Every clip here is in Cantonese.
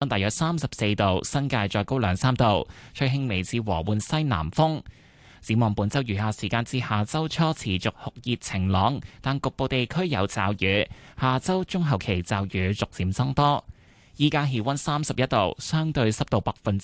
大約34度，新界再高2-3度，吹輕微至和緩西南風。展望本週餘下時間至下週初持續酷熱晴朗，但局部地區有驟雨。下週中後期驟雨逐漸增多。依家氣溫31度，相對濕度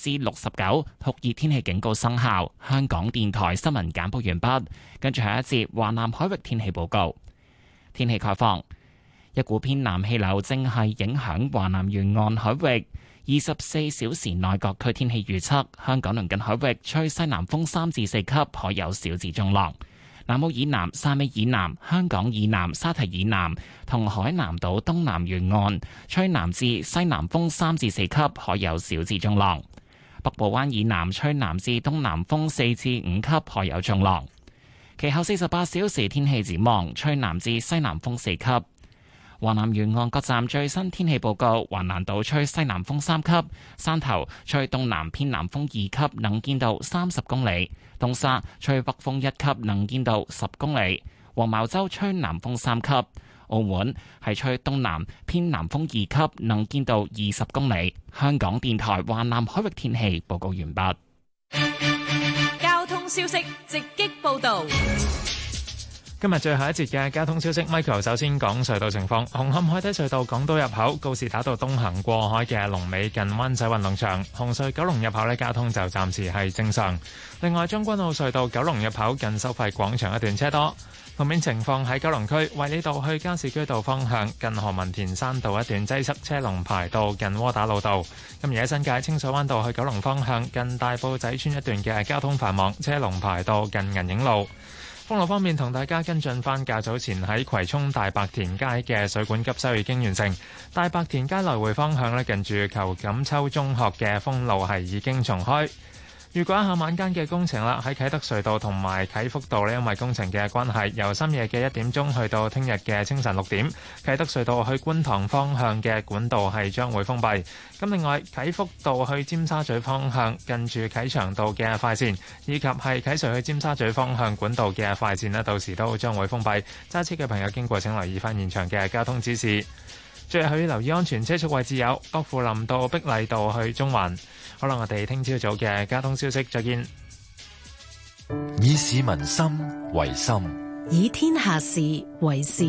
69%，酷熱天氣警告生效。香港電台新聞簡報完畢，跟住下一節華南海域天氣報告。天氣概況，一股偏南氣流正係影響華南沿岸海域。24小時內各區天氣預測：香港鄰近海域吹西南風3至4級，可有小至中浪；南澳以南、汕尾以南、香港以南、沙堤以南同海南島東南沿岸吹南至西南風3至4級，可有小至中浪；北部灣以南吹南至東南風4至5級，可有中浪。其後48小時天氣展望：吹南至西南風4級。華南沿岸各站最新天氣報告：橫瀾島吹西南風3級，汕頭吹東南偏南風2級，能見度30公里；東沙吹北風1級，能見度10公里；黃茅洲吹南風3級；澳門係吹東南偏南風2級，能見度20公里。香港電台華南海域天氣報告完畢。 交通消息直擊報道。 今日最後一節嘅交通消息 ，Michael 首先講隧道情況。紅磡海底隧道港島入口告士打道東行過海嘅龍尾近灣仔運動場，紅隧九龍入口呢，交通就暫時係正常。另外將軍澳隧道九龍入口近收費廣場一段車多。路面情況喺九龍區衛理道去加士居道方向近何文田山道一段擠塞，車龍排到近窩打老道。咁而喺新界清水灣道去九龍方向近大埔仔村一段嘅交通繁忙，車龍排到近銀影路。封路方面，同大家跟進返較早前喺葵涌大白田街嘅水管急修已經完成，大白田街來回方向呢，近住裘錦秋中學嘅封路係已經重開。預告一下晚間嘅工程啦，喺啟德隧道同埋啟福道呢，因為工程嘅關係，由深夜嘅1點鐘去到聽日嘅清晨6點，啟德隧道去觀塘方向嘅管道係將會封閉。咁另外，啟福道去尖沙咀方向近住啟祥道嘅快線，以及係啟隧去尖沙咀方向管道嘅快線呢，到時都將會封閉。揸車嘅朋友經過請留意翻現場嘅交通指示。最後要留意安全車速位置有薄扶林道、碧麗道去中環。好啦，我哋聽朝早嘅交通消息，再見。 以市民心為心， 以天下事為事。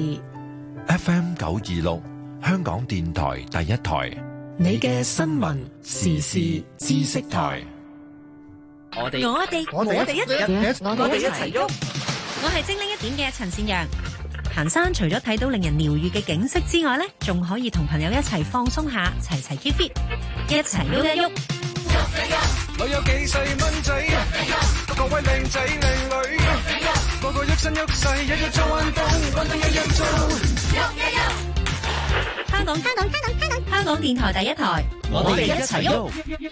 FM 926，香港電台第一台， 你嘅新聞時事知識台。 我哋一齊喐。我係精靈一點嘅陳善陽。行山除咗睇到令人療愈嘅景色之外呢，仲可以同朋友一齊放鬆下，齊齊 keep fit， 一齊喐一喐。 我有幾歲蚊仔，各位靚仔靚女，個個喐身喐勢，日日做運動，運動日日做，喐一喐。 香港電台第一台，我哋一齊喐。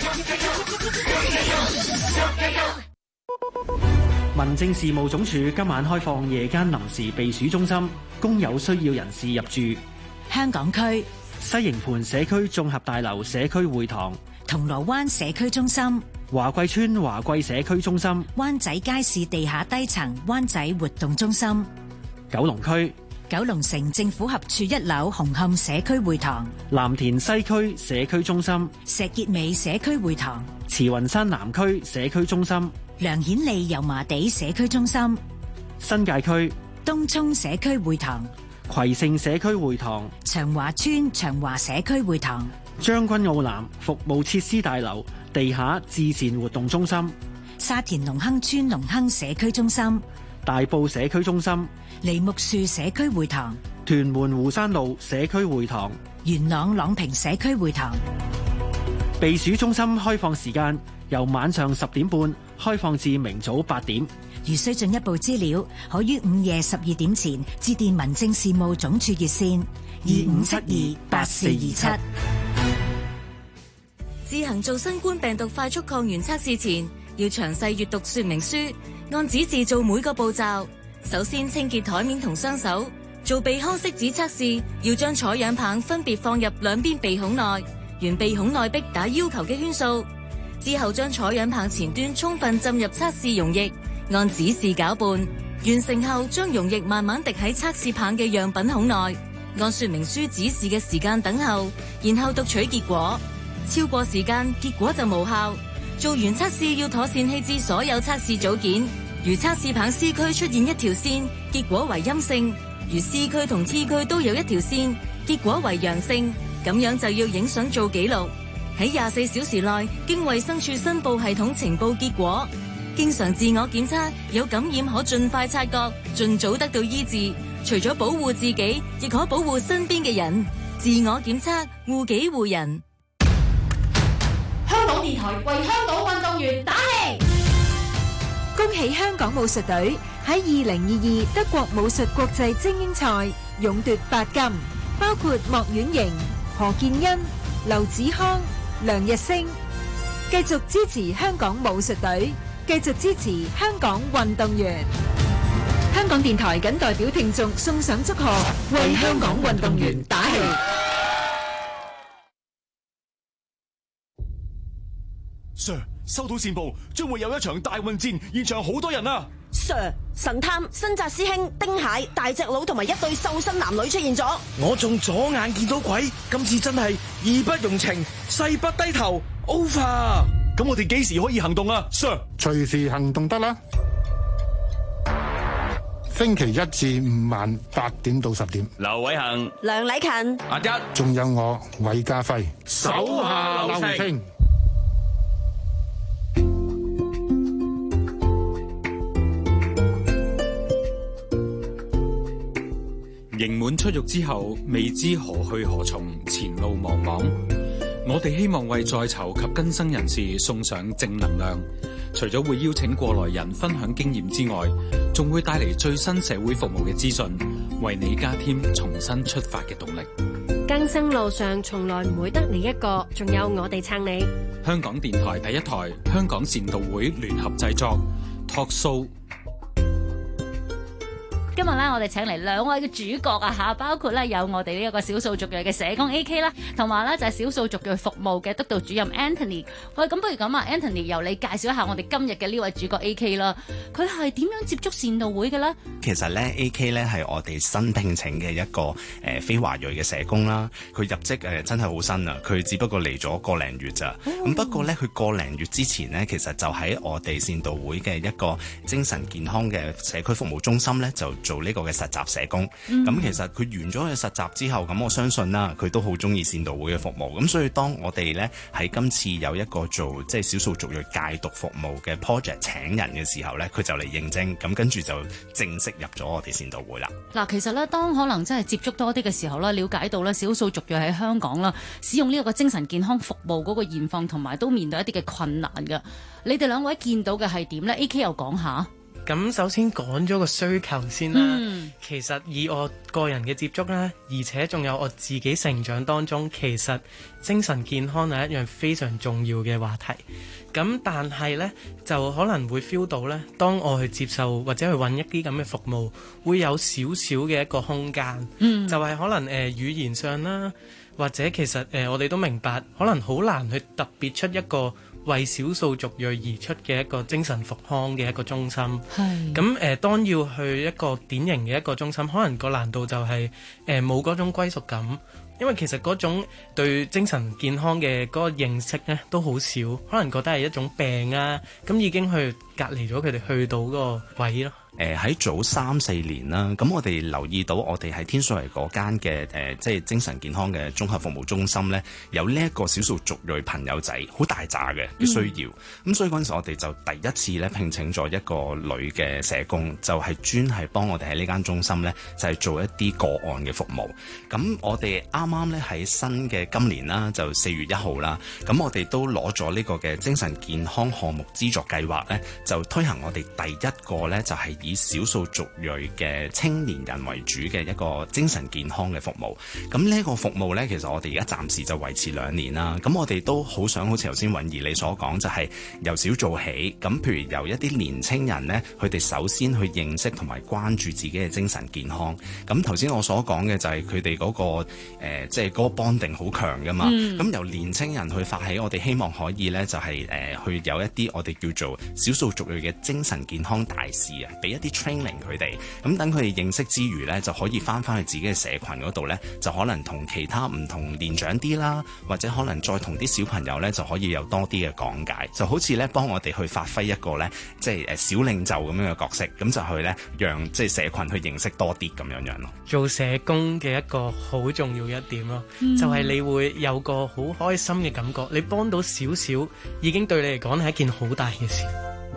民政事務總署今晚開放夜間臨時避暑中心，供有需要人士入住。 香港區西營盤社區綜合大樓社區會堂、 銅鑼灣社區中心、 華貴村華貴社區中心、 灣仔街市地下低層灣仔活動中心、 九龍區九龍城政府合署1樓紅磡社區會堂、 藍田西區社區中心、 石硤尾社區會堂、 慈雲山南區社區中心、 梁顯利油麻地社區中心、 新界區東涌社區會堂、 葵盛社區會堂、 長華村長華社區會堂、 將軍澳南服務設施大樓地下至善活動中心、 沙田隆亨村隆亨社區中心、 大埔社區中心、 梨木樹社區會堂、 屯門湖山路社區會堂、 元朗朗屏社區會堂。 避暑中心開放時間由晚上10點半開放至明早8點。 如需進一步資料，可於午夜12點前致電民政事務總署熱線25728427。 自行做新冠病毒快速抗原測試前，要詳細閱讀說明書，按指示做每個步驟。首先清潔台面同雙手。做鼻腔拭子測試，要將採樣棒分別放入兩邊鼻孔內，沿鼻孔內壁打要求嘅圈數。之後將採樣棒前端充分浸入測試溶液，按指示攪拌。完成後，將溶液慢慢滴喺測試棒嘅樣品孔內，按說明書指示嘅時間等候，然後讀取結果。 超過時間結果就無效。做完測試要妥善棄置所有測試組件。如測試棒 C 區出現一條線，結果為陰性；如 C 區同 T 區都有一條線，結果為陽性，咁樣就要影相做記錄，喺24小時內經衛生署申報系統呈報結果。經常自我檢測，有感染可盡快察覺，盡早得到醫治。除咗保護自己，亦可保護身邊嘅人。自我檢測，護己護人。 香港電台為香港運動員打氣。 恭喜香港武術隊喺2022德國武術國際精英賽勇奪8金，包括莫婉瑩、何建恩、劉子康、梁日升。繼續支持香港武術隊，繼續支持香港運動員。香港電台謹代表聽眾送上祝賀，為香港運動員打氣。 Sir， 收到線報，將會有一場大混戰，現場好多人啊 ！Sir， 神探、新澤師兄、丁蟹、大隻佬同埋一對瘦身男女出現咗。 我仲左眼見到鬼，今次真係義不容情，誓不低頭。Over。 咁我哋幾時可以行動啊 ，Sir？ 隨時行動得啦。星期一至五晚8點到10點。 劉偉恒、 梁禮勤、 阿一， 仲有我韋家輝， 手下留情。 刑滿出獄之後，未知何去何從，前路茫茫。我哋希望為在囚及更生人士送上正能量，除咗會邀請過來人分享經驗之外，仲會帶嚟最新社會服務嘅資訊，為你加添重新出發嘅動力。 更生路上從來唔會得你一個，仲有我哋撐你。 香港電台第一台，香港善導會聯合製作 Talk Show。 今日咧，我哋請嚟2位嘅主角啊嚇，包括咧有我哋呢一個少數族裔嘅社工 AK 啦，同埋咧就係少數族裔服務嘅督導主任 Anthony。喂，咁不如咁啊 ，Anthony 由你介紹一下我哋今日嘅呢位主角 AK 啦。佢係點樣接觸善導會嘅咧？ 其實咧 AK 咧係我哋新聘請嘅一個非華裔嘅社工啦。佢入職真係好新啊，佢只不過嚟咗個零月咋。咁不過咧，佢個零月之前咧，其實就喺我哋善導會嘅一個精神健康嘅社區服務中心咧，就做呢個嘅實習社工。咁其實佢完咗佢實習之後，咁我相信啦，佢都好中意善導會嘅服務。咁所以當我哋咧喺今次有一個做即係少數族裔戒毒服務嘅 project 請人嘅時候咧，佢就嚟應徵，咁跟住就正式入咗我哋善導會啦。 嗱，其實咧，當可能真係接觸多啲嘅時候咧，了解到咧少數族裔喺香港啦，使用呢個精神健康服務嗰個現況，同埋都面對一啲嘅困難㗎。你哋2位見到嘅係點咧 ？AK 又講下。 咁首先講咗個需求先啦。其實以我個人嘅接觸啦，而且仲有我自己成長當中，其實精神健康係一樣非常重要嘅話題。咁但係呢，就可能會 feel 到呢，當我去接受或者去揾一啲咁嘅服務，會有少少嘅一個空間。就係可能語言上啦，或者其實我哋都明白，可能好難去特別出一個為少數族裔而出嘅一個精神復康嘅一個中心。咁當要去一個典型嘅一個中心，可能個難度就係冇嗰種歸屬感，因為其實嗰種對精神健康嘅嗰個認識呢都好少，可能覺得係一種病啊，咁已經去隔離咗佢哋去到嗰個位咯。 喺早3-4年啦，咁我哋留意到我哋喺天水圍嗰間嘅即係精神健康嘅綜合服務中心咧，有呢一個少數族裔朋友仔好大扎嘅需要。咁所以嗰陣時我哋就第一次咧聘請咗一個女嘅社工，就係專係幫我哋喺呢間中心咧就係做一啲個案嘅服務。咁我哋啱啱咧喺新嘅今年啦，就4月1號啦，咁我哋都攞咗呢個嘅精神健康項目資助計劃咧，就推行我哋第一個咧就係以少數族裔嘅青年人為主嘅一個精神健康嘅服務。咁呢個服務呢，其實我哋而家暫時就維持2年啦。咁我哋都好想好似頭先韻儀你所講，就係由小做起。咁譬如由一啲年青人呢，佢哋首先去認識同埋關注自己嘅精神健康。咁頭先我所講嘅就係佢哋嗰個即係嗰個 bonding 好強噶嘛。咁由年青人去發起，我哋希望可以呢，就係去有一啲我哋叫做少數族裔嘅精神健康大使啊，俾一一啲 training 佢哋，咁等佢哋認識之餘咧，就可以翻去自己嘅社群嗰度咧，就可能同其他唔同年長啲啦，或者可能再同啲小朋友咧，就可以有多啲嘅講解，就好似咧幫我哋去發揮一個咧，即係小領袖咁樣嘅角色，咁就去咧讓即係社群去認識多啲咁樣樣咯。 做社工嘅一個好重要一點咯，就係你會有個好開心嘅感覺，你幫到少少已經對你嚟講係一件好大嘅事。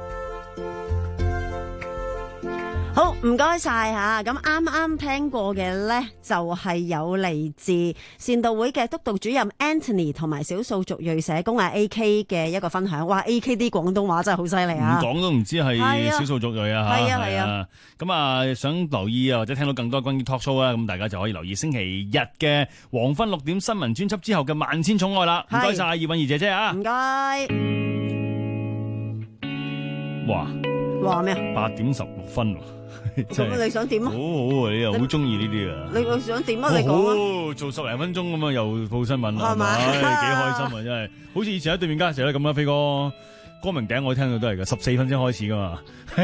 好，唔該晒吓。咁啱啱聽過嘅呢，就係有嚟自善道會嘅督導主任 Anthony 同埋少數族裔社工AK 嘅一個分享。哇 AK 啲廣東話真係好犀利啊！ 唔講都唔知係少數族裔啊吓。係啊。咁啊，想留意啊或者聽到更多關於 talk show 啦，咁大家就可以留意星期日嘅黃昏6點新聞專輯之後嘅萬千寵愛啦。唔該晒葉韻儀姐姐啊！ 唔該。 哇咩啊？8:16喎。 咁你想點啊？ 好好，你又好中意呢啲啊！ 你想點啊？你講啊！ 做10零分鐘咁啊，又報新聞啦， 係咪？ 幾開心啊！真係，好似以前喺對面街成日都咁啦，飛哥光明頂我聽到都係㗎，14分先開始噶嘛。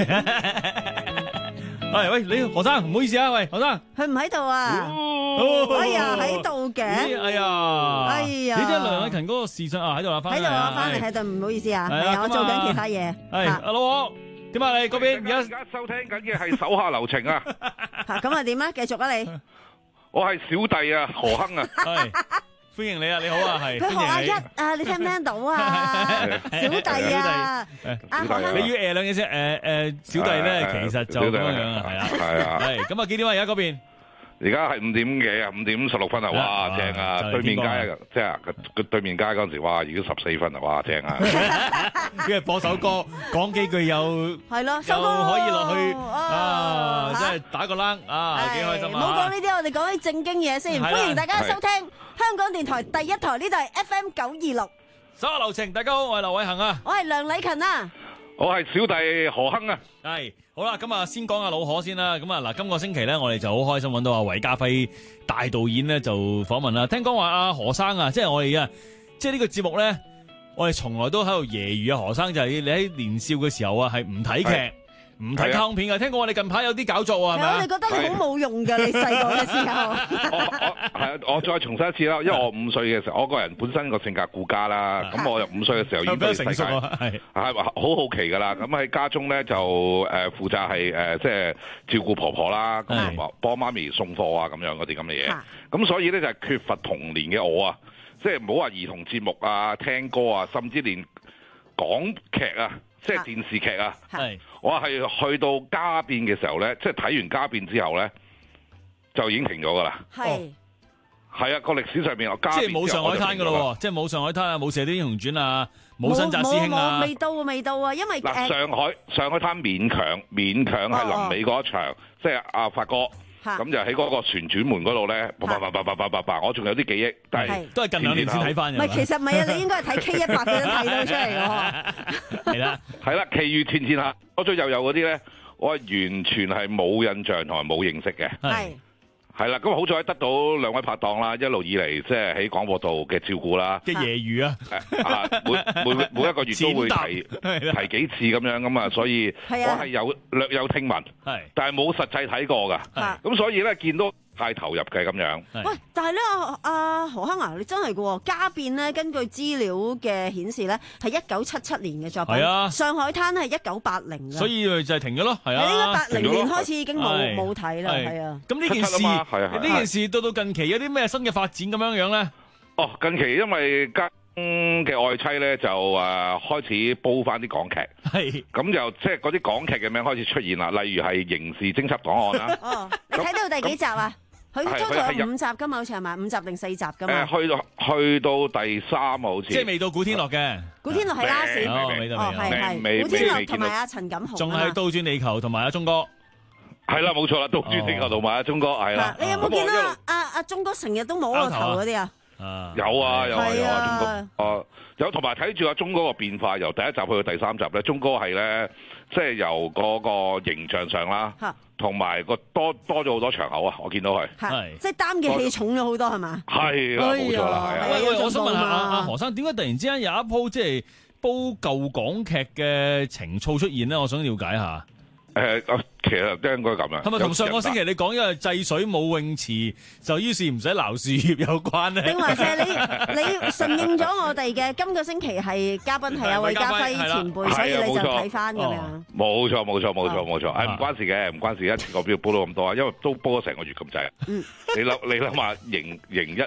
喂，你何生唔好意思啊，喂何生， 佢唔喺度啊！哎呀，喺度嘅！ 哎呀！你聽梁禮勤嗰個視訊啊，喺度啦， 喺度啊，翻嚟喺度，唔好意思啊，係啊，我做緊其他嘢。 係阿老何。點啊？你嗰邊而家收聽緊嘅係手下留情啊！ 咁啊點啊？繼續啊你！ 我係小弟啊，何亨啊， 係歡迎你啊！你好啊，係佢何阿一啊，你聽唔聽到啊？小弟啊，阿何亨， 你要2嘢先小弟咧，其實就咁樣啊，係啊，係咁啊幾點啊？而家嗰邊？ 而家係5點幾啊，5:16啊，哇，正啊！對面街即係佢對面街嗰陣時，哇，已經14分啊，哇，正啊！ 跟住播首歌，講幾句又係咯， 又可以落去啊！即係打個冷啊，幾開心啊！ 唔好講呢啲，我哋講啲正經嘢先。歡迎大家收聽香港電台第一台，呢度係 FM 926。 手下留情，大家好，我係劉偉恒啊， 我係梁禮勤啊， 我係小弟何亨啊， 係。好啦，咁啊，先講下老何先啦。咁啊，嗱，今個星期咧，我哋就好開心揾到阿韋家輝大導演咧，就訪問啦。聽講話阿何生啊，即係我哋啊，即係呢個節目咧，我哋從來都喺度揶揄啊何生，就係你喺年少嘅時候啊，係唔睇劇。唔睇卡通片嘅，聽講我哋近排有啲搞作啊，係咪？ 我哋覺得你好冇用㗎，你細個嘅時候。我再重申一次啦，因為我5歲嘅時候，我個人本身個性格顧家啦，咁我5歲嘅時候已經對世界係好好奇㗎啦。咁喺家中咧就負責係即係照顧婆婆啦，咁幫媽咪送貨啊咁樣嗰啲咁嘅嘢。咁所以咧就係缺乏童年嘅我啊，即係唔好話兒童節目啊、聽歌啊，甚至連港劇啊。即係電視劇啊！我係去到家變嘅時候咧，即係睇完家變之後咧，就已經停咗㗎啦。係啊，個歷史上面我家變之後即係冇上海灘㗎咯，即係冇上海灘啊，冇《射雕英雄傳》啊，冇新紮師兄啊， 未到啊，因為嗱上海灘勉強係臨尾嗰一場，即係阿發哥。咁就喺嗰個旋轉門嗰度咧，我仲有啲記憶，但係都係近2年先睇翻嘅。 唔係，其實唔係啊，你應該係睇 K100先睇到出嚟㗎。 係啦， 其餘前下左左右右嗰啲咧，我係完全係冇印象同埋冇認識嘅。係啦，咁好彩得到2位拍檔啦，一路以嚟即係喺廣播道嘅照顧啦， 嘅揶揄啊， 每一個月都會提幾次咁樣咁啊，所以我係略有聽聞，但係冇實際睇過㗎，咁所以咧見到太投入嘅咁樣。 喂，但係咧阿何亨啊，你真係㗎喎，家變咧根據資料嘅顯示咧係1977年嘅作品，上海灘係1980嘅， 所以就係停咗咯，係啊。 你應該80年開始已經冇睇啦，係啊。 咁呢件事到近期有啲咩新嘅發展咁樣咧？ 哦，近期因為嘅愛妻咧就開始煲翻啲港劇，咁就即係嗰啲港劇嘅名開始出現啦，例如係刑事偵緝檔案啦。 哦，你睇到第幾集啊？佢通常有5集㗎嘛，好似係咪5集定4集㗎嘛？ 去到第3好似。 即係未到古天樂嘅。 古天樂係 last。 未到。 係。古天樂同埋阿陳錦鴻。 仲係倒轉地球同埋阿鐘哥。 係啦，冇錯啦，倒轉地球同埋阿鐘哥係啦。 你有冇見到阿鐘哥成日都摸個頭嗰啲啊？ 有啊，鐘哥。有同埋睇住阿鐘哥個變化，由第1集去到第3集咧，鐘哥係咧，即係由嗰個形象上啦，同埋個多咗好多場口啊！我見到佢， 即係擔嘅戲重咗好多係嘛？ 係啦，冇錯啦，係啊！ 喂，我想問下阿何生，點解突然之間有一鋪即係煲舊港劇嘅情操出現咧？我想了解下。 其實都應該咁樣。 係咪同上個星期你講因為制水冇泳池，就於是唔使撈樹葉有關咧？ 定還是你順應咗我哋嘅今個星期係嘉賓係韋家輝前輩，所以你就睇翻咁樣。 冇錯，唔關事嘅，唔關事。一次過煲到咁多啊，因為都煲咗成個月咁滯。你諗下，營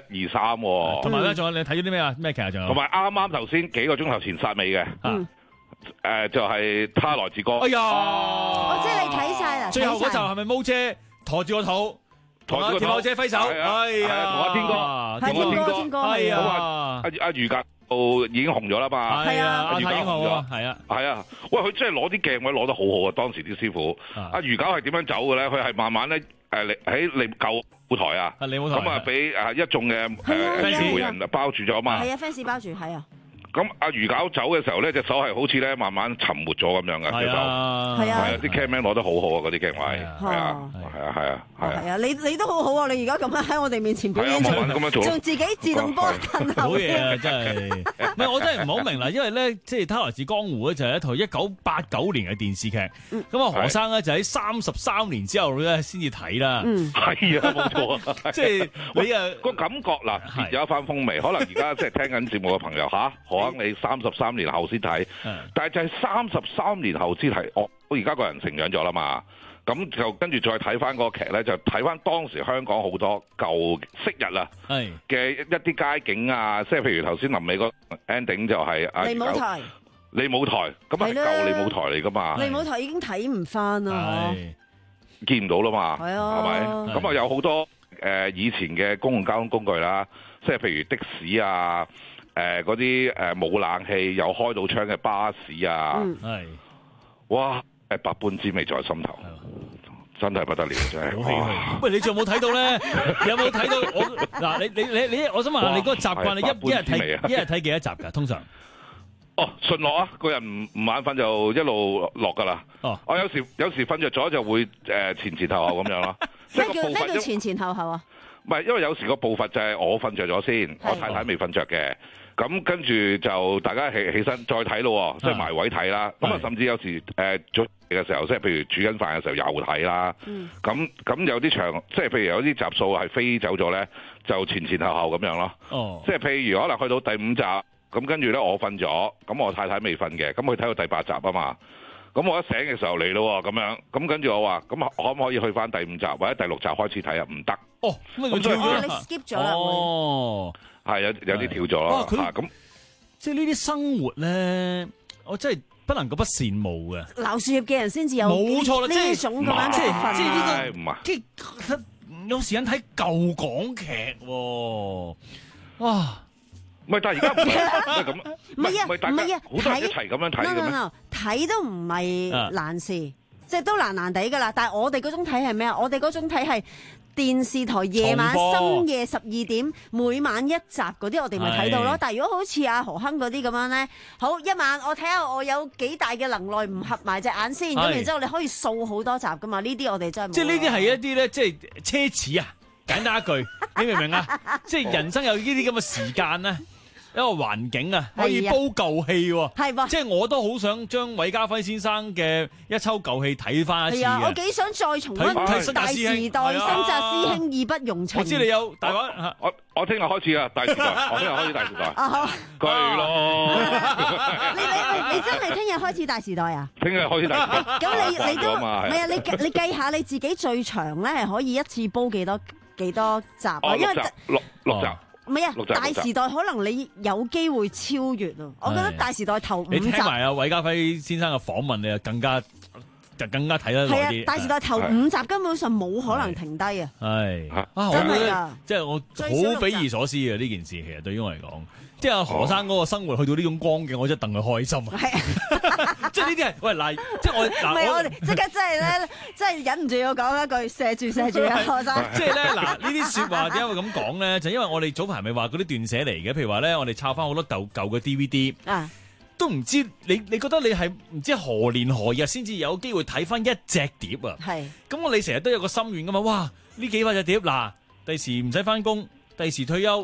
1、2、3， 同埋咧，仲有你睇咗啲咩啊？咩劇啊？仲有同埋啱頭先幾個鐘頭前殺尾嘅。就係他來自歌。 哎呀！ 我知你睇晒啦。 最後嗰集係咪毛姐馱住個肚，同阿田某姐揮手？哎呀！ 同阿天哥， 天哥係啊！阿余格已經紅咗啦嘛。 係啊， 阿余格紅咗。係啊。喂，佢真係攞啲鏡位攞得好好啊！當時啲師傅。阿余格係點樣走嘅咧？佢係慢慢咧喺你舊舞台啊。咁啊，俾一眾嘅傳媒人包住咗嘛。 係啊 ，fans 包住，係啊。 咁阿魚餃走嘅時候咧，隻手係好似咧慢慢沉沒咗咁樣嘅隻手，係啊，啲 cameraman 攞得好好啊，嗰啲鏡位，係啊， 你都好好啊！你而家咁樣喺我哋面前表演，仲自己自動波近好嘢啊！真係，唔係我真係唔好明啦，因為咧即係《他來自江湖》咧就係一套1989年嘅電視劇，咁啊何生咧就喺33年之後咧先至睇啦， 係啊，冇錯啊， 即係你啊個感覺嗱有一番風味，可能而家即係聽緊節目嘅朋友嚇。可能你33年後先睇，但係就係33年後先睇。我而家個人成長咗啦嘛，咁就跟住再睇翻嗰個劇咧，就睇翻當時香港好多舊昔日啊嘅一啲街景啊，即係譬如頭先臨尾個 ending 就係利舞台，咁係舊利舞台嚟噶嘛？ 利舞台已經睇唔翻啦， 見唔到啦嘛， 係咪？咁啊有好多以前嘅公共交通工具啦，即係譬如的士啊。嗰啲冇冷氣又開到窗嘅巴士啊，哇！百般滋味在心頭，真係不得了，真係。 喂，你仲有冇睇到咧？有冇睇到我嗱？你，我想問下你嗰個習慣，你一日睇幾多集㗎？通常？ 順落啊！個人唔眼瞓就一路落㗎啦。我有時瞓着咗就會前後後咁樣咯。 咩叫前後後啊？ 唔係，因為有時個步伐就係我瞓着咗先，我太太未瞓着嘅。咁跟住就大家起身再睇咯，即係埋位睇啦。咁啊，甚至有時做嘅時候，即係譬如煮緊飯嘅時候又睇啦。咁有啲場，即係譬如有啲集數係飛走咗咧，就前後後咁樣咯。即係譬如可能去到第5集，咁跟住咧我瞓咗，咁我太太未瞓嘅，咁佢睇到第8集啊嘛。咁我一醒嘅時候嚟咯，咁樣，咁跟住我話，咁可唔可以去翻第5集或者第6集開始睇啊？唔得。 咁所以你 skip 咗啦。 係有啲跳咗啦，咁即係呢啲生活咧，我真係不能夠不羨慕嘅。 撈樹葉嘅人先至有冇錯啦， 呢種咁樣嘅即係呢個，即係有時間睇舊港劇喎，哇！ 唔係，但係而家唔係咁， 唔係啊， 好多人一齊咁樣睇嘅咩？ 睇都唔係難事，即係都難地㗎啦。但係我哋嗰種睇係咩啊？我哋嗰種睇係。電視台夜晚深夜12點每晚1集嗰啲我哋咪睇到咯，但係如果好似阿何亨嗰啲咁樣咧，好一晚我睇下我有幾大嘅能耐唔合埋隻眼先，咁然之後你可以掃好多集噶嘛，呢啲我哋真係冇。 即係呢啲係一啲咧，即係奢侈啊！簡單一句，你明唔明啊？即係人生有呢啲咁嘅時間咧。一個環境啊，可以煲舊戲喎，即係我都好想將韋家輝先生嘅一抽舊戲睇翻一次嘅。 我幾想再重溫大時代、新紮師兄義不容情。 我知你有大話， 我聽日開始啊，大時代，我聽日開始大時代。好，係咯。 你真係聽日開始大時代啊？ 聽日開始大時代。 咁你都唔係啊？你計下你自己最長咧係可以一次煲幾多集啊？因為六集。 唔係啊，大時代可能你有機會超越啊！我覺得大時代頭5集， 你聽埋阿韋家輝先生嘅訪問，你就更加睇得耐啲。 大時代頭5集根本上冇可能停低啊！ 係真係啊！ 即係我好匪夷所思啊！呢件事其實對於我嚟講，即係阿何生嗰個生活去到呢種光景，我真係戥佢開心啊！即係呢啲係喂嗱，即係我哋即刻真係咧，真係忍唔住要講一句射住啊，何生！ 即係咧嗱，呢啲説話點解會咁講咧？就因為我哋早排咪話嗰啲斷捨離嘅，譬如話咧，我哋抄翻好多舊嘅 DVD 啊，都唔知你覺得你係唔知何年何日先至有機會睇翻一隻碟啊？係咁，我哋成日都有個心願噶嘛，哇！呢幾百隻碟嗱，第時唔使翻工，第時退休。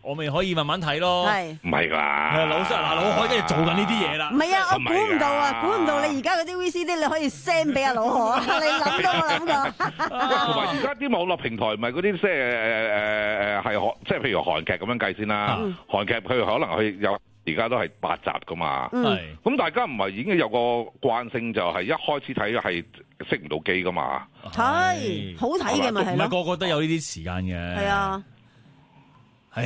我咪可以慢慢睇咯。 係唔係㗎？ 老實嗱，老海跟住做緊呢啲嘢啦。 唔係啊，我估唔到啊，估唔到你而家嗰啲 VCD 你可以 send 俾阿老何啊！你諗都冇諗過。 同埋而家啲網絡平台唔係嗰啲即係係即係譬如韓劇咁樣計先啦。韓劇佢可能佢有而家都係8集㗎嘛。咁大家唔係已經有個慣性，就係一開始睇係熄唔到機㗎嘛。 係好睇嘅咪係咯。 唔係個個都有呢啲時間嘅。 係啊。 係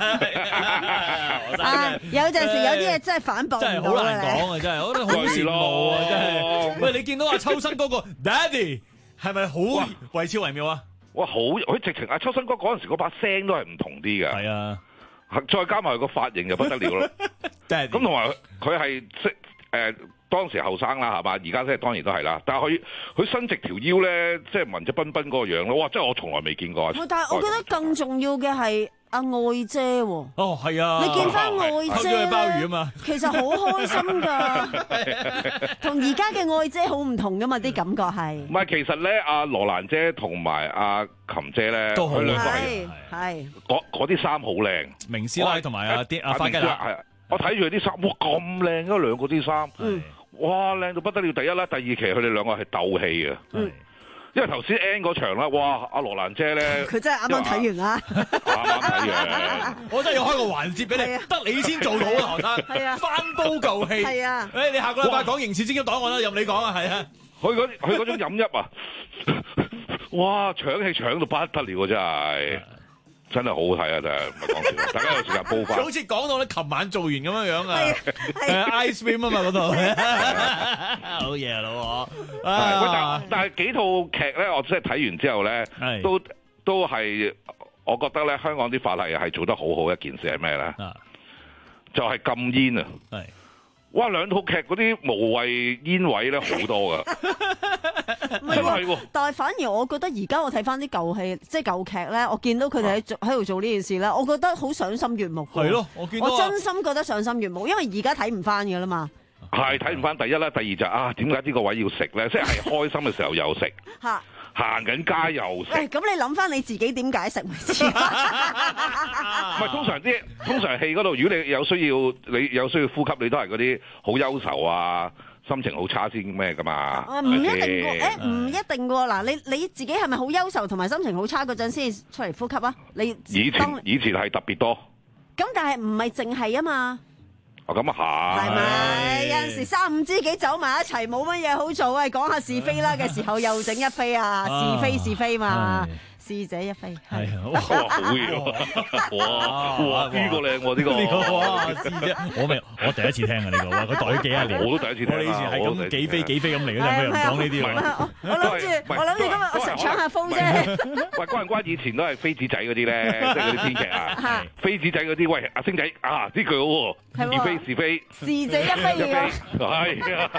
啊， 有陣時有啲嘢真係反駁， 真係好難講啊！真係，我覺得好羨慕啊！真係，喂，你見到阿秋生嗰個 Daddy 係咪好惟肖惟妙啊？ 哇，好！佢直情阿秋生哥嗰陣時嗰把聲都係唔同啲嘅。 係啊， 再加埋佢個髮型就不得了咯。咁同埋佢係當時後生啦，係嘛？而家即係當然都係啦。但係佢伸直條腰咧，即係文質彬彬嗰個樣咧，哇！真係我從來未見過。 但係我覺得更重要嘅係阿愛姐喎。 哦，係啊！ 你見翻愛姐咧， 鮑魚啊嘛， 其實好開心㗎，同而家嘅愛姐好唔同㗎嘛，啲感覺係。 唔係，其實咧，阿羅蘭姐同埋阿琴姐咧， 都好靚。 係嗰啲衫好靚， 明師奶同埋阿花雞啦。 我睇住佢啲衫，哇咁靚啊！兩個啲衫，哇靚到不得了。第一啦，第二期佢哋兩個係鬥氣嘅。因為頭先 N 嗰場啦，哇！阿羅蘭姐咧， 佢真係啱啱睇完啦， 啱啱睇完。 我真係要開個環節俾你，得你先做到啊，何生。 係啊， 翻煲舊戲。 係啊。 誒，你下個禮拜講刑事偵緝檔案啦，任你講啊，係啊。 佢嗰種飲泣啊，哇！搶戲搶到不得了啊，真係好好睇啊！真係唔係講笑，大家有時間煲翻。 好似講到咧，琴晚做完咁樣樣啊，係 Ice Cream 啊嘛嗰度，好嘢啊老我。 但係幾套劇咧，我真係睇完之後咧，都係我覺得咧，香港啲法例係做得好好一件事係咩咧？就係禁煙啊！係。哇！兩套劇嗰啲無謂煙位咧好多噶，真係喎。 但係反而我覺得而家我睇翻啲舊戲，即係舊劇咧，我見到佢哋喺度做呢件事咧，我覺得好賞心悅目。 係咯， 我真心覺得賞心悅目，因為而家睇唔翻㗎啦嘛。 係睇唔翻，第一啦，第二就點解呢個位要食咧？即係開心嘅時候又食。嚇！行緊街又食。 咁你諗翻你自己點解食咪知？唔係通常戲嗰度，如果你有需要呼吸，你都係嗰啲好憂愁啊，心情好差先咩噶嘛？ 唔一定喎，唔一定喎。嗱，你自己係咪好憂愁同埋心情好差嗰陣先出嚟呼吸啊？你以前係特別多。 咁但係唔係淨係啊嘛？ 咁啊係咪有陣時三五知己走埋一齊冇乜嘢好做啊？講下是非啦嘅時候又整一飛啊！是非嘛，是這一飛係哇好嘢喎！哇呢個靚喎呢個哇是啫！我第一次聽啊呢個，哇佢袋咗幾廿年， 我都第一次聽。 我以前係咁幾飛咁嚟嘅啫，冇人講呢啲喎。 我諗住今日我搶下風啫。 喂，關唔關以前都係飛紙仔嗰啲咧，即係嗰啲編劇啊？飛紙仔嗰啲，喂阿星仔啊，呢句好喎，是非是非， 是這一飛啊！ 係啊！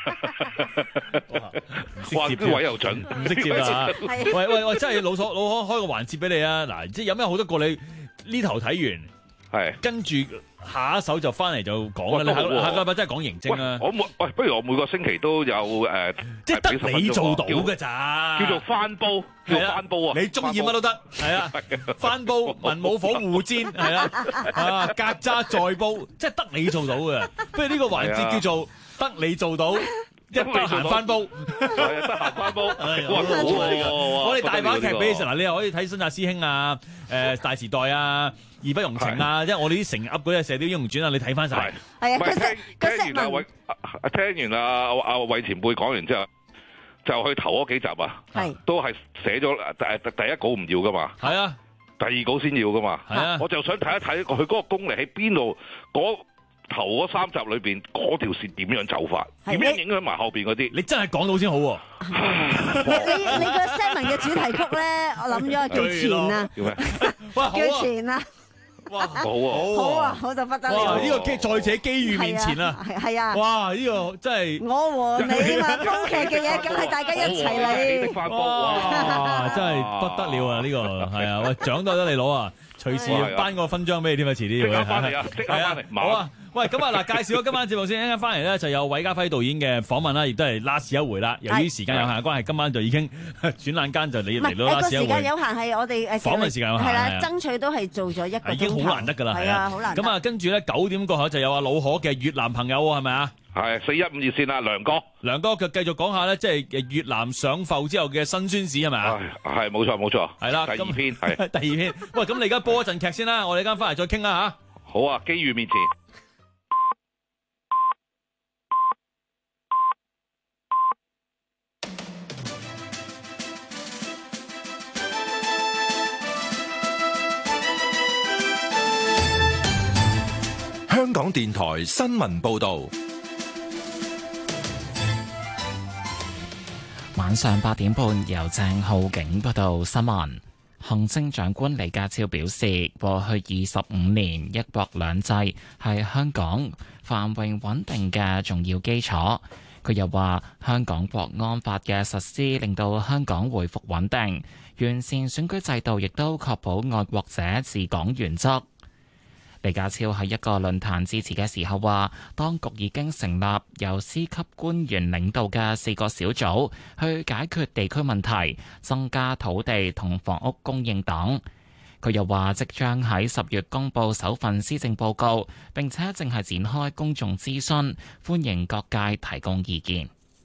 哇，啲位又準， 唔識接啊！喂，真係老可開個環節俾你啊！嗱，即係有咩好多個你呢頭睇完， 係跟住下一手就翻嚟就講啦。下個禮拜真係講刑偵啊！ 不如我每個星期都有即係得你做到嘅咋？ 叫做翻煲，叫做翻煲啊！ 你中意乜都得，係啊！翻煲文武火互煎，係啊！格渣再煲，即係得你做到嘅。不如呢個環節叫做得你做到。一得閒翻煲， 係啊，得閒翻煲， 我哋大把劇俾你食嗱，你又可以睇新紮師兄啊，大時代啊，義不容情啊，因為我哋啲成噏嗰啲《射雕英雄傳》啊，你睇翻晒。 係啊，聽完阿韋前輩講完之後，就去頭嗰幾集啊，都係寫咗第一稿唔要噶嘛， 係啊， 第二稿先要噶嘛， 係啊， 我就想睇一睇佢嗰個功力喺邊度頭嗰3集裏邊嗰條線點樣走法，點樣影響埋後邊嗰啲？ 你真係講到先好喎！ 你個 segment 嘅主題曲咧，我諗咗叫錢啊，叫錢啊！ 哇，好啊， 好就不得了！ 哇，呢個在這機遇面前啊， 係啊！ 哇，呢個真係我和你啊，煲劇嘅嘢梗係大家一齊嚟！ 哇，真係不得了啊！呢個係啊，喂，獎都得你攞啊！隨時頒個勳章俾你添啊！遲啲即刻翻嚟啊！即刻翻嚟！ 好啊！ 喂，咁啊嗱，介紹咗今晚節目先，一陣翻嚟咧就有韋家輝導演嘅訪問啦，亦都係 last 一回啦。由於時間有限嘅關係，今晚就已經轉眼間就嚟到 last 一回。 時間有限係我哋訪問時間有限， 係啦，爭取都係做咗一個鐘頭， 已經好難得㗎啦， 係啊，好難得。 咁啊，跟住咧9點過後就有阿老可嘅越南朋友喎，係咪啊？ 係415熱線啊，梁哥佢繼續講下咧，即係越南上埠之後嘅辛酸史係咪啊？ 係冇錯， 係啦， 第二篇係第二篇。喂，咁你而家播一陣劇先啦，我哋間翻嚟再傾啦嚇。 好啊，機遇面前。 香港電台新聞報道。 晚上8點半，由鄭浩景報道新聞。行政長官李家超表示，過去25年一國兩制係香港繁榮穩定嘅重要基礎。佢又話，香港國安法嘅實施令到香港回復穩定，完善選舉制度亦都確保愛國者治港原則。李家超喺一個論壇致辭嘅時候話，當局已經成立由司級官員領導嘅4個小組，去解決地區問題，增加土地同房屋供應等。佢又話，即將喺10月公布首份施政報告，並且正係展開公眾諮詢，歡迎各界提供意見。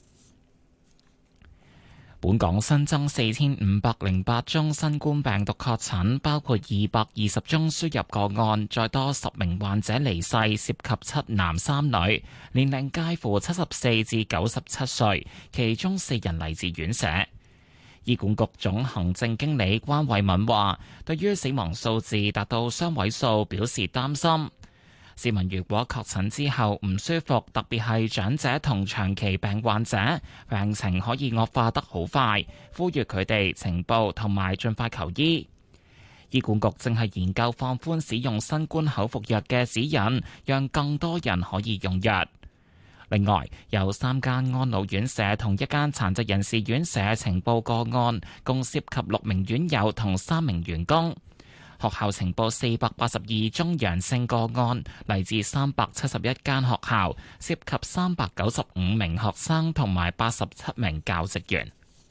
本港新增4508宗新冠病毒確診，包括220宗輸入個案，再多10名患者離世，涉及7男3女，年齡介乎74至97歲，其中4人嚟自院舍。醫管局總行政經理關慧敏話，對於死亡數字達到雙位數表示擔心。市民如果確診之後唔舒服，特別係長者同長期病患者，病情可以惡化得好快，呼籲佢哋呈報同埋盡快求醫。醫管局正係研究放寬使用新冠口服藥嘅指引，讓更多人可以用藥。另外，有3間安老院舍同1間殘疾人士院舍呈報個案，共涉及6名院友同3名員工。學校呈報482宗陽性個案，嚟自371間學校，涉及395名學生同埋87名教職員。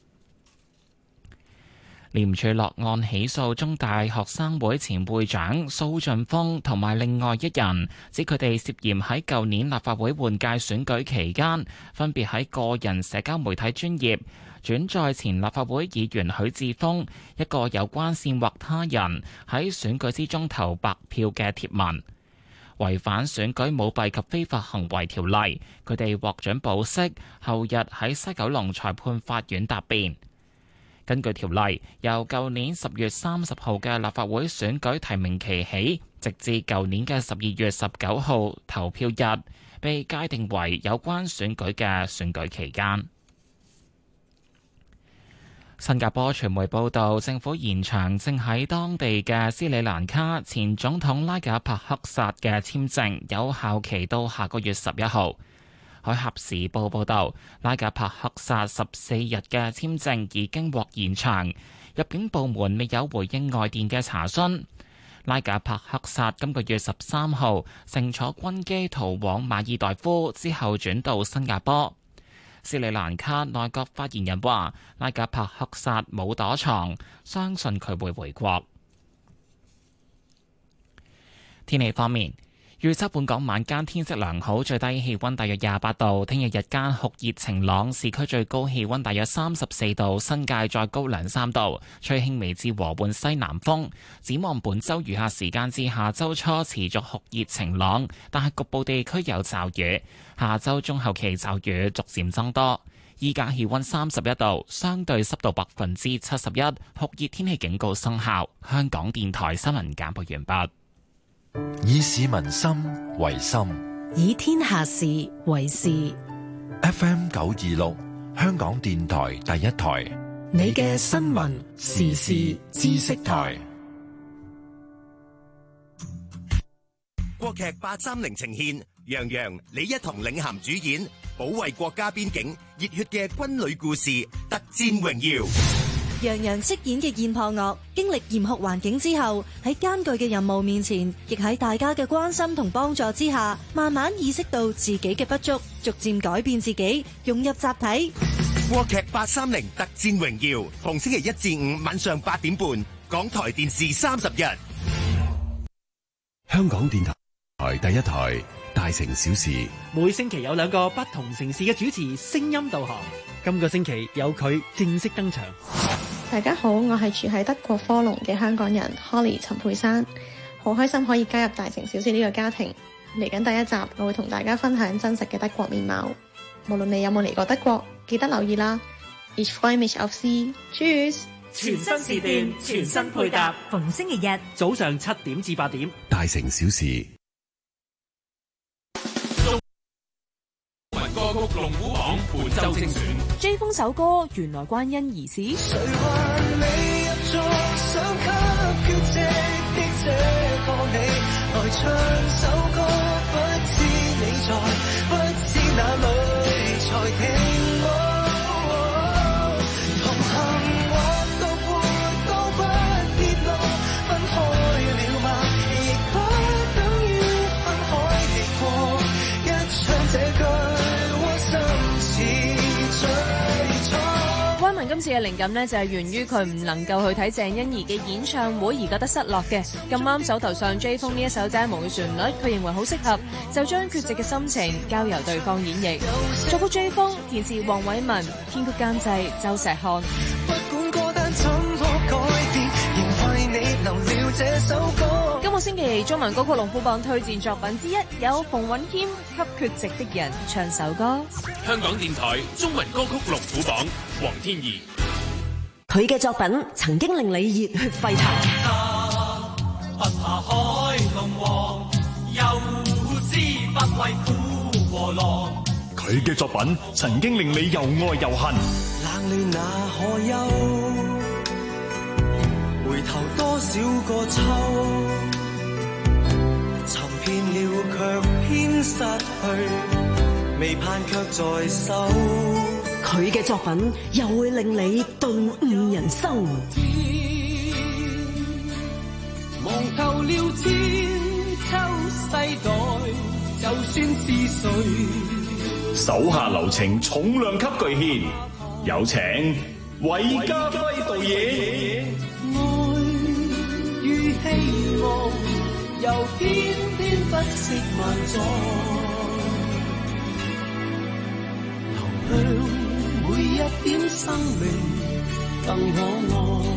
廉署落案起訴中大學生會前會長蘇俊峰同埋另外1人，指佢哋涉嫌喺舊年立法會換屆選舉期間，分別喺個人社交媒體專頁轉載前立法會議員許智峰一個有關煽惑他人喺選舉之中投白票嘅貼文，違反選舉舞弊及非法行為條例。佢哋獲准保釋，後日喺西九龍裁判法院答辯。根據條例，由舊年10月30號嘅立法會選舉提名期起，直至舊年嘅12月19號投票日，被界定為有關選舉嘅選舉期間。新加坡傳媒報道，政府延長正喺當地嘅斯里蘭卡前總統拉賈帕克薩嘅簽證有效期到下個月11號。海峽時報報道，拉賈帕克薩14日嘅簽證已經獲延長，入境部門未有回應外電嘅查詢。拉賈帕克薩今個月13號乘坐軍機逃往馬爾代夫，之後轉到新加坡。斯里蘭卡內閣發言人話，拉賈帕克薩冇躲藏，相信佢會回國。天氣方面，預測本港晚間天色良好，最低氣溫大約28度。聽日日間酷熱晴朗，市區最高氣溫大約34度，新界再高2-3度，吹輕微至和緩西南風。展望本週餘下時間至下週初持續酷熱晴朗，但係局部地區有驟雨。下週中後期驟雨逐漸增多。依家氣溫31度，相對濕度71%，酷熱天氣警告生效。香港電台新聞簡報完畢。 以市民心為心， 以天下事為事。 FM 926，香港電台第一台， 你嘅新聞時事知識台。 國劇830呈現楊洋、李一桐領銜主演，保衛國家邊境熱血嘅軍旅故事《特戰榮耀》。 楊洋飾演嘅燕破岳，經歷嚴酷環境之後，喺艱巨嘅任務面前，亦喺大家嘅關心同幫助之下，慢慢意識到自己嘅不足，逐漸改變自己，融入集體。 國劇830特戰榮耀，逢星期一至五晚上8點半，港台電視31。 香港電台第一台，大城小事。 每星期有2個不同城市嘅主持聲音導航。今個星期有佢正式登場。 大家好，我係住喺德國科隆嘅香港人 Holly 陳佩珊，好開心可以加入大城小事呢個家庭。嚟緊第一集，我會同大家分享真實嘅德國面貌。無論你有冇嚟過德國，記得留意啦。Ich freue mich auf Sie. Tschüss。 全新時段，全新配搭， 逢星期日早上7點至8點， 大城小事。 中文歌曲龍虎榜本周精選。 追風首歌原來關因而死。 誰還未入座，想給缺席的這個你，來唱首歌，不知你在，不知哪裏才聽我。 關文今次嘅靈感呢，就係源於佢唔能夠去睇鄭欣宜嘅演唱會而覺得失落嘅，咁啱手頭上追風呢一首《這無嘅旋律》，佢認為好適合，就將缺席嘅心情交由對方演繹。作曲追風，填詞黃偉文，編曲監製周石漢。 不管歌單怎麼改變，仍為你留了這首歌。 今個星期中文歌曲龍虎榜推薦作品之一，有馮允謙給缺席的人唱首歌。 香港電台中文歌曲龍虎榜，黃天怡。 佢嘅作品曾經令你熱血沸騰。 不怕海龍王，又知不畏苦和浪。 佢嘅作品曾經令你又愛又恨。 冷暖那可休，回頭多少個秋，尋遍了卻偏失去，未盼卻在手。 佢嘅作品又會令你頓悟人生。 望透了千秋世代，就算是誰。 手下留情，重量級巨獻，有請韋家輝導演。 愛與希望，又偏偏不惜萬載，流向每一點生命更可愛。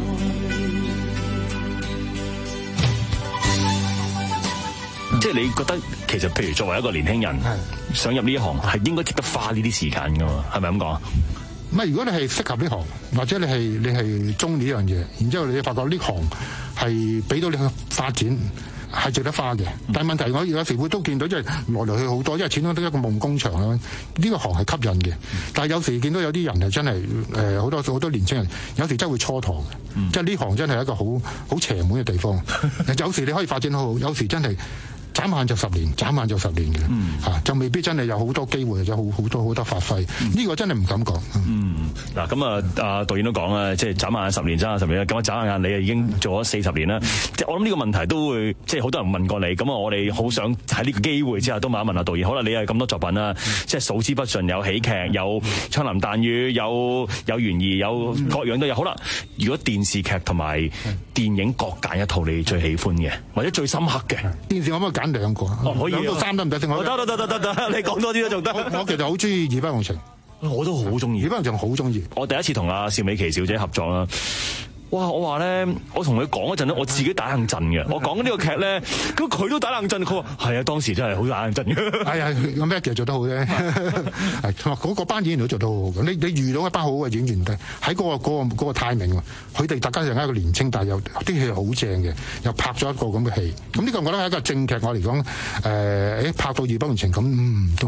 即係你覺得其實譬如作為一個年輕人想入呢一行係應該值得花呢啲時間㗎嘛？係咪咁講？ 唔係，如果你係適合呢行，或者你係中意呢樣嘢，然之後你發覺呢行係俾到你去發展，係值得花嘅。但係問題我有時會都見到，即係來來去好多，因為始終都一個夢工場啦。呢個行係吸引嘅，但係有時見到有啲人係真係好多年青人，有時真係會蹉跎嘅。即係呢行真係一個好邪門嘅地方。有時你可以發展好好，有時真係。眨眼就10年，眨眼就10年嘅，就未必真係有好多機會，有好多發揮。呢個真係唔敢講。 嗱咁啊，導演都講啦，即係眨眼10年，眨眼10年啦。咁啊，眨眼你啊已經做咗40年啦。即係我諗呢個問題都會，即係好多人問過你。咁啊，我哋好想喺呢個機會之下都問一問啊，導演。好啦，你有咁多作品啦，即係數之不盡，有喜劇，有槍林彈雨，有懸疑，有各樣都有。好啦，如果電視劇同埋電影各揀一套你最喜歡嘅，或者最深刻嘅電視，可唔可以揀2個？ 可以 2到3得唔得先？ 得，你講多啲都仲得。 我其實好中意《義不容情》， 我都好中意，《 義不容情》好中意。 我第一次同阿邵美琪小姐合作啦。哇！我話咧，我同佢講嗰陣咧，我自己打冷震嘅。我講呢個劇咧，咁佢都打冷震。佢話係啊，當時真係好打冷震嘅。 係啊，咁咩劇做得好啫？係嗰班演員都做得好好嘅。你遇到一班好嘅演員喺嗰個 timing，佢哋大家又係一個年青，但係又啲戲好正嘅，又拍咗一個咁嘅戲。咁呢個我覺得係一個正劇，我嚟講拍到義不容情咁，都好滿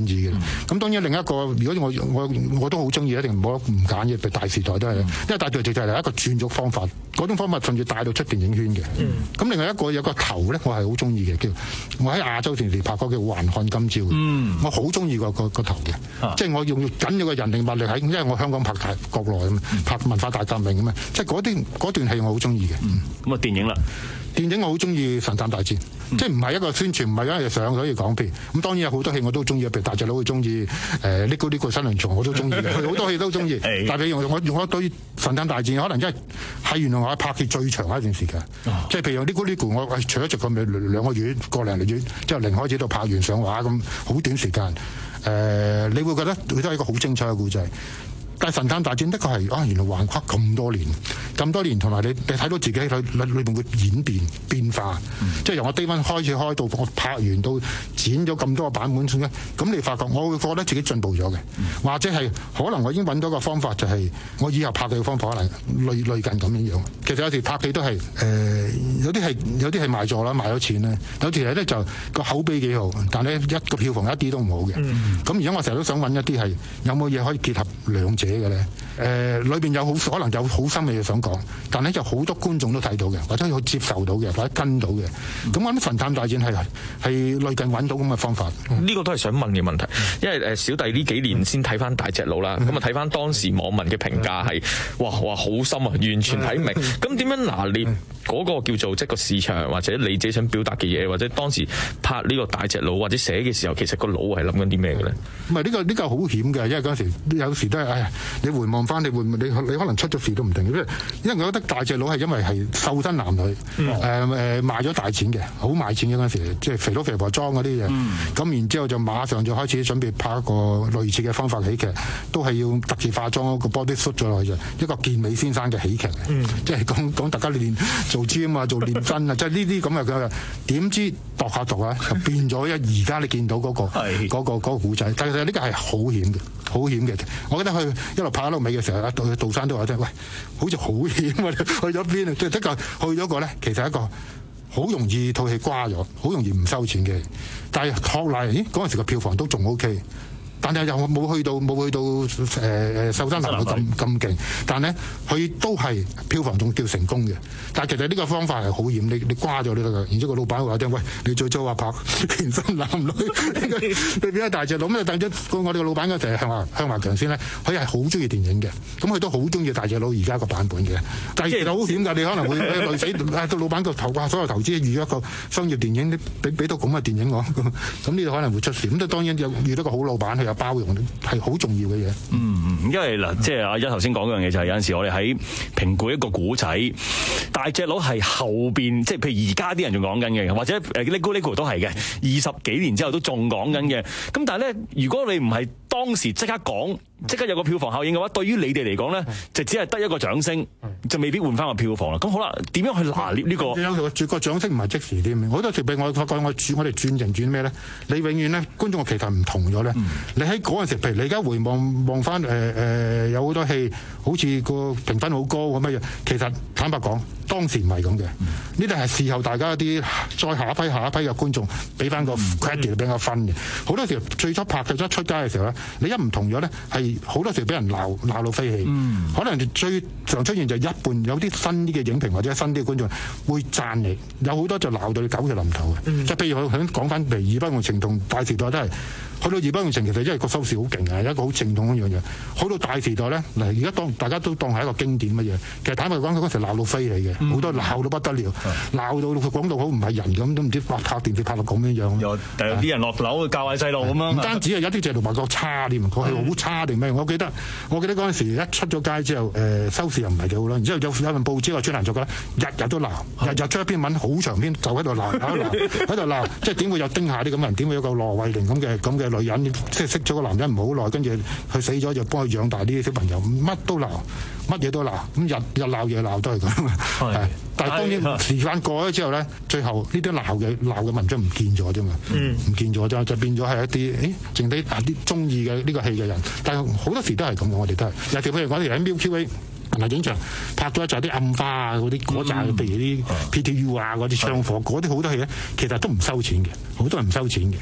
意嘅。咁當然另一個，如果我都好中意，一定唔好唔揀嘅，譬如大時代都係，因為大時代就係一個轉軸方法，嗰種方法甚至帶到出電影圈嘅。咁另外一個有個頭咧，我係好中意嘅，叫我喺亞洲電視拍過叫《橫看今朝》，我好中意個頭嘅，即係我用緊要嘅人力物力喺，因為我香港拍國內咁拍文化大革命咁啊，即係嗰段戲我好中意嘅。 咁啊電影啦。 電影我好中意《神探大戰》，即係唔係一個宣傳，唔係一日上所以講譬如咁，當然有好多戲我都中意，譬如大隻佬會中意呢個新娘床我都中意嘅，佢好多戲都中意。但係譬如我對《神探大戰》可能真係原來我拍戲最長一段時間，即係譬如呢個我除咗做咁2個月個零月之後零開始到拍完上畫咁好短時間，你會覺得佢都係一個好精彩嘅故仔。但係《神探大戰》的確係原來橫跨咁多年，同埋你睇到自己喺裏邊嘅演變化，即係由我低溫開始開到我拍完到剪咗咁多個版本咁你發覺我會覺得自己進步咗嘅，或者係可能我已經揾到個方法，就係我以後拍嘅方法可能類近咁樣。其實有時拍戲都係有啲係賣座啦，賣咗錢咧，有時咧就個口碑幾好，但係一個票房一啲都唔好嘅。咁而家我成日都想揾一啲係有冇嘢可以結合兩者嘅咧？裏邊可能有好深嘅嘢想講，但係就好多觀眾都睇到嘅，或者可以接受到嘅，或者跟到嘅。咁我諗《神探大戰》係類近揾到咁嘅方法。 呢個都係想問嘅問題，因為小弟呢幾年先睇翻大隻佬啦，咁啊睇翻當時網民嘅評價係哇好深啊，完全睇唔明。咁點樣拿捏嗰個叫做即係個市場，或者你自己想表達嘅嘢，或者當時拍呢個大隻佬或者寫嘅時候，其實個腦係諗緊啲咩嘅咧？唔係呢個好險嘅，因為嗰陣時有時都係你回望翻，你可能出咗事都唔定，因為我覺得大隻佬係因為係瘦身男女，賣咗大錢嘅，好賣錢嘅嗰陣時，即係肥佬肥婆裝嗰啲嘢。咁然之後就馬上就開始準備拍一個類似嘅方法喜劇，都係要特技化妝個 body suit 咗落去，一個健美先生嘅喜劇，即係講大家練做 gym 啊，做練身啊，即係呢啲咁嘅。點知度下度啊，就變咗而家你見到嗰個古仔，但係呢個係好險嘅。我記得佢一路拍一路尾嘅時候，杜生都話喂，好似好險啊！去咗邊啊？即係的確去咗個咧，其實係一個好容易套戲瓜咗，好容易唔收錢嘅。但係托賴，嗰陣時個票房都仲 OK。但係又冇去到瘦身男女咁勁，但係咧佢都係票房仲叫成功嘅。但係其實呢個方法係好嚴，你瓜咗呢個，然之後個老闆話聽，喂，你最早話拍健身男女，你變咗大隻佬咁啊！等咗我哋個老闆嗰陣係向華強先咧，佢係好中意電影嘅，咁佢都好中意大隻佬而家個版本嘅。但係其實好險㗎，你可能會累死到老闆個頭所有投資預一個商業電影，俾到咁嘅電影我，咁呢度可能會出事。咁當然遇到個好老闆，佢有包容係好重要嘅嘢。 因為嗱，即係阿一頭先講嗰樣嘢就係有陣時我哋喺評估一個古仔，大隻佬係後邊，即係譬如而家啲人仲講緊嘅，或者Lego 都係嘅，20幾年之後都仲講緊嘅。咁但係咧，如果你唔係當時即刻講，即刻有個票房效應嘅話，對於你哋嚟講咧，就只係得一個掌聲，就未必換翻個票房啦。咁好啦，點樣去拿捏呢個？ 有個掌聲唔係即時添，好多時俾我發覺我哋轉型轉咩咧？你永遠咧觀眾嘅期待唔同咗咧。你喺嗰陣時，譬如你而家回望翻有好多戲，好似個評分好高咁樣，其實坦白講，當時唔係咁嘅。呢啲係事後大家啲再下一批嘅觀眾俾翻個 credit 俾個分嘅。好多時最初拍嘅一出街嘅時候咧，你一唔同咗咧，係好多時俾人鬧到飛起。可能最常出現就一半有啲新啲嘅影評或者新啲嘅觀眾會讚你，有好多就鬧到你狗血淋頭嘅。即係譬如佢講翻嚟《義不容情》同《大時代》都係。去到《義不容情》其實因為個收視好勁啊，一個好正統一樣嘢。去到《大時代》咧，嗱而家大家都當係一個經典乜嘢。其實坦白講，嗰陣時鬧到飛起嘅，好多鬧到不得了，鬧到佢講到好唔係人咁，都唔知拍電視拍到咁樣樣。 有啲人落樓教壞細路咁樣。唔單止係有啲製度話個差添，佢係好差定咩？我記得嗰陣時一出咗街之後，收視又唔係幾好啦。然之後有份報紙話專欄作家日日都鬧，日日出一篇文好長篇，就喺度鬧，喺度鬧，即係點會有丁下啲咁嘅人？點會有個羅慧玲咁嘅女人，即係識咗個男人唔好耐，跟住佢死咗就幫佢養大啲小朋友，乜都鬧，乜嘢都鬧，咁日鬧夜鬧都係咁。但係當然時間過咗之後咧，最後呢啲鬧嘅文章唔見咗啫嘛，唔見咗就變咗係一啲剩低啲中意嘅呢個戲嘅人。但係好多時都係咁，我哋都係。尤其譬如我哋喺 MUQA 嗱影場拍咗一紮啲暗花啊，嗰扎譬如啲 PTU 啊嗰啲槍火嗰啲好多戲咧，其實都唔收錢嘅，好多人唔收錢嘅。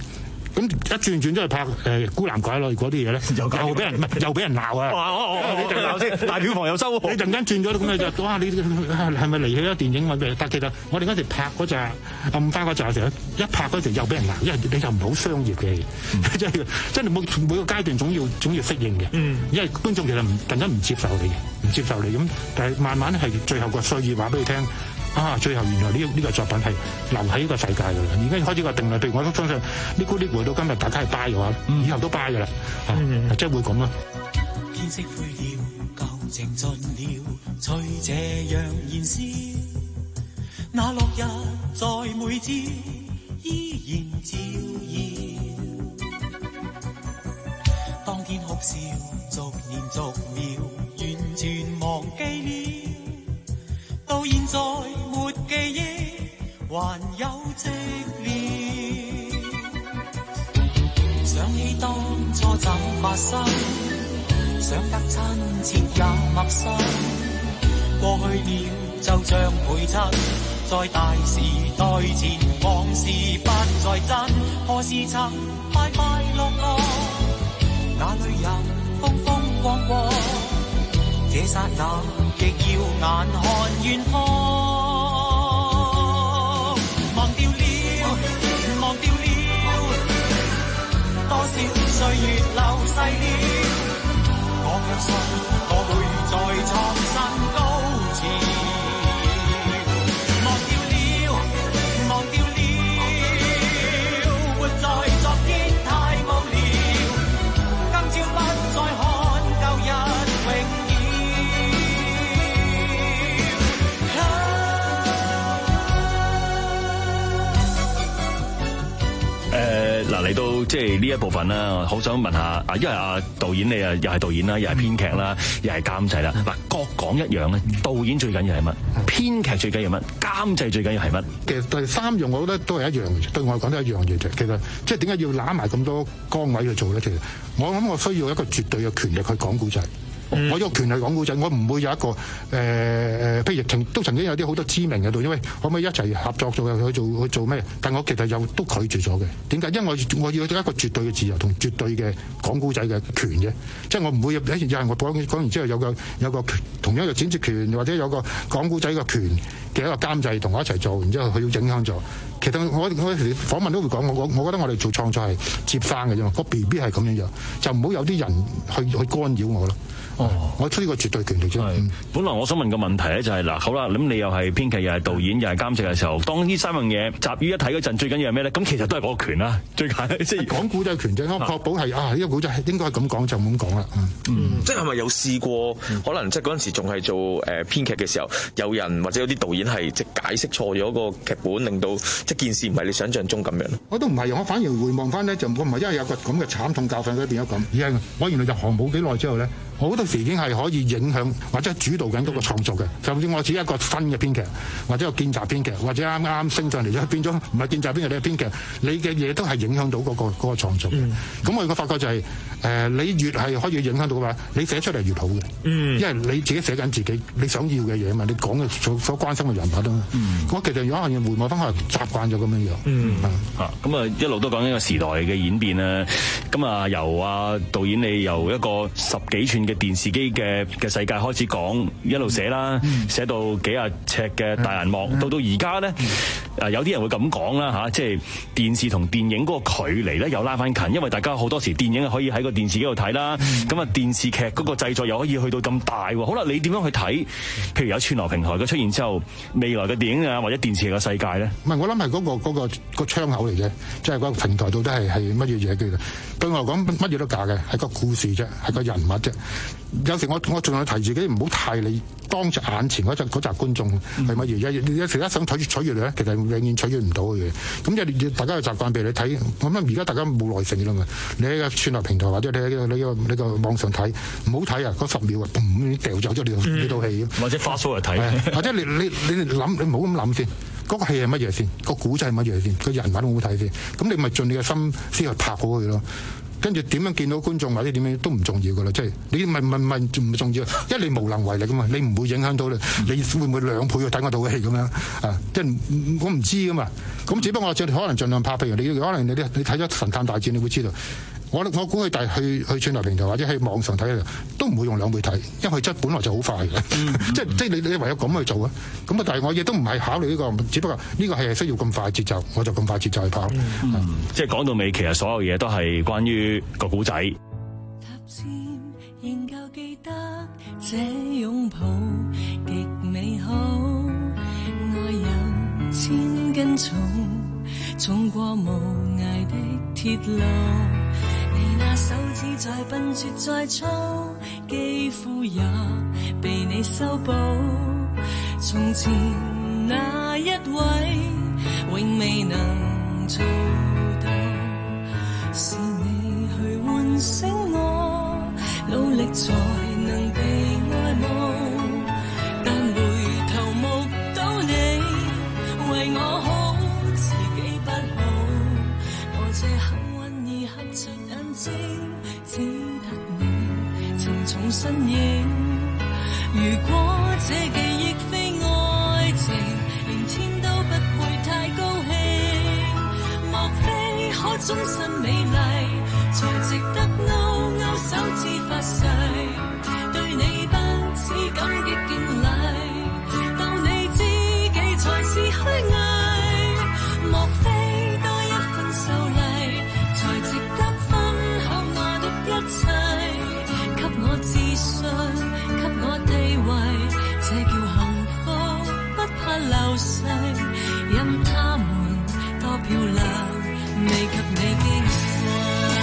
咁一轉咗去拍孤男寡女嗰啲嘢咧，又俾人鬧啊！ 你鬧先，大票房又收， 你突然間轉咗咁你就哇！你係咪離棄咗電影揾咩？但其實我哋嗰時拍嗰扎暗花嗰扎嘅時候，一拍嗰時又俾人鬧，因為你就唔好商業嘅，真係每個階段總要適應嘅。因為觀眾其實突然間唔接受你咁，但係慢慢係最後個歲月話俾你聽。最後原來呢個作品係留喺呢個世界㗎啦，已經開始個定律。譬如我都相信呢個回到今日，大家係 buy 嘅話，以後都 buy 㗎啦，即係會咁咯。 天色灰了，舊情盡了，隨這樣燃燒。那落日在每朝依然照耀。當天哭笑，逐年逐秒，完全忘記了。到現在沒記憶，還有寂寥。想起當初怎發生，想得親切也陌生。過去了就像陪襯，在大時代前往事不再真。何時曾快快樂樂，那裏人風風光光，這剎那亦要眼看遠方，忘掉了，多少歲月流逝了，我卻信我會再創新高潮。忘掉了，活在昨天太無聊，今朝不再看舊日榮耀。 嗱，嚟到即係呢一部分啦，好想問下因為導演你又係導演啦，又係編劇啦，又係監製啦。嗱，各講一樣咧，導演最緊要係乜？編劇最緊要乜？監製最緊要係乜？ 其實第三樣我覺得都係一樣嘅，對我嚟講都係一樣嘢啫。其實即係點解要攬埋咁多崗位去做咧？其實我諗我需要一個絕對嘅權力去講故仔。我有權力講故仔，我唔會有一個譬如都曾經有啲好多知名嘅導演，喂，可唔可以一齊合作去做咩？但我其實又都拒絕咗嘅。點解？因為我要一個絕對嘅自由同絕對嘅講故仔嘅權嘅，即係我唔會有人我講完之後有個同樣嘅剪接權，或者有個講故仔嘅權嘅一個監製同我一齊做，然之後佢要影響咗。其實我訪問都會講，我覺得我哋做創作係接生嘅啫嘛，個 BB 係咁樣樣，就唔好有啲人去干擾我咯。我出呢個絕對權力啫。 本來我想問個問題咧就係嗱，好啦，咁你又係編劇又係導演又係監製嘅時候，當呢三樣嘢集於一體嗰陣，最緊要係咩咧？咁其實都係嗰個權啦，最簡單即係講古仔權啫，我確保係呢個古仔應該係咁講就咁講啦。 即係咪有試過？可能即係嗰陣時仲係做編劇嘅時候，有人或者有啲導演係即係解釋錯咗個劇本，令到即係件事唔係你想象中咁樣。 我都唔係，我反而回望翻咧，就我唔係因為有個咁嘅慘痛教訓咧變咗咁，而係我原來入行冇幾耐之後咧，好多時已經係可以影響或者主導緊嗰個創作嘅。甚至我自己一個新嘅編劇，或者個見習編劇，或者啱啱升上嚟咗變咗唔係見習編劇，你係編劇，你嘅嘢都係影響到嗰個創作嘅。咁我發覺就係你越係可以影響到嘅話，你寫出嚟越好嘅。因為你自己寫緊自己你想要嘅嘢嘛，你講嘅所關心嘅人物啊嘛。我其實如果係回望翻，我習慣咗咁樣樣。 咁啊一路都講緊個時代嘅演變啦。咁啊由導演你由一個10幾寸嘅電視機嘅世界開始講，一路寫啦，寫到幾廿尺嘅大銀幕，到而家咧，有啲人會咁講啦即係電視同電影嗰個距離咧又拉翻近，因為大家好多時電影可以喺個電視機度睇啦，咁電視劇嗰個製作又可以去到咁大喎。好啦，你點樣去睇？譬如有串流平台嘅出現之後，未來嘅電影或者電視劇嘅世界咧？ 唔係，我諗係嗰個窗口嚟嘅，即係嗰個平台到底係乜嘢嘢嘅？對我嚟講乜嘢都假嘅，係個故事啫，係個人物啫。有時我仲有提自己唔好太理當着眼前嗰紮觀眾係乜嘢，有時一想取悅咧，其實永遠取悅唔到嘅嘢。咁即係大家嘅習慣，譬如你睇，我諗而家大家冇耐性㗎啦嘛。你喺個串流平台或者你個網上睇，唔好睇啊！嗰10秒啊，嘣掉走咗呢套戲。 或者花蘇嚟睇， 或者你諗，你唔好咁諗先。嗰個戲係乜嘢先？個古仔係乜嘢先？個人物好唔好睇先？咁你咪盡你嘅心思去拍好佢咯。跟住點樣見到觀眾或者點樣都唔重要噶啦，即係你咪唔重要，因為你無能為力噶嘛，你唔會影響到你會唔會2倍去睇我套戲咁樣啊？即係我唔知噶嘛， 咁只不過我可能盡量拍，譬如你可能你睇咗《神探大戰》，你會知道。我估佢去串流平台或者喺網上睇都唔會用2倍睇，因為佢本來就好快嘅，即係你唯有咁去做啊。咁啊，但係我亦都唔係考慮呢個，只不過呢個係需要咁快節奏，我就咁快節奏去跑。 即係講到尾，其實所有嘢都係關於個古仔。 仍舊記得這擁抱極美好，愛有千斤重，衝過無涯的鐵路。你那手指再笨拙再粗，肌膚也被你修補。從前那一位永未能做到，是你去喚醒我，努力才能被愛慕。但回頭目睹你為我好，自己不好。我這幸運兒合着眼睛，只得你情重身影。如果這記憶非愛情，連天都不會太高興。莫非可終身美麗，才值得勾勾手指發誓，對你不止感激敬禮，當你知己才是虛偽。莫非多一份秀麗，才值得分享我的一切，給我自信，給我地位，這叫幸福，不怕流逝，任他們多漂亮，未及你矜貴。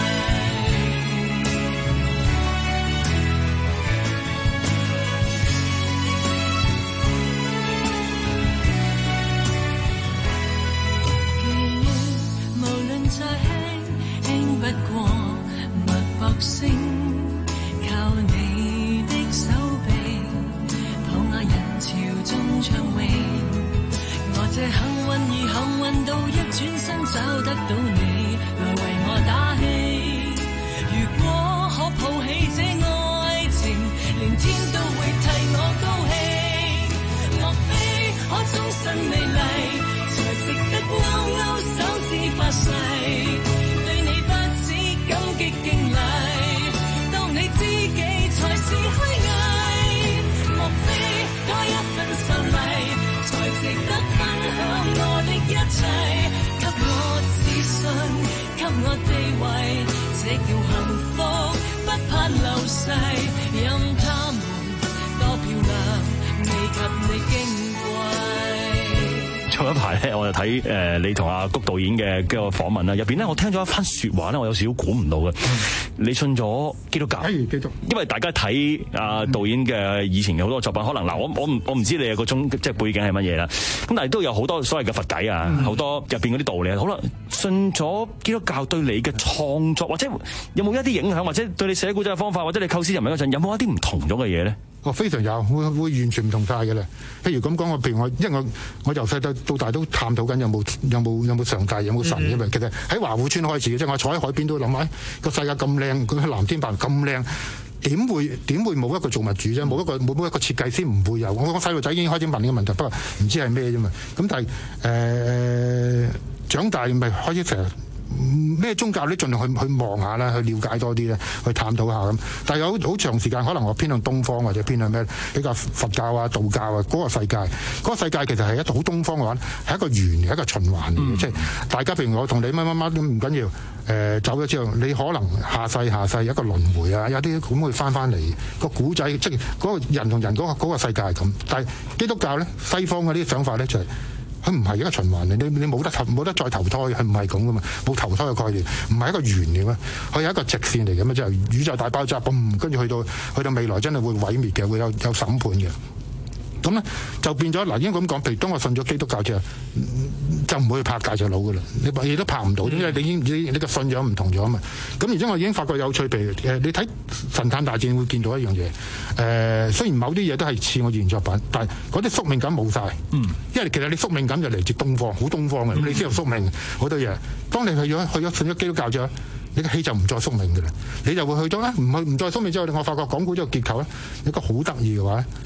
記憶無論再輕，輕不過脈搏聲，靠你的手臂，抱我人潮中暢泳。我這幸運兒幸運到一轉身找得到你，來為我打氣。如果可抱起這愛情，連天都會替我高興。莫非可終身美麗，才值得勾勾手指發誓，對你不止感激敬禮，當你知己才是虛偽。莫非多一份秀麗，才值得分享我的一切，給我自信，給我地位，這叫幸福，不怕流逝，任他們多漂亮，未及你矜貴。 早一排咧，我就睇你同阿谷導演嘅個訪問啦，入邊咧我聽咗一番説話咧，我有少少估唔到嘅。你信咗基督教？ 基督。因為大家睇阿導演嘅以前嘅好多作品，可能嗱我唔知你個種即係背景係乜嘢啦。咁但係都有好多所謂嘅佛偈啊，好多入邊嗰啲道理。好啦，信咗基督教對你嘅創作或者有冇一啲影響，或者對你寫古仔嘅方法，或者你構思人物嗰陣有冇一啲唔同咗嘅嘢咧？ 非常有，會完全唔同晒嘅啦。譬如咁講，譬如因為我由細到大都探討緊有冇上帝，有冇神嘅嘛。其實喺華富村開始嘅，即係我坐喺海邊都諗下，個世界咁靚，佢藍天白雲咁靚，點會冇一個造物主啫？冇一個設計師唔會有。我細路仔已經開始問呢個問題，不過唔知係咩啫嘛。咁但係長大咪開始成日。咩宗教都盡量去望下啦，去了解多啲咧，去探討下咁。但係有好長時間，可能我偏向東方或者偏向咩比較佛教啊、道教啊嗰個世界。嗰個世界其實係一個好東方嘅話，係一個圓嘅一個循環嘅，即係大家譬如我同你乜都唔緊要。走咗之後，你可能下世一個輪迴啊，有啲咁會翻嚟個古仔，即係嗰個人同人嗰個世界係咁。但係基督教咧，西方嗰啲想法咧就係。佢唔係一個循環嚟，你冇得再投胎，佢唔係咁噶嘛，冇投胎嘅概念，唔係一個圓嚟嘅，佢係一個直線嚟嘅嘛，即係宇宙大爆炸，跟住去到未來真係會毀滅嘅，會有審判嘅。咁咧就變咗嗱，應該咁講，譬如當我信咗基督教之後，就唔會去拍大隻佬噶啦，你都拍唔到，因為你個信仰唔同咗啊嘛。咁而家我已經發覺有趣，譬如你睇《神探大戰》會見到一樣嘢，雖然某啲嘢都係似我以前作品，但係嗰啲宿命感冇晒。因為其實你宿命感就嚟自東方，好東方嘅，咁你先有宿命好多嘢。當你去咗信咗基督教之後，你個氣就唔再宿命嘅啦，你就會去咗咧，唔再宿命之後，我發覺講古呢個結構咧，一個好得意嘅話咧。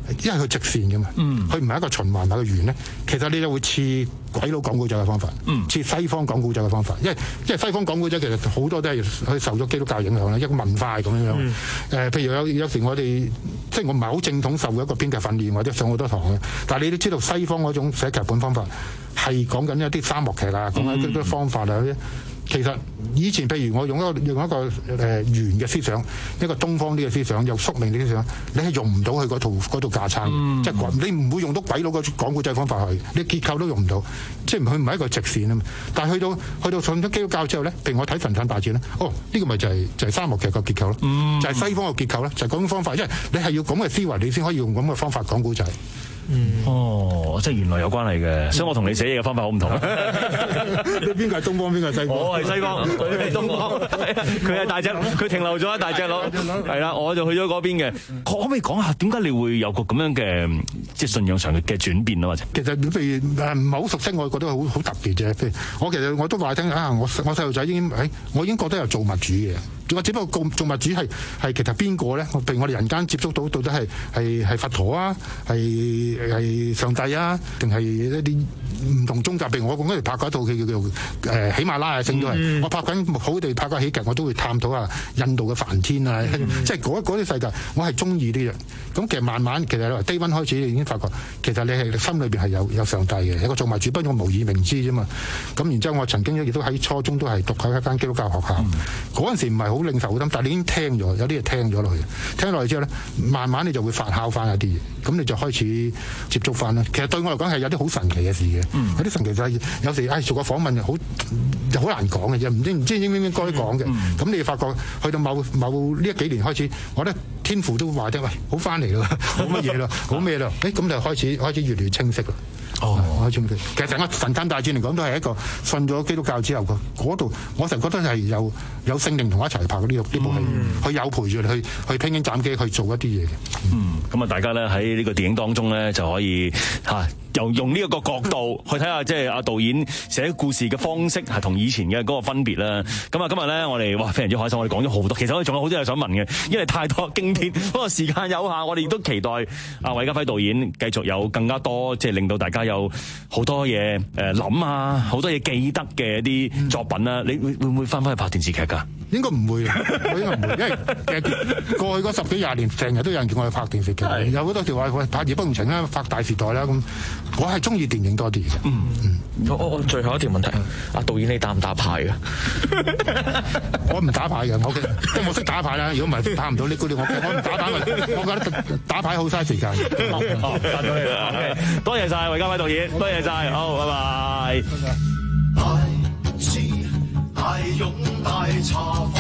因為佢直線嘅嘛，佢唔係一個循環，係個圓咧。其實你就會似鬼佬講古仔嘅方法，似西方講古仔嘅方法。因為西方講古仔其實好多都係佢受咗基督教影響啦，一個文化咁樣。譬如有時我哋即係我唔係好正統受一個編劇訓練或者上好多堂嘅，但係你都知道西方嗰種寫劇本方法係講緊一啲沙漠劇啊，講緊啲方法啊。其實以前譬如我用一個圓嘅思想，一個東方啲嘅思想，有宿命啲思想，你係用唔到佢嗰套架撐，即係你唔會用到鬼佬嗰講古仔方法去，你結構都用唔到，即係佢唔係一個直線啊嘛。但係去到信咗基督教之後咧，譬如我睇神探大戰咧，呢個咪就係沙漠劇個結構咯，就係西方嘅結構咧，就係嗰種方法，因為你係要咁嘅思維，你先可以用咁嘅方法講古仔。 即係原來有關係嘅，所以我同你寫嘢嘅方法好唔同。 你邊個係東方，邊個係西方？ 我係西方，佢係東方。佢係大隻，佢停留咗一大隻佬，係啦，我就去咗嗰邊嘅。可唔可以講下點解你會有個咁樣嘅即係信仰上嘅轉變啊？或者其實譬如唔係好熟悉，我覺得好特別啫。譬如其實我都話聽我細路仔我已經覺得有造物主嘅。我只不過造物主係其實邊個咧？譬如我哋人間接觸到底係佛陀啊，係上帝啊，定係一啲唔同宗教？譬如我嗰陣拍過一套戲叫做喜馬拉雅星都係，我拍緊好地拍過喜劇，我都會探討下印度嘅梵天啊，即係嗰啲世界，我係中意啲嘅。咁其實慢慢其實低溫開始，你已經發覺其實你係心裏邊係有上帝嘅，有個造物主，不過我無以名之啫嘛。咁然之後我曾經亦都喺初中都係讀喺一間基督教學校，嗰陣時唔係好領受好，但係你已經聽咗，有啲嘢聽咗落去，聽落去之後咧，慢慢你就會發酵翻一啲嘢，咁你就開始接觸翻啦。其實對我嚟講係有啲好神奇嘅事嘅，有啲神奇就係有時做個訪問好難講嘅啫，唔知應唔應該講嘅。咁你發覺去到某呢幾年開始，我覺得天父都話啫，喂，好翻嚟咯，好乜嘢咯，好咩咯？咁就開始越嚟越清晰啦。開始其實成個神探大戰嚟講，都係一個信咗基督教之後嗰度，我成日覺得係有聖靈同我一齊拍呢部戲，佢有陪住你去披荊斬棘去做一啲嘢嘅。 咁啊，大家咧喺呢個電影當中咧就可以又用呢一個角度去睇下，即係阿導演寫故事嘅方式係同以前嘅嗰個分別啦。咁啊，今日咧我哋非常之開心，我哋講咗好多，其實我哋仲有好多嘢想問嘅，因為太多經典，不過時間有限，我哋亦都期待阿韋家輝導演繼續有更加多，即係令到大家有好多嘢諗啊，好多嘢記得嘅一啲作品啦。你會唔會翻返去拍電視劇㗎？ 應該唔會，我應該唔會，因為過去嗰10幾20年，成日都有人叫我去拍電視劇，有好多條話喂拍《義不容情》啦，拍《大時代》啦，咁我係中意電影多啲嘅。 我最後一條問題，阿導演你打唔打牌㗎？ 我唔打牌嘅，即係我識打牌啦。如果唔係打唔到呢嗰啲，我唔打牌，我覺得打牌好嘥時間。 答到你啦 ，OK， 多謝晒韋家輝導演，多謝晒，好，拜拜。 大智大勇大茶飯，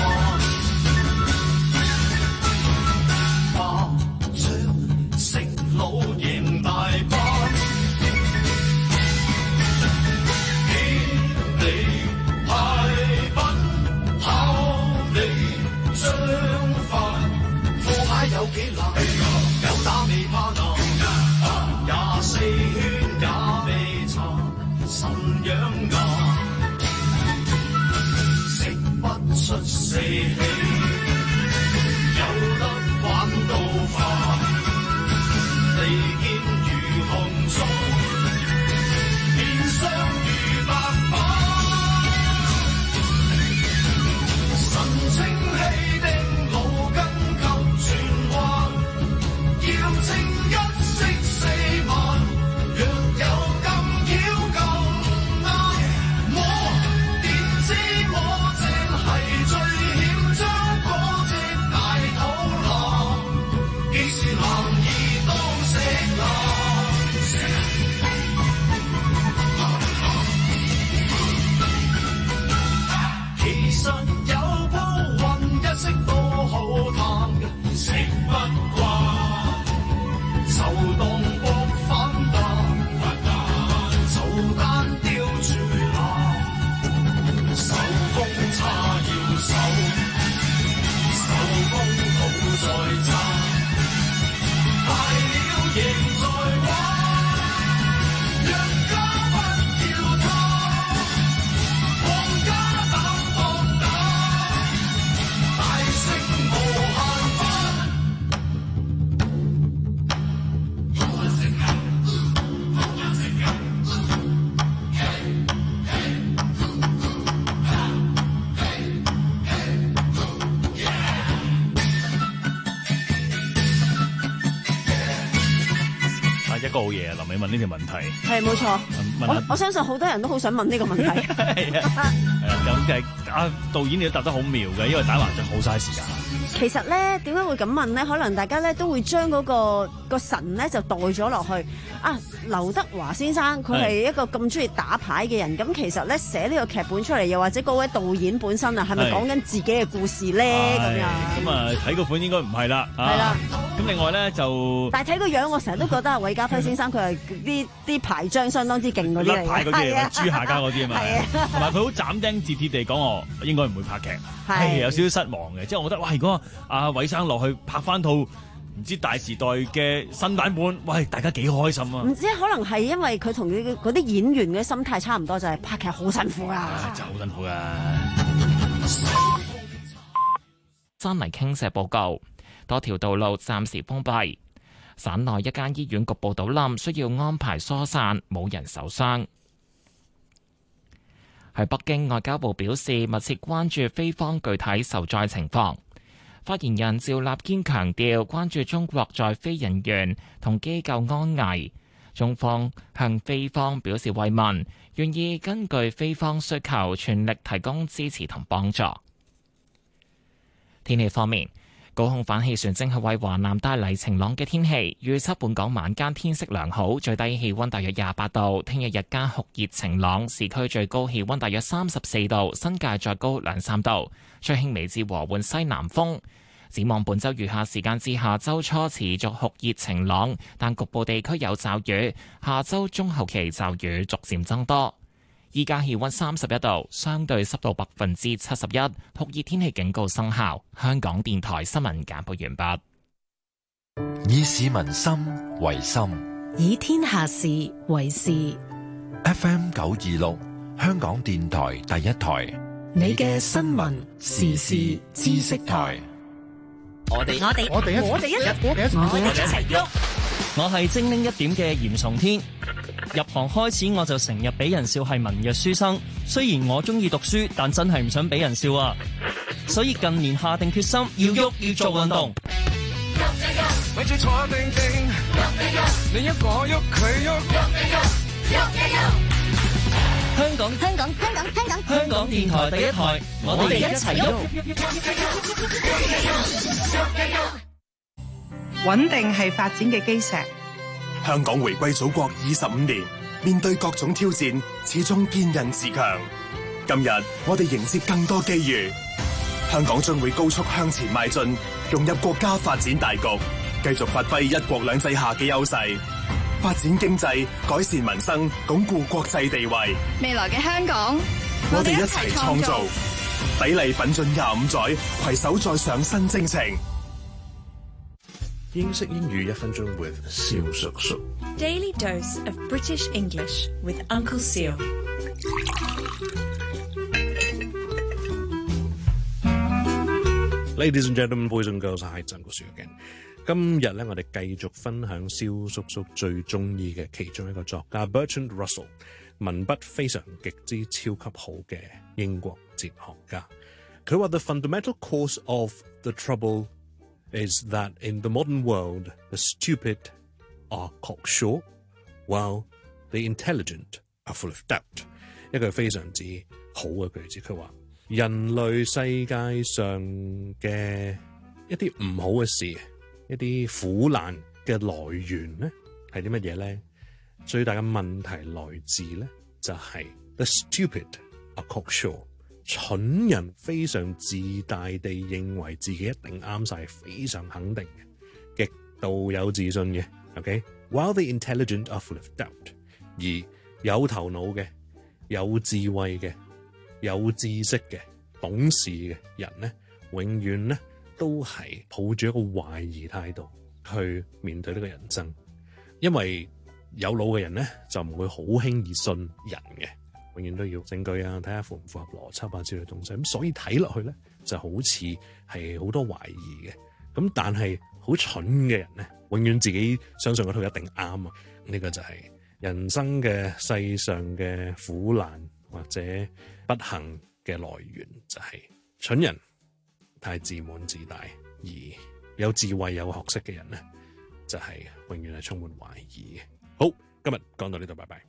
麻雀食老贏大班，見你派品考你章法，副牌有幾難，有打未怕難，24圈也未查，神養眼。出四氣，有得玩到化，利劍如紅燭，面相如白髮，神清氣的腦筋急轉彎。 個好嘢啊！林美問呢條問題係冇錯，我相信好多人都好想問呢個問題。 係啊，咁就係導演你都答得好妙嘅，因為打麻雀好嘥時間。 其實咧，點解會咁問咧？可能大家咧都會將嗰個神咧就代咗落去啊。劉德華先生佢係一個咁中意打牌嘅人，咁其實咧寫呢個劇本出嚟，又或者嗰位導演本身啊，係咪講緊自己嘅故事咧？咁樣咁啊，睇個款應該唔係啦。 係啦。 咁另外咧就， 但係睇個樣，我成日都覺得韋家輝先生佢係啲牌張相當之勁嗰啲嚟嘅， 牌嗰啲嚟，朱下家嗰啲啊嘛。 係啊， 同埋佢好斬釘截鐵地講我應該唔會拍劇，係有少少失望嘅。即係我覺得，哇！如果阿韋生落去拍翻套唔知大時代嘅新版本，喂，大家幾開心啊！ 唔知可能係因為佢同嗰啲演員嘅心態差唔多，就係拍劇好辛苦啊！ 真係好辛苦噶。 山泥傾瀉報告，多條道路暫時封閉。省內一間醫院局部倒冧，需要安排疏散，冇人受傷。喺北京，外交部表示密切關注菲方具體受災情況。發言人趙立堅強調，關注中國在菲人員同機構安危，中方向菲方表示慰問，願意根據菲方需求全力提供支持同幫助。天氣方面，高空反氣旋正係為華南帶嚟晴朗嘅天氣，預測本港晚間天色良好，最低氣溫大約28度。聽日日間酷熱晴朗，市區最高氣溫大約34度，新界再高2-3度，吹輕微至和緩西南風。展望本週餘下時間至下週初持續酷熱晴朗，但局部地區有驟雨。下週中後期驟雨逐漸增多。依家氣溫31度，相對濕度71%，酷熱天氣警告生效。香港電台新聞簡報完畢。 以市民心為心， 以天下事為事。 FM 926，香港電台第一台， 你嘅新聞時事知識台。 我哋一齊喐。 我係精靈一點嘅嚴崇天。入行開始我就成日俾人笑係文弱書生，雖然我中意讀書，但真係唔想俾人笑啊！所以近年下定決心要喐，要做運動。 咪住坐定定，你一個喐佢喐， 香港電台第一台，我哋一齊喐。穩定係發展嘅基石。 香港回歸祖國25年，面對各種挑戰，始終堅韌自強。今日我哋迎接更多機遇，香港將會高速向前邁進，融入國家發展大局，繼續發揮一國兩制下嘅優勢，發展經濟，改善民生，鞏固國際地位。 未來嘅香港， 我哋一齊創造，砥礪奮進25載，攜手再上新征程。 英式英語1分鐘 with 蕭叔叔。 Daily dose of British English with Uncle Seal。 Ladies and gentlemen, boys and girls, hi, Uncle Seal again。今日咧，我哋繼續分享蕭叔叔最中意嘅其中一個作家 Bertrand Russell， 文筆非常極之超級好嘅英國哲學家。佢話 The fundamental cause of the trouble is that in the modern world, the stupid are cocksure, while the intelligent are full of doubt。 一個非常之好嘅句子，佢話人類世界上嘅一啲唔好嘅事，一啲苦難嘅來源咧係啲乜嘢咧？最大嘅問題來自咧就係 the stupid are cocksure。蠢人非常自大地認為自己一定啱晒，非常肯定嘅，極度有自信嘅。OK，while the intelligent are full of doubt， 而有頭腦嘅、有智慧嘅、有知識嘅、懂事嘅人咧，永遠咧都係抱住一個懷疑態度去面對呢個人生，因為有腦嘅人咧就唔會好輕易信人嘅。永遠都要證據啊，睇下符唔符合邏輯啊之類嘅東西。咁所以睇落去咧，就好似係好多懷疑嘅。咁但係好蠢嘅人咧，永遠自己相信嗰套一定啱啊。呢個就係人生嘅世上嘅苦難或者不幸嘅來源，就係蠢人太自滿自大，而有智慧有學識嘅人咧，就係永遠係充滿懷疑嘅。 好，今日講到呢度，拜拜。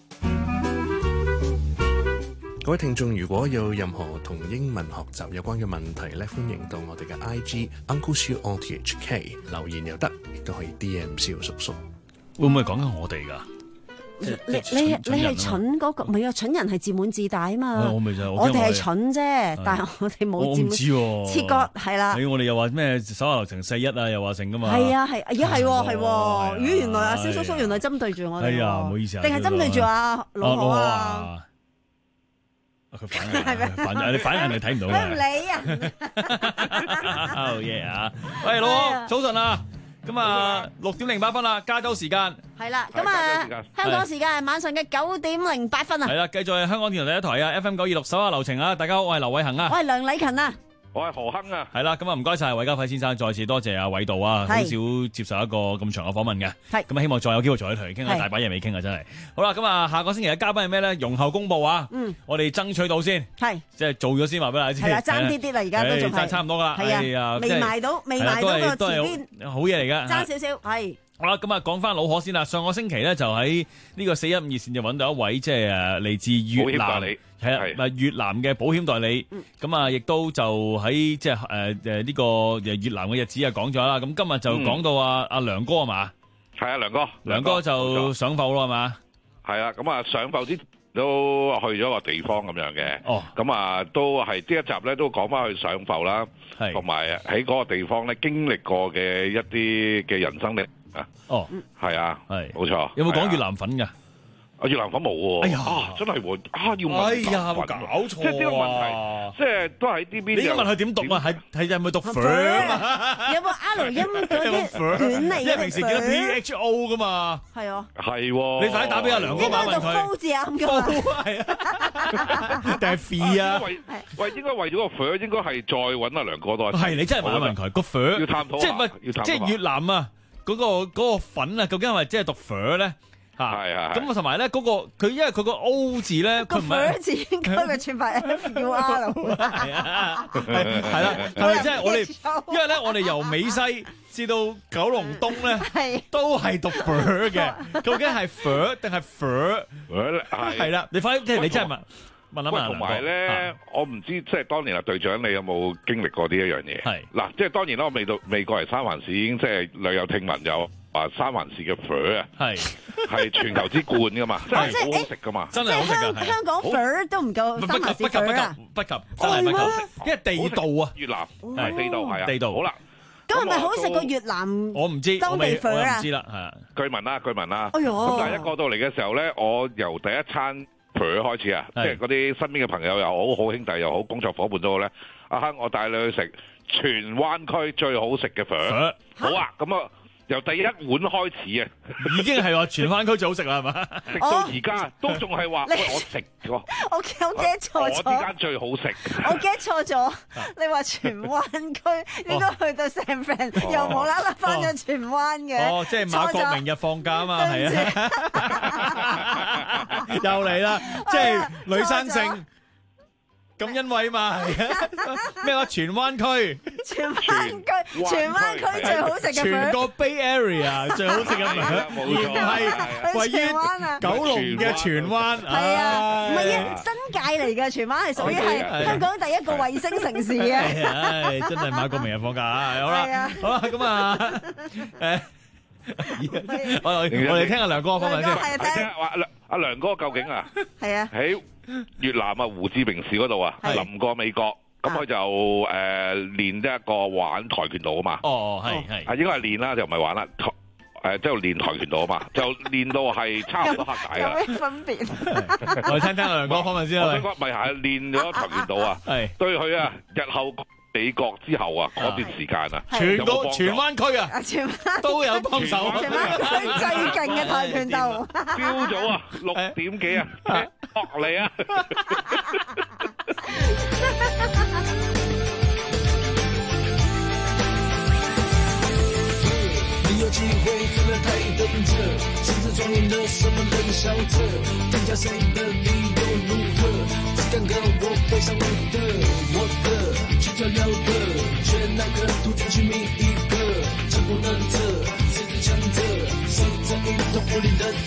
各位聽眾，如果有任何同英文學習有關嘅問題咧，歡迎到我哋嘅 IG Uncle Siu on THK 留言又得，亦都可以 DM 蕭叔叔。 會唔會講緊我哋㗎？ 你係蠢嗰個，唔係啊！蠢人係自滿自大啊嘛。 我哋係蠢啫，但係我哋冇自滿。切割係啦。 我哋又話咩手下留情41啊，又話成㗎嘛。 係啊係，咦係喎。原來阿蕭叔叔原來針對住我哋。 係啊，唔好意思啊。 定係針對住阿老何啊？ 佢反應，你反應係睇唔到嘅。 佢唔理啊。 Oh yeah 啊！喂，老何，早晨啊！咁啊，6:08啦，加州時間係啦，咁啊，香港時間係晚上嘅9:08啊。 係啦，繼續係香港電台第一台啊 ，FM 926手下留情啊！大家好，我係劉偉恒啊， 我係梁禮勤啊。 我係何亨啊， 係啦，咁啊唔該晒韋家輝先生，再次多謝阿韋導啊，好少接受一個咁長嘅訪問嘅，係咁啊，希望再有機會再同你傾下，大把嘢未傾啊，真係。好啦，咁啊下個星期嘅嘉賓係咩咧？容後公佈啊，我哋爭取到先，係即係做咗先話俾大家知，係啦，爭啲啲啦，而家都仲係差唔多啦，係啊，未埋到個前邊，好嘢嚟㗎，爭少少，係。好啦，咁啊講翻老何先啦。上個星期咧就喺呢個415熱線就揾到一位即係嚟自越南，係啊，越南嘅保險代理。咁啊，亦都就喺即係呢個越南嘅日子啊講咗啦。咁今日就講到阿梁哥係嘛？ 係啊，梁哥就上埠咯係嘛？ 係啊，咁啊上埠之前都去咗個地方咁樣嘅。哦，咁啊都係呢一集咧都講翻去上埠啦，同埋喺嗰個地方咧經歷過嘅一啲嘅人生歷。哦，係啊，係冇錯。 有冇講越南粉㗎？ 越南粉冇喎。哎呀，真係喎，要問。 哎呀，冇搞錯。 即係呢個問題，即係都喺呢邊。 你應該問佢點讀啊？係咪讀 fur 啊？ 有冇 R 音嗰啲卷嚟嘅？ 因為平時見到 PHO 噶嘛。係啊。係喎。你快啲打俾阿梁哥問佢。 應該讀 fo 字啱㗎。 係啊。定係 fee 啊？ 應該為咗個 fur 應該係再揾阿梁哥多。 係你真係問佢個 fur 要探討下。 即係越南啊！嗰個粉啊，究竟係咪即係讀 fur 咧？嚇，咁啊同埋咧嗰個佢因為佢個 O 字咧，佢唔係 fur 字應該係串法 FUR 係啊，係啦，係咪即係我哋？因為咧我哋由美西至到九龍東咧，都係讀 fur 嘅，究竟係 fur 定係 fur？係啦，你快啲即係你真係問。 同埋咧，我唔知即係當年啊，隊長你有冇經歷過呢一樣嘢？係嗱，即係當然啦，我未過嚟三藩市已經即係略有聽聞有話三藩市嘅 fur 啊，係全球之冠噶嘛，真係好好食噶嘛， 真係好食㗎。 香港 fur 都唔夠三藩市 fur 啊， 不及，真係不及，因為地道啊， 越南係地道係啊， 地道好啦。 咁係咪好食過越南？ 我唔知， 當地 fur 啊， 我唔知啦，係啊， 據聞啦。 哎呦！ 咁但係一過到嚟嘅時候咧，我由第一餐fur開始啊，即係嗰啲身邊嘅朋友又好，好兄弟又好，工作夥伴都好咧。阿亨，我帶你去食荃灣區最好食嘅fur。好啊，咁啊，由第一碗開始啊， 已經係話荃灣區最好食啦，係嘛？ 食到而家都仲係話，喂，我食過。 我記錯咗。 我呢間最好食。 我記錯咗，你話荃灣區應該去到 San Fran，又無啦啦翻咗荃灣嘅。 哦，即係馬國明日放假啊嘛，係啊，又嚟啦，即係女生性。咁欣慰嘛，係啊！咩話？荃灣區， 荃灣區最好食嘅， 全個 Bay Area 最好食嘅粉，而唔係位於九龍嘅荃灣。 係啊，唔係啊，新界嚟嘅荃灣係屬於係香港第一個衛星城市啊！ 唉，真係馬國明日放假啊！好啦，好啦，咁啊，我哋聽下梁哥講埋先。 聽阿梁哥究竟啊？係啊，喺越南啊，胡志明市嗰度啊，臨過美國，咁佢就練一個玩跆拳道啊嘛。哦，係啊，應該係練啦，就唔係玩啦。即係練跆拳道啊嘛，就練到係差唔多黑帶啦。 有咩分別？ 我哋聽聽梁哥講埋先啦。 咪係練咗跆拳道啊？係對佢啊，日後美國之後啊，嗰段時間啊， 全個荃灣區啊，都有幫手。 荃灣區最勁嘅跆拳道。 朝早啊，6點幾啊，落嚟啊！ 你有機會真的太等着，甚至裝演了什麼冷笑着，評價誰的理由如何？只敢跟我背上我的，去照耀的，選那個途徑去覓一個，成功能者，誰最強者，誰證明痛苦裡的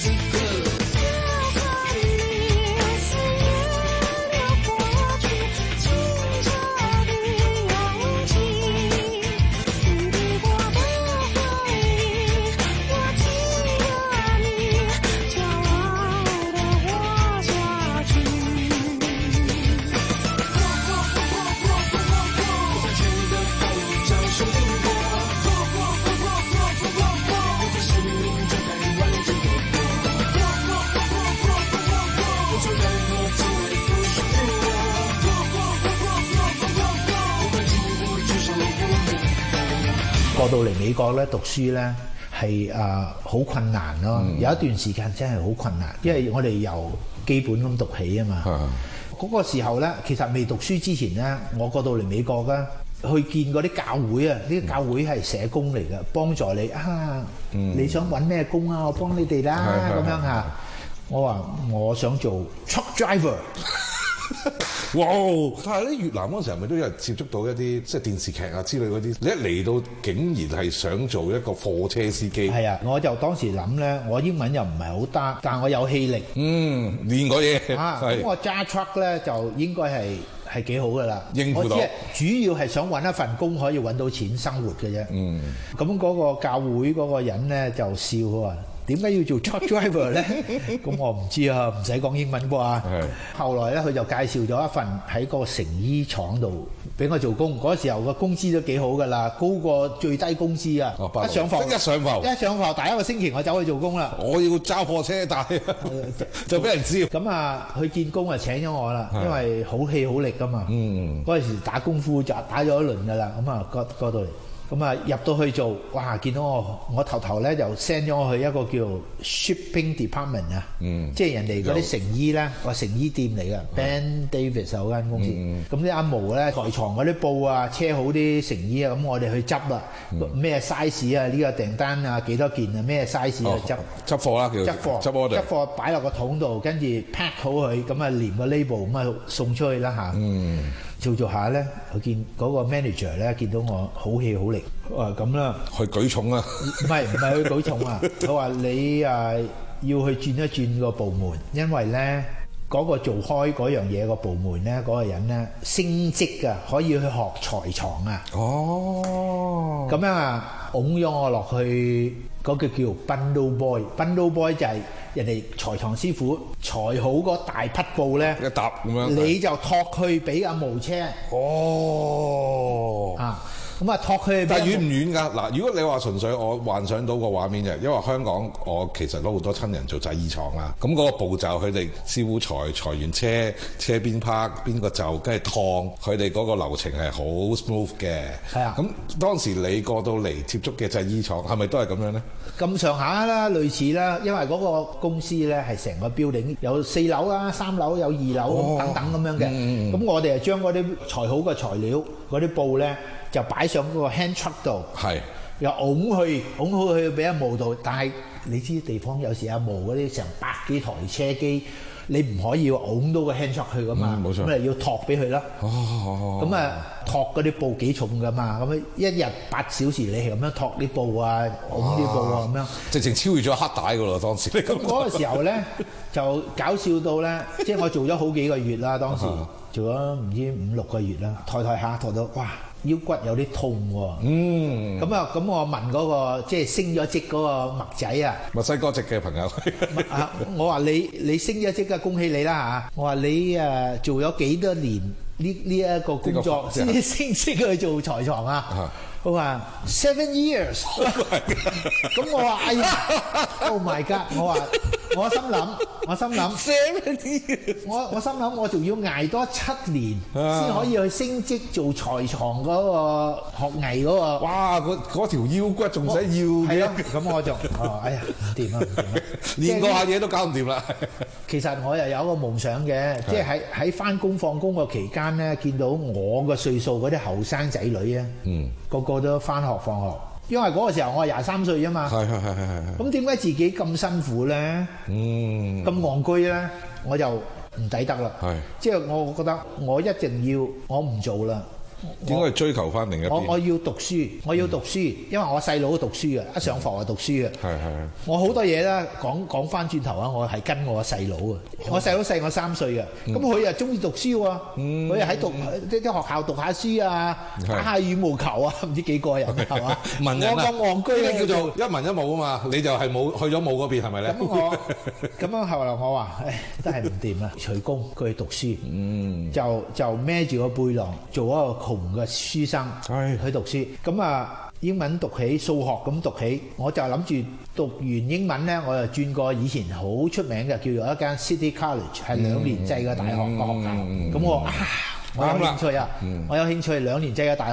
過到嚟美國咧讀書咧係好困難咯，有一段時間真係好困難，因為我哋由基本咁讀起啊嘛。嗰個時候咧，其實未讀書之前咧，我過到嚟美國咧，去見嗰啲教會啊，呢啲教會係社工嚟嘅，幫助你你想揾咩工啊？我幫你哋啦咁樣嚇。我話我想做 truck driver。 哇！但係咧越南嗰陣時係咪都有接觸到一啲即係電視劇啊之類嗰啲？你一嚟到竟然係想做一個貨車司機？ 係啊，我就當時諗咧，我英文又唔係好得，但我有氣力。 練過嘢。 咁我揸 truck 咧就應該係幾好噶啦。應付到。我只係主要係想揾一份工可以揾到錢生活嘅啫。咁嗰個教會嗰個人咧就笑佢話：點解要做 truck driver 咧？咁我唔知啊，唔使講英文啩。後來咧，佢就介紹咗一份喺個成衣廠度俾我做工。嗰時候個工資都幾好噶啦，高過最低工資啊！一上浮，第一個星期我走去做工啦。 我要揸貨車，但係就俾人知。 咁佢見工就請咗我啦，因為好氣好力噶嘛。嗰陣時打功夫就打咗一輪噶啦，咁過到嚟。咁入到去做，哇！見到我頭咧就 send 咗我去一個叫 shipping department 啊，即係人哋嗰啲成衣咧，個成衣店嚟嘅 Ben Davis 嗰間公司。咁啲阿毛咧台床嗰啲布啊，車好啲成衣啊，咁我哋去執啦。咩 size 啊？呢個訂單啊幾多件啊？咩 size 去執貨啦，叫執貨擺落個桶度，跟住 pack 好佢，咁連個 label 咁送出去啦嚇。做下咧，佢見嗰個 manager 咧見到我好氣好力，話咁啦， 去舉重啊？ 唔係去舉重啊！佢話你要去轉一轉個部門，因為咧嗰個做開嗰樣嘢個部門咧，嗰個人咧升職啊，可以去學裁床啊。咁樣拱咗我落去嗰個叫 bundle boy。bundle boy 就係人哋裁床師傅裁好嗰大匹布咧， 一沓咁樣， 你就托佢俾阿毛車。咁托佢。 但係遠唔遠㗎？嗱，如果你話純粹我幻想到個畫面嘅，因為香港我其實都好多親人做製衣廠啦。咁嗰個步驟，佢哋師傅裁完車邊拍邊個袖，跟住燙，佢哋嗰個流程係好 smooth 嘅。係啊。咁當時你過到嚟接觸嘅製衣廠，係咪都係咁樣咧？咁上下啦，類似啦，因為嗰個公司咧係成個 building 有4樓啦、3樓有2樓等等咁樣嘅。咁我哋係將嗰啲裁好嘅材料嗰啲布咧，就擺上嗰個 hand truck 度，又拱好去俾阿毛度。但係你知地方有時阿毛嗰啲成100幾台車機，你唔可以拱到個 hand truck 去噶嘛，咁咪要托俾佢啦。咁托嗰啲布幾重噶嘛，咁一日8小時你係咁樣托啲布啊，拱啲布啊咁樣，直情超越咗黑帶噶咯當時。咁嗰個時候咧就搞笑到咧，即係我做咗好幾個月啦，當時做咗唔知5-6個月啦，抬下抬到哇！腰骨有啲痛喎，咁我問嗰個即係升咗職嗰個麥仔啊，墨西哥籍嘅朋友，我話你升咗職啊，恭喜你啦嚇！我話你做咗幾多年呢一個工作先升職去做裁床啊？佢話 7 years， 咁我話哎呀 ，Oh my god！ 我心諗 7 years， 我心諗我仲要捱多7年先可以去升職做裁床嗰個學藝嗰個。哇！嗰條腰骨仲使要嘅，咁我就哎呀唔掂啊，練過下嘢都搞唔掂啦。其實我又有一個夢想嘅，即係喺翻工放工個期間咧，見到我個歲數嗰啲後生仔女啊，個個都翻學放學，因為嗰個時候我係23歲啊嘛。係。咁點解自己咁辛苦咧？咁戇居咧，我就唔抵得啦。即係我覺得我一定要，我唔做啦。應該係追求翻另一邊。我要讀書，因為我細佬都讀書嘅，一上課就讀書嘅。我好多嘢咧講翻轉頭啊，我係跟我細佬啊。我細佬細我3歲嘅，咁佢又中意讀書喎，佢又喺啲學校讀下書啊，打下羽毛球啊，唔知幾過癮係嘛？文人啊，我咁戇居咧，叫做一文一武啊嘛，你就係冇去咗武嗰邊係咪咧？咁樣後來我話，真係唔掂啊！徐公佢去讀書，就孭住個背囊做一個窮嘅書生去讀書，咁英文讀起，數學咁讀起，我就諗住讀完英文咧，我就轉過以前好出名嘅叫做一間 City College， 係2年制嘅大學個學校。咁我有興趣啊，我有興趣2年制嘅大學。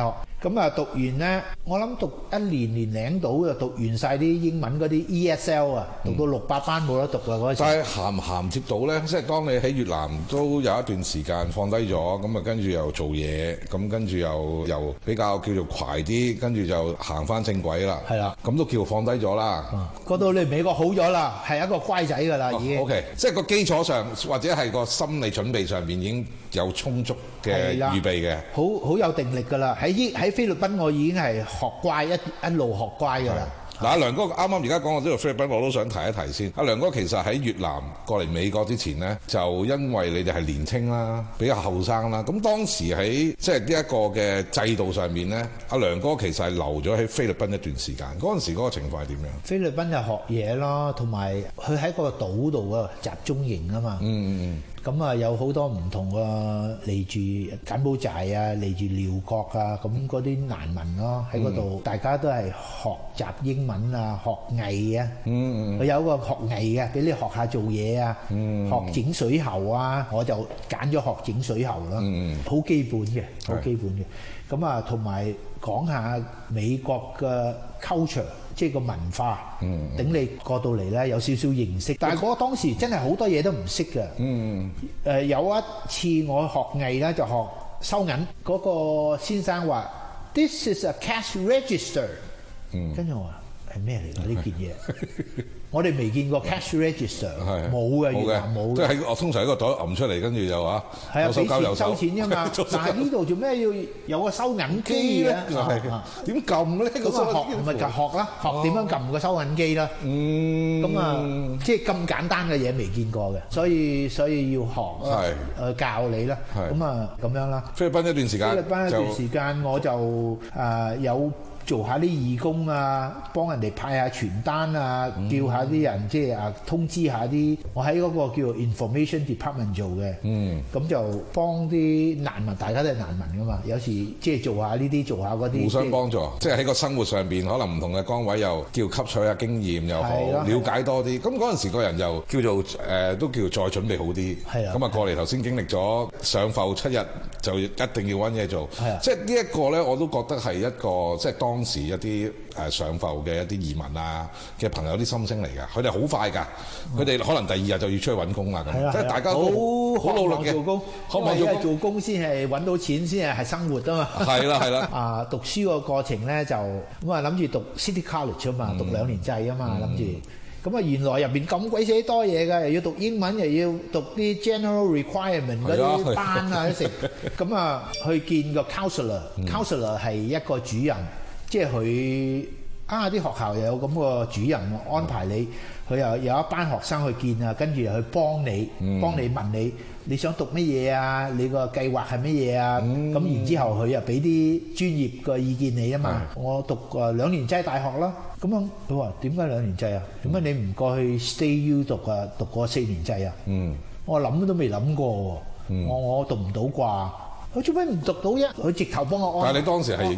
咁啊讀完咧，我諗讀1年零到就讀完晒啲英文嗰啲 ESL 啊，讀到600班冇得讀啦嗰陣時。 但係銜唔銜接到咧？即係當你喺越南都有一段時間放低咗，咁啊跟住又做嘢，咁跟住又比較叫做快啲，跟住就行翻正軌啦。 係啦， 咁都叫放低咗啦。 嗰度你美國好咗啦，係一個乖仔㗎啦已經。 OK， 即係個基礎上或者係個心理準備上邊已經有充足嘅預備嘅。好有定力㗎啦。喺菲律賓我已經係學乖一路學乖㗎啦。 嗱，阿梁哥啱啱而家講我呢個菲律賓，我都想提一提先。阿梁哥其實喺越南過嚟美國之前呢，就因為你哋係年青啦，比較後生啦。咁當時喺即係呢一個嘅制度上面呢，阿梁哥其實係留咗喺菲律賓一段時間。嗰陣時嗰個情況係點樣？ 菲律賓就學嘢咯，同埋佢喺個島度啊，集中營啊嘛。咁啊，有好多唔同嘅嚟住柬埔寨啊，嚟住寮國啊，咁嗰啲難民咯，喺嗰度大家都係學習英文啊，學藝啊。佢有一個學藝嘅，俾你學下做嘢啊，學整水喉啊，我就揀咗學整水喉啦。好基本嘅，好基本嘅。咁啊，同埋講下美國嘅 culture。即係個文化，等你過到嚟咧有少少認識。但係嗰個當時真係好多嘢都唔識嘅。有一次我學藝咧就學收銀，嗰個先生話 This is a cash register。跟住我話係咩嚟㗎呢件嘢？我哋未見過 cash register， 冇嘅，越南冇嘅。 即係喺我通常喺個袋揞出嚟，跟住就話有手交有收錢啫嘛。但係呢度做咩要有個收銀機嘅？ 點撳咧？ 咁啊學咪就學啦，學點樣撳個收銀機啦。咁啊，即係咁簡單嘅嘢未見過嘅，所以要學教你啦。咁啊咁樣啦。 菲律賓一段時間， 菲律賓一段時間我就有做下啲義工啊，幫人哋派下傳單啊，叫下啲人即係通知下啲。我喺嗰個叫做 Information Department 做嘅，咁就幫啲難民，大家都係難民噶嘛。有時即係做下呢啲，做下嗰啲， 互相幫助。即係喺個生活上邊，可能唔同嘅崗位又叫吸取下經驗又好，了解多啲。咁嗰陣時個人又叫做都叫再準備好啲。咁啊過嚟頭先經歷咗上浮7日，就一定要揾嘢做。即係呢一個咧，我都覺得係一個即係當時一啲上浮嘅一啲移民啊嘅朋友啲心聲嚟㗎。佢哋好快㗎，佢哋可能第2日就要出去揾工啦。咁即係大家都好努力嘅做工，因為做工先係揾到錢，先係生活啊嘛。係啦。讀書個過程咧就咁啊，諗住讀 City College 啊嘛，讀2年制啊嘛，諗住。咁啊，原來入邊咁鬼死多嘢㗎，又要讀英文，又要讀啲 general requirement 嗰啲班啊，食。咁啊，去見個 counselor，counselor 係一個主任，即係佢啲學校又有咁個主任安排你，佢又有一班學生去見啊，跟住又去幫你問你想讀乜嘢啊？你個計劃係乜嘢啊？咁然之後佢又俾啲專業嘅意見你啊嘛。我讀2年制大學啦。咁樣佢話點解2年制啊？點解你唔過去 Stay U 讀啊？讀個4年制啊？我諗都未諗過喎。我讀唔到啩？佢做咩唔讀到啫？佢直頭幫我安。 但係你當時係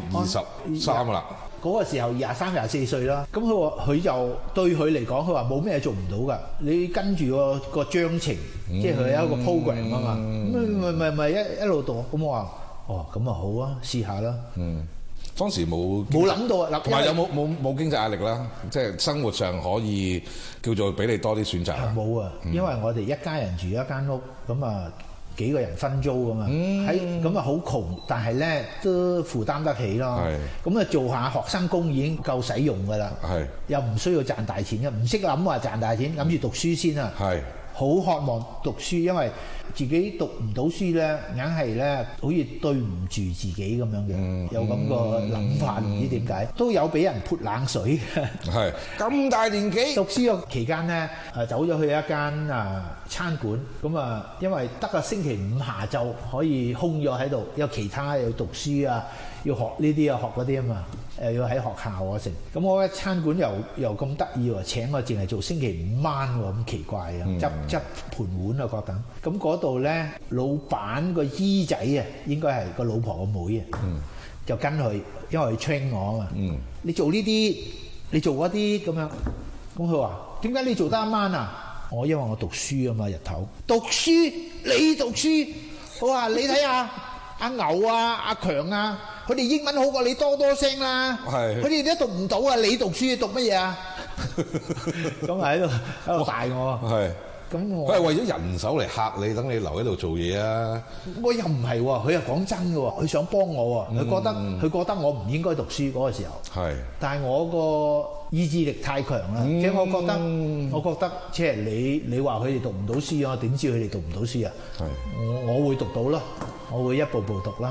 23啦。 嗰個時候23、24歲啦。咁佢就對佢嚟講，佢話冇咩做唔到㗎。你跟住個章程，即係佢有一個 program 啊嘛。咁咪一路讀。咁我話咁啊好啊，試下啦。 當時冇諗到啊， 同埋有冇經濟壓力啦？即係生活上可以叫做俾你多啲選擇。 冇啊，因為我哋一家人住一間屋，咁啊幾個人分租㗎嘛，咁啊好窮，但係咧都負擔得起咯。咁啊做下學生工已經夠使用㗎啦，又唔需要賺大錢嘅，唔識諗話賺大錢，諗住讀書先啊。好渴望讀書，因為自己讀唔到書咧，硬係咧好似對唔住自己咁樣嘅，有咁個諗法，唔知點解都有俾人潑冷水。 係咁大年紀讀書個期間咧，走咗去一間餐館，咁啊，因為得個星期5下晝可以空咗喺度，有其他要讀書啊，要學呢啲啊，學嗰啲啊嘛。要喺學校啊成，咁我嘅餐館又咁得意喎，請我淨係做星期5晚喎，咁奇怪啊！執盤碗啊，覺得咁嗰度咧，老闆個姨仔啊，應該係個老婆個妹啊，就跟佢，因為佢 train 我啊嘛。你做呢啲，你做嗰啲咁樣，咁佢話點解你做得一晚啊？因為我讀書啊嘛，日頭讀書，你讀書，我話你睇下阿牛啊、阿強啊。 佢哋英文好過你多聲啦。 係。 佢哋都讀唔到啊！你讀書讀乜嘢啊？咁係喺度大我。係。咁我佢係為咗人手嚟嚇你，等你留喺度做嘢啊！ 我又唔係喎，佢又講真嘅喎，佢想幫我喎，佢覺得我唔應該讀書嗰個時候。係。但係我個意志力太強啦，即係我覺得即係你話佢哋讀唔到書，我點知佢哋讀唔到書啊？係。我會讀到咯，我會一步步讀啦。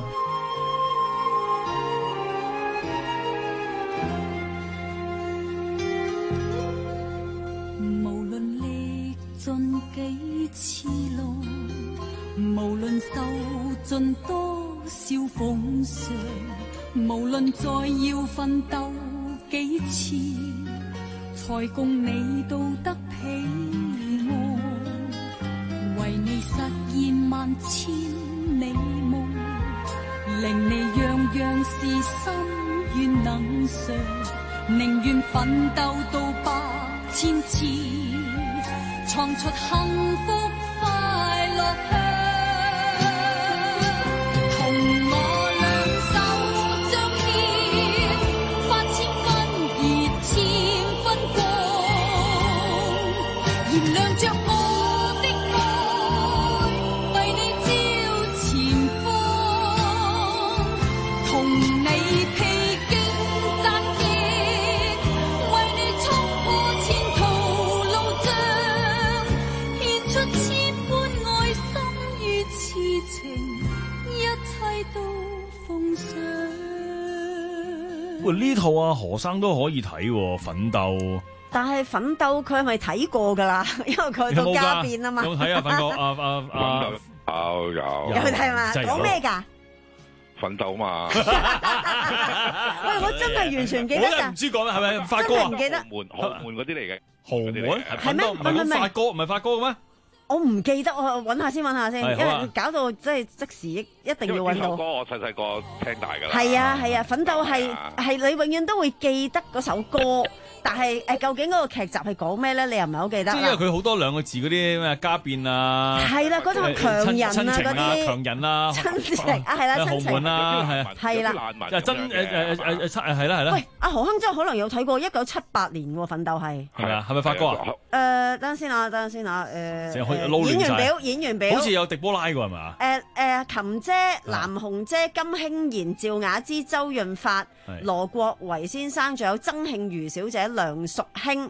盡幾次路，無論受盡多少奉上，無論再要奮鬥幾次，才共你到得彼岸。為你實現萬千美夢，令你樣樣事心願能償，寧願奮鬥到8,000次。創出幸福快樂香，同我兩手相牽，發千分熱，千分光，燃亮着我的愛，為你照前方，同你披荊斬棘，為你衝破前途路障。 喂，呢套啊何生都可以睇喎，奮鬥。 但係奮鬥佢係咪睇過㗎啦？因為佢到家變啊嘛。 有睇啊，奮鬥有睇嘛？講咩㗎？ 奮鬥嘛。 喂，我真係完全記得㗎。 唔知講咩係咪發哥啊？ 唔記得。 豪門嗰啲嚟嘅。 豪門係咩？唔係發哥，唔係發哥嘅咩？ 我唔記得，我揾下先，因為搞到即係即時一定要揾到。 呢首歌我細個聽大㗎啦。 係啊，奮鬥係你永遠都會記得嗰首歌，但係究竟嗰個劇集係講咩咧？你又唔係好記得。 即係因為佢好多兩個字嗰啲咩家變啊。 係啦，嗰種強人啊嗰啲。 強人啊。親情啊，係啦，親情。 豪門啊， 係啦。 真係啦。 喂，阿何亨真可能有睇過1978年喎，奮鬥係。 係啊，係咪發哥啊？ 等陣先啊，演員表好似有狄波拉㗎係嘛？ 琴姐、藍紅姐、金興賢、趙雅芝、周潤發、羅國維先生，仲有曾慶瑜小姐、梁淑卿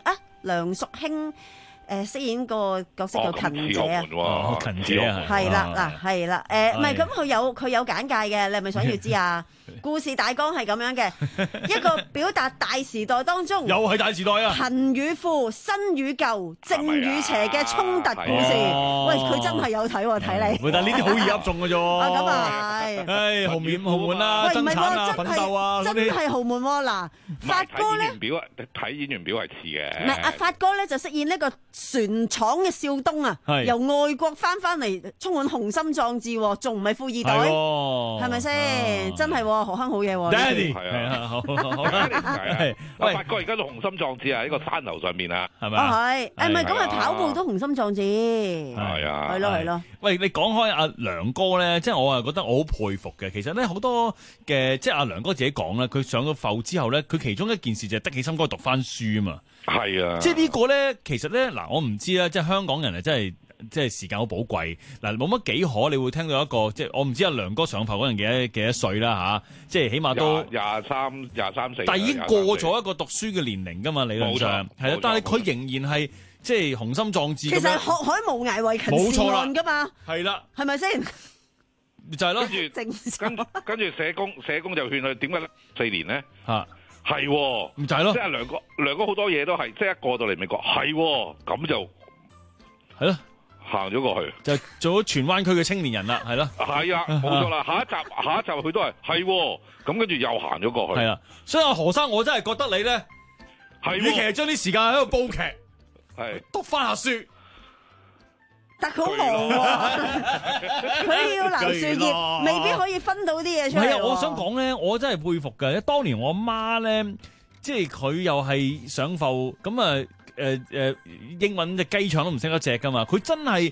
飾演個角色叫勤姐啊， 勤姐啊， 係啦，唔係咁佢有簡介嘅，你係咪想要知啊？故事大綱係咁樣嘅，一個表達大時代當中， 又係大時代啊！ 貧與富、新與舊、正與邪嘅衝突故事。喂，佢真係有睇喎，睇嚟。 但係呢啲好易噏中嘅啫。 咁啊係。 唉，豪門啊，爭產啊，奮鬥啊， 真係豪門喎！嗱，發哥咧， 睇演員表係似嘅。 唔係阿發哥咧，就飾演呢個船廠嘅少東啊，由外國翻嚟，充滿雄心壯志，仲唔係富二代？係咪先？真係。何亨好嘢喎 ，Daddy 係啊，好， 喂，發哥而家都雄心壯志啊！喺個山頭上面啊， 係咪？ 係，唔係咁佢跑步都雄心壯志， 係啊， 係咯。 喂，你講開阿梁哥咧，即係我係覺得我好佩服嘅。其實咧好多嘅，即係阿梁哥自己講咧，佢上咗埠之後咧，佢其中一件事就係得起心肝讀翻書啊嘛。係啊，即係呢個咧，其實咧嗱，我唔知啦，即係香港人啊，真係。即係時間好寶貴嗱，冇乜幾可，你會聽到一個即係我唔知阿梁哥上埠嗰陣幾多歲啦嚇，即係起碼都廿三四， 但係已經過咗一個讀書嘅年齡㗎嘛，理論上係啦，但係佢仍然係即係雄心壯志。 其實學海無涯為勤是岸㗎嘛， 係啦， 係咪先？ 就係咯， 跟住社工就勸佢點解4年咧嚇係喎， 唔就係咯， 即係梁哥好多嘢都係即係一過到嚟美國係喎，咁就係咯。 行咗過去就做咗荃灣區嘅青年人啦，係咯， 係啊，冇錯啦。下一集佢都係咁，跟住又行咗過去。 係啊，所以阿何生，我真係覺得你咧，與其係將啲時間喺度煲劇， 係讀翻下書。 但佢好忙喎，佢要留樹葉，未必可以分到啲嘢出嚟。 係啊，我想講咧，我真係佩服嘅。當年我媽咧，即係佢又係上埠咁啊。英文隻雞腸都唔識得隻噶嘛，佢真係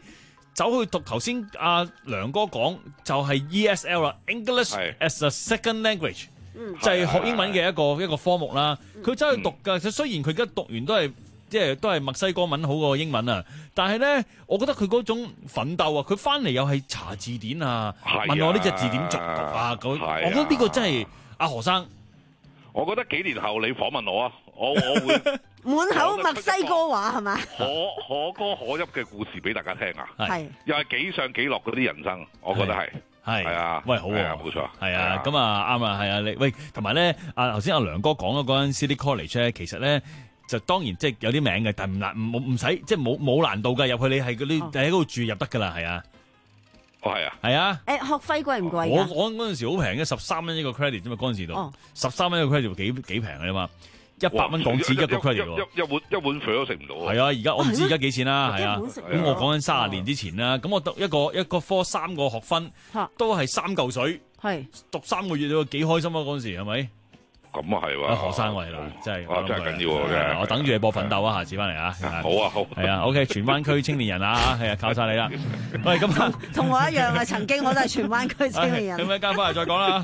走去讀頭先阿梁哥講就係 ESL 啦，English as a Second Language，就係學英文嘅一個科目啦。佢走去讀㗎，雖然佢而家讀完都係墨西哥文好過英文啊，但係咧，我覺得佢嗰種奮鬥啊，佢翻嚟又係查字典啊，問我呢隻字點讀啊，我覺得呢個真係阿何生。 我覺得幾年後你訪問我啊，我會滿口墨西哥話係嘛？ 可歌可泣嘅故事俾大家聽啊！ 係又係幾上幾落嗰啲人生，我覺得係啊， 喂好啊， 冇錯， 係啊，咁啊啱啊，係啊，你喂同埋咧，頭先阿梁哥講咗嗰間 City College 咧，其實咧就當然即係有啲名嘅，但係唔使即係冇難度㗎，入去你係嗰啲喺嗰度住入得㗎啦，係啊。 係啊， 係啊。學費貴唔貴？ 我嗰陣時好平嘅，13蚊一個 credit 啫嘛，嗰陣時度13蚊一個 credit 幾平嘅啫嘛，100蚊港紙一個 credit 喎。 一碗飯都食唔到。 係啊，而家我唔知而家幾錢啦，係啊。咁我講緊30年之前啦，咁我讀一個科3個學分，都係3嚿水，讀3個月都幾開心啊！嗰陣時係咪？ 咁啊係喎， 何生嚟啦，真係真係緊要嘅。 我等住你播奮鬥啊，下次翻嚟啊。 好啊，好。 係啊 ，OK， 荃灣區青年人啊，係啊，靠晒你啦。喂，咁同我一樣啊，曾經我都係荃灣區青年人。 咁一間翻嚟再講啦。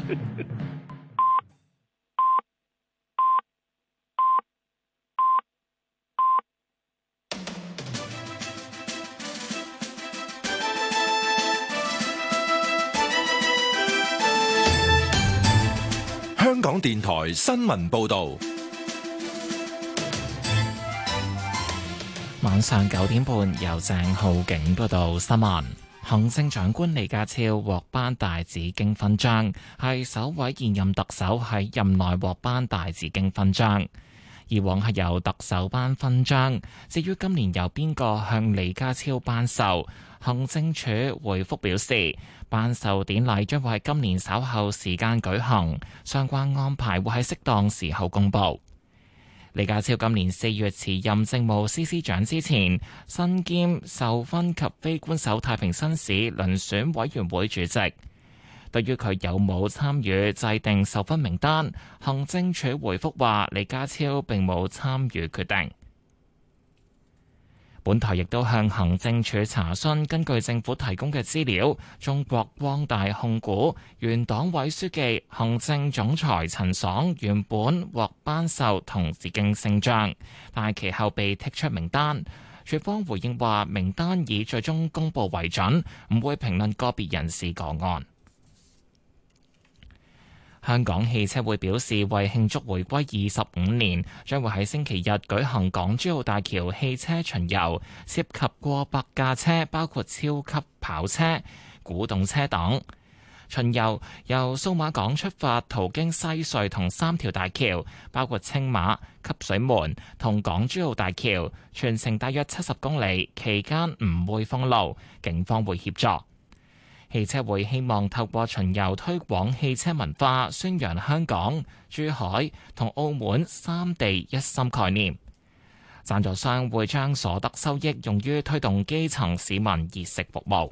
香港電台新聞報道， 晚上9點半由鄭浩景報道新聞。行政長官李家超獲頒大紫荊勳章，係首位現任特首喺任內獲頒大紫荊勳章。以往係由特首頒勳章，至於今年由邊個向李家超頒授，行政署回覆表示，頒授典禮將會喺今年稍後時間舉行，相關安排會喺適當時候公佈。李家超今年4月辭任政務司司長之前，身兼授勳及非官守太平紳士遴選委員會主席。對於佢有冇參與制定授勳名單，行政署回覆話，李家超並冇參與決定。本台亦都向行政署查詢，根據政府提供嘅資料，中國光大控股原黨委書記、行政總裁陳爽原本獲頒授銅紫荊星章，但其後被剔出名單。署方回應話，名單以最終公佈為準，唔會評論個別人士個案。香港汽車會表示，為慶祝回歸25年，將會喺星期日舉行港珠澳大橋汽車巡遊，涉及過百架車，包括超級跑車、古董車等。巡遊由數碼港出發，途經西隧同3條大橋，包括青馬、汲水門同港珠澳大橋，全程大約70公里，期間唔會封路，警方會協助。汽車會希望透過巡遊推廣汽車文化，宣揚香港、珠海同澳門3地一心概念。贊助商會將所得收益用於推動基層市民熱食服務。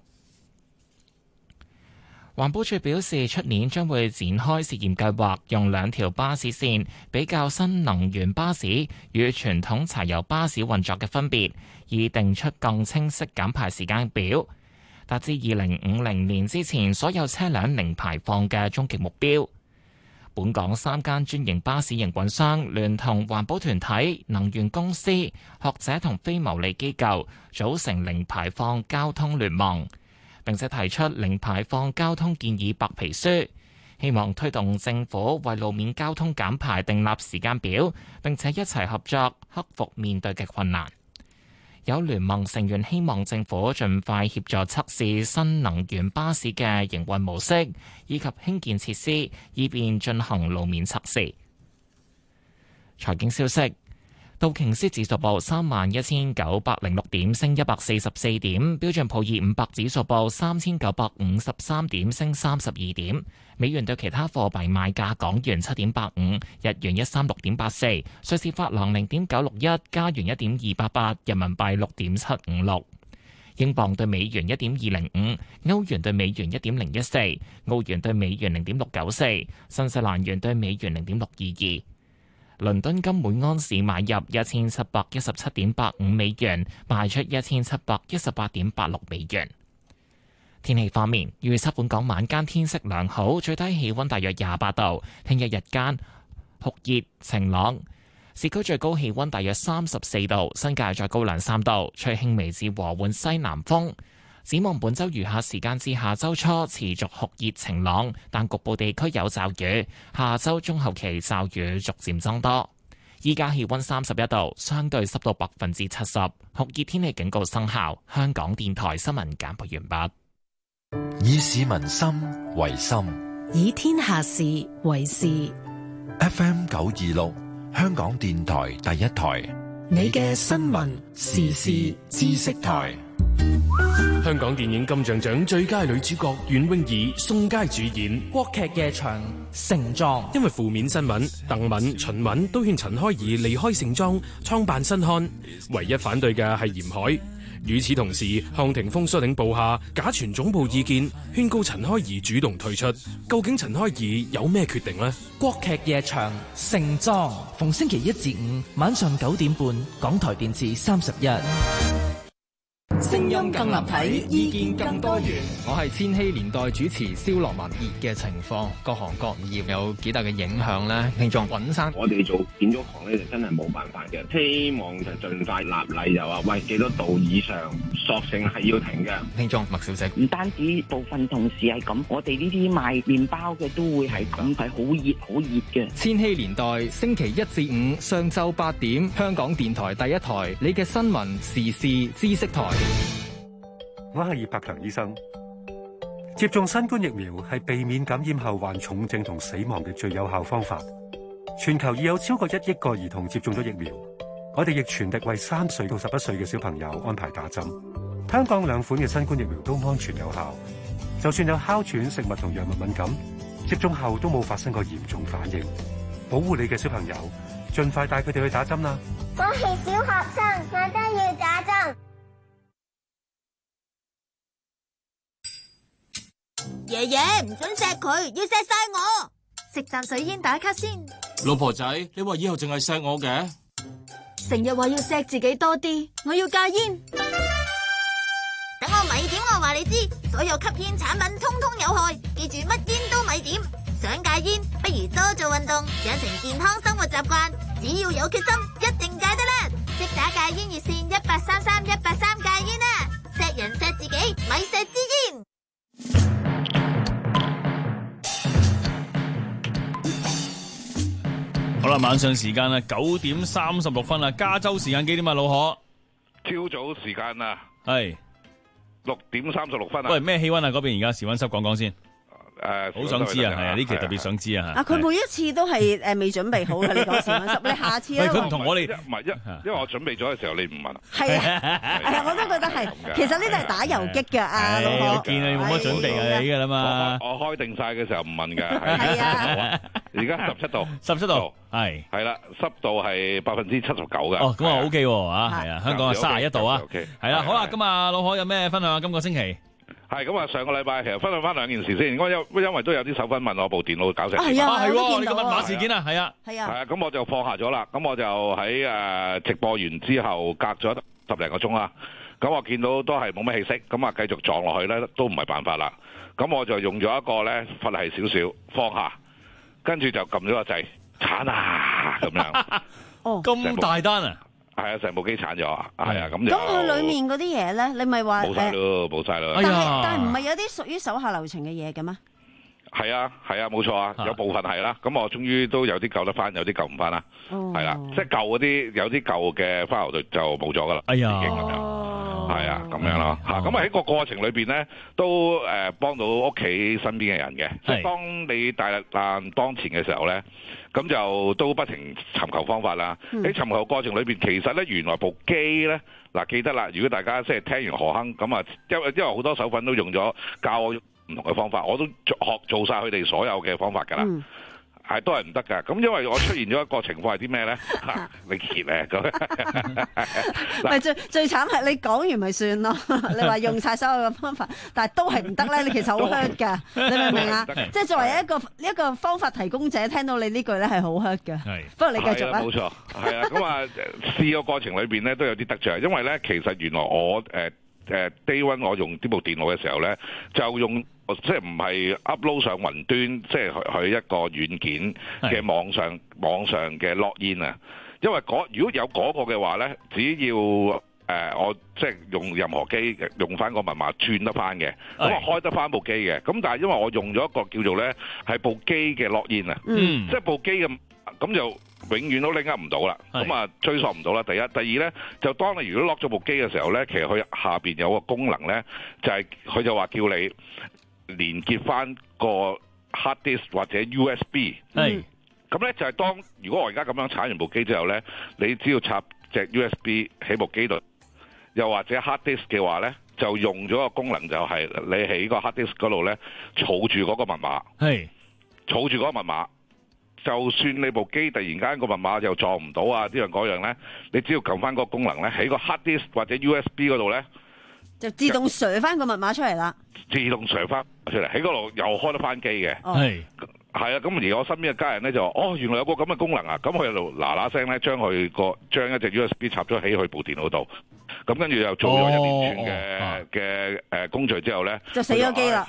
環保署表示，出年將會展開試驗計劃，用2條巴士線比較新能源巴士與傳統柴油巴士運作嘅分別，以定出更清晰減排時間表，達至2050年之前所有車輛零排放嘅終極目標。本港3間專營巴士營運商聯同環保團體、能源公司、學者同非牟利機構組成零排放交通聯盟，並且提出零排放交通建議白皮書，希望推動政府為路面交通減排訂立時間表，並且一齊合作克服面對嘅困難。有聯盟成員希望政府盡快協助測試新能源巴士嘅營運模式，以及興建設施，以便進行路面測試。財經消息。道瓊斯指數報31,906點，升144點；標準普爾500指數報3,953點，升32點。美元對其他貨幣賣價：港元7.85，日元136.84，瑞士法郎0.961，加元1.288，人民幣6.756，英鎊對美元1.205，歐元對美元1.014，澳元對美元0.694，新西蘭元對美元0.622。倫敦金每安士買入1717.85美元，賣出1718.86美元。 天氣方面，預測本港晚間天色良好，最低氣溫大約28度。聽日日間酷熱晴朗，市區最高氣溫大約34度，新界再高2-3度，吹輕微至和緩西南風。展望本週餘下時間至下週初持續酷熱晴朗，但局部地區有驟雨。下週中後期驟雨逐漸增多。依家氣溫31度，相對濕度70%，酷熱天氣警告生效。香港電台新聞簡報完畢。 以市民心為心， 以天下事為事。 FM 926，香港電台第一台， 你嘅新聞時事知識台。 香港電影金像獎最佳女主角袁詠儀、宋佳主演國劇夜場盛裝， 因為負面新聞，鄧敏、秦敏都勸陳開怡離開盛裝，創辦新刊，唯一反對嘅係嚴海。與此同時，項霆鋒率領部下假傳總部意見，勸告陳開怡主動退出。究竟陳開怡有咩決定呢？ 國劇夜場盛裝，逢星期1至5晚上9點半，港台電視31。聲音更立體，意見更多元。 我係千禧年代主持蕭樂文。熱嘅情況，各行各業有幾大嘅影響呢？聽眾尹生， 我哋做建築行咧就真係冇辦法嘅，希望就盡快立例，就話喂幾多度以上，索性係要停嘅。 聽眾麥小姐， 唔單止部分同事係咁，我哋呢啲賣麵包嘅都會係咁，係好熱嘅。 千禧年代星期1至5上晝8點，香港電台第一台，你嘅新聞時事知識台。 我係葉柏強醫生。接種新冠疫苗係避免感染後患重症同死亡嘅最有效方法。全球已有超過1億個兒童接種咗疫苗，我哋亦全力為3歲到11歲嘅小朋友安排打針。香港2款嘅新冠疫苗都安全有效，就算有哮喘、食物同藥物敏感，接種後都冇發生過嚴重反應。保護你嘅小朋友，盡快帶佢哋去打針啦！ 我係小學生，我都要打針。 爺爺唔准錫佢，要錫晒我。食啖水煙打卡先。 老婆仔，你話以後淨係錫我嘅？ 成日話要錫自己多啲，我要戒煙。等我咪點，我話你知，所有吸煙產品通通有害，記住乜煙都咪點。想戒煙，不如多做運動，養成健康生活習慣。只要有決心，一定戒得啦！即打戒煙熱線1833-183戒煙啦！錫人錫自己，咪錫支煙。 好啦，晚上時間啦，9點36分啦，加州時間幾點啊，老何？ 朝早時間啊， 係 6點36分啊。 喂，咩氣溫啊？嗰邊而家時溫濕講講先。好想知啊，係啊，呢期特別想知啊。 佢每一次都係未準備好嘅，你講時溫濕，你下次咧。 佢唔同我哋唔係因為我準備咗嘅時候，你唔問。 係啊，我都覺得係。其實呢度係打游擊㗎啊，老何。 見你冇乜準備啊，你㗎啦嘛。 我開定晒嘅時候唔問㗎。 係啊。 而家17度 ，17度，係啦，濕度係79%㗎。 哦，咁啊 OK 喎，係啊，香港係31度啊。係啦，好啦，咁啊，老何有咩分享啊？今個星期。 係咁啊！上個禮拜其實分享翻2件事先，因為都有啲手粉問我部電腦搞成點。 係啊， 係你個密碼事件啊，係啊， 係啊。 係啊，咁我就放下咗啦。咁我就喺直播完之後，隔咗10零個鐘啦。咁我見到都係冇咩氣息，咁啊繼續撞落去咧，都唔係辦法啦。咁我就用咗一個咧佛系少少放下，跟住就撳咗個掣，鏟啊咁樣。 哦， 咁大單啊！ 係啊，成部機鏟咗啊，係啊，咁佢裡面嗰啲嘢咧，你咪話冇晒咯，冇晒咯。 但係唔係有啲屬於手下留情嘅嘢嘅咩？ 係啊，冇錯啊，有部分係啦。咁我終於都有啲救得翻，有啲救唔翻啦。係啦，即係舊嗰啲有啲舊嘅 file 就冇咗噶啦。 哎呀， 係啊，咁樣咯嚇。咁啊喺個過程裏邊咧，都幫到屋企身邊嘅人嘅。即係當你大難當前嘅時候咧。咁就都不停尋求方法啦。喺尋求過程裏邊，其實咧原來部機咧嗱記得啦。如果大家即係聽完何鏗咁啊，因為好多手粉都用咗教我唔同嘅方法，我都做晒佢哋所有嘅方法㗎啦。係都係唔得㗎。咁因為我出現咗一個情況係啲咩咧？你揭咧咁。 唔係最慘係你講完咪算咯。你話用晒所有嘅方法，但係都係唔得咧。你其實好 hurt 㗎，你明唔明啊？即係作為一個方法提供者，聽到你呢句咧係好 hurt 㗎。係。不過你繼續啦。冇錯。係啊，咁啊試個過程裏邊咧都有啲得著，因為咧其實原來我 Day One 我用呢部電腦嘅時候咧，就用即係唔係 upload 上雲端，即係佢一個軟件嘅網上嘅 login 啊。因為如果有嗰個嘅話咧，只要我即係用任何機用翻個密碼轉得翻嘅，咁我開得翻部機嘅。咁但係因為我用咗一個叫做咧係部機嘅 login 啊，即係部機嘅咁就永遠都拎唔到啦。咁啊追溯唔到啦。第一，第二咧就當你如果 lock 咗部機嘅時候咧，其實佢下邊有個功能咧，就係佢就話叫你連結翻個 hard disk 或者 USB。咁咧就係當如果我而家咁樣鏟完部機之後咧，你只要插隻 USB 喺部機度，又或者 hard disk 嘅話咧，就用咗個功能就係你喺個 hard disk 嗰度咧儲住嗰個密碼，儲住嗰個密碼，就算你部機突然間個密碼又撞唔到啊呢樣嗰樣咧，你只要撳翻個功能咧，喺個 hard disk 或者 USB 嗰度咧， 就自動煠翻個密碼出嚟啦， 自動煠翻出嚟喺嗰度又開得翻機嘅。係啊，咁而我身邊嘅家人咧就話：原來有個咁嘅功能啊！咁佢就嗱嗱聲咧將一隻 USB 插咗喺佢部電腦度，咁跟住又做咗一連串嘅工序之後咧， 就死咗機啦。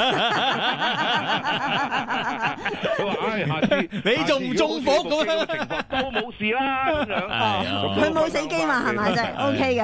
佢話：下次你仲唔中火咁樣？ 情況都冇事啦咁樣。 佢冇死機嘛？係咪啫？OK 嘅。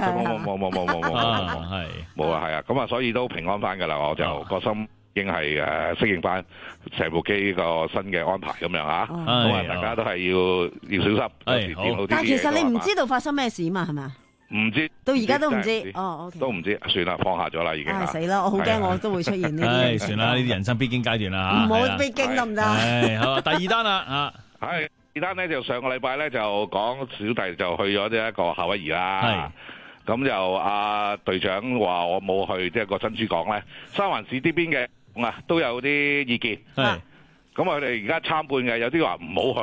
冇啊，係啊，咁啊，所以都平安翻㗎啦，我就個心。已經係適應翻成部機個新嘅安排咁樣嚇，咁啊大家都係要小心。 但係其實你唔知道發生咩事嘛，係咪啊？ 唔知， 到而家都唔知。OK。 都唔知，算啦，放下咗啦已經。 死啦！我好驚我都會出現呢啲。 算啦，呢啲人生必經階段啦。 唔好必經得唔得？ 好，第二單啦第二單咧就上個禮拜咧就講小弟就去咗呢一個夏威夷啦。咁就阿隊長話我冇去即係個珍珠港咧，三環市呢邊嘅。都有啲意見，咁佢哋而家參半嘅，有啲話唔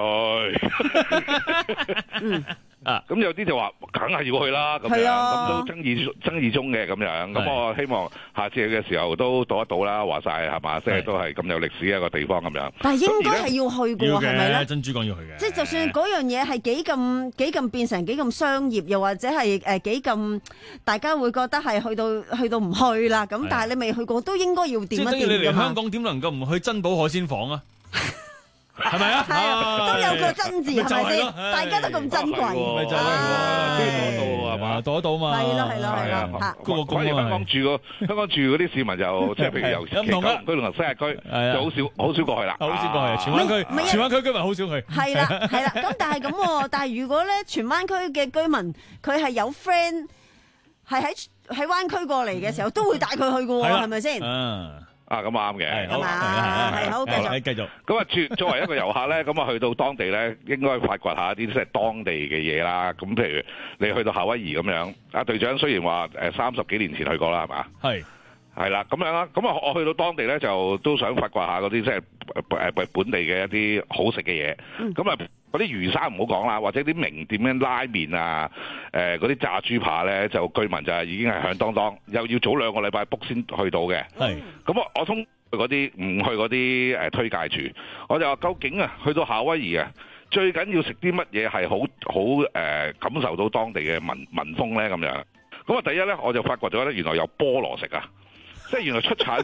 好去，咁有啲就話梗係要去啦，咁樣咁都爭議中嘅咁樣，咁我希望下次去嘅時候都到一到啦，話晒係嘛，即係都係咁有歷史嘅一個地方咁樣。 但係應該係要去嘅喎，係咪咧？ 珍珠港要去嘅， 即係就算嗰樣嘢係幾咁變成幾咁商業，又或者係幾咁大家會覺得係去到唔去啦，咁但係你未去過都應該要掂一掂㗎嘛。 即係你嚟香港點能夠唔去珍寶海鮮舫啊？係咪啊？ 都有個珍字，係咪先？大家都咁珍貴， 咪就係係嘛？ 躲得到嘛？ 係啦。 反而香港住嗰啲市民就即係譬如由九龍區同西區就好少過去啦。 好少過去，荃灣區居民好少去。 係啦。咁但係咁，但係如果咧荃灣區嘅居民佢係有 friend 係喺灣區過嚟嘅時候，都會帶佢去㗎喎，係咪先？ 咁啱嘅， 好繼續。 咁啊，作為一個遊客咧，咁啊去到當地咧，應該發掘下一啲即係當地嘅嘢啦。咁譬如你去到夏威夷咁樣，阿隊長雖然話30幾年前去過啦，係嘛？係啦，咁樣啦。咁啊，我去到當地咧，就都想發掘下嗰啲即係本地嘅一啲好食嘅嘢。咁啊，嗰啲魚生唔好講啦，或者啲名店嘅拉麵啊，嗰啲炸豬扒咧，就據聞就係已經係響當當，又要早2個禮拜 book 先去到嘅。咁我通嗰啲唔去嗰啲推介處，我就話究竟啊，去到夏威夷啊，最緊要食啲乜嘢係好感受到當地嘅民風咧咁樣。咁啊，第一咧我就發掘咗咧，原來有菠蘿食啊！即係原來出產，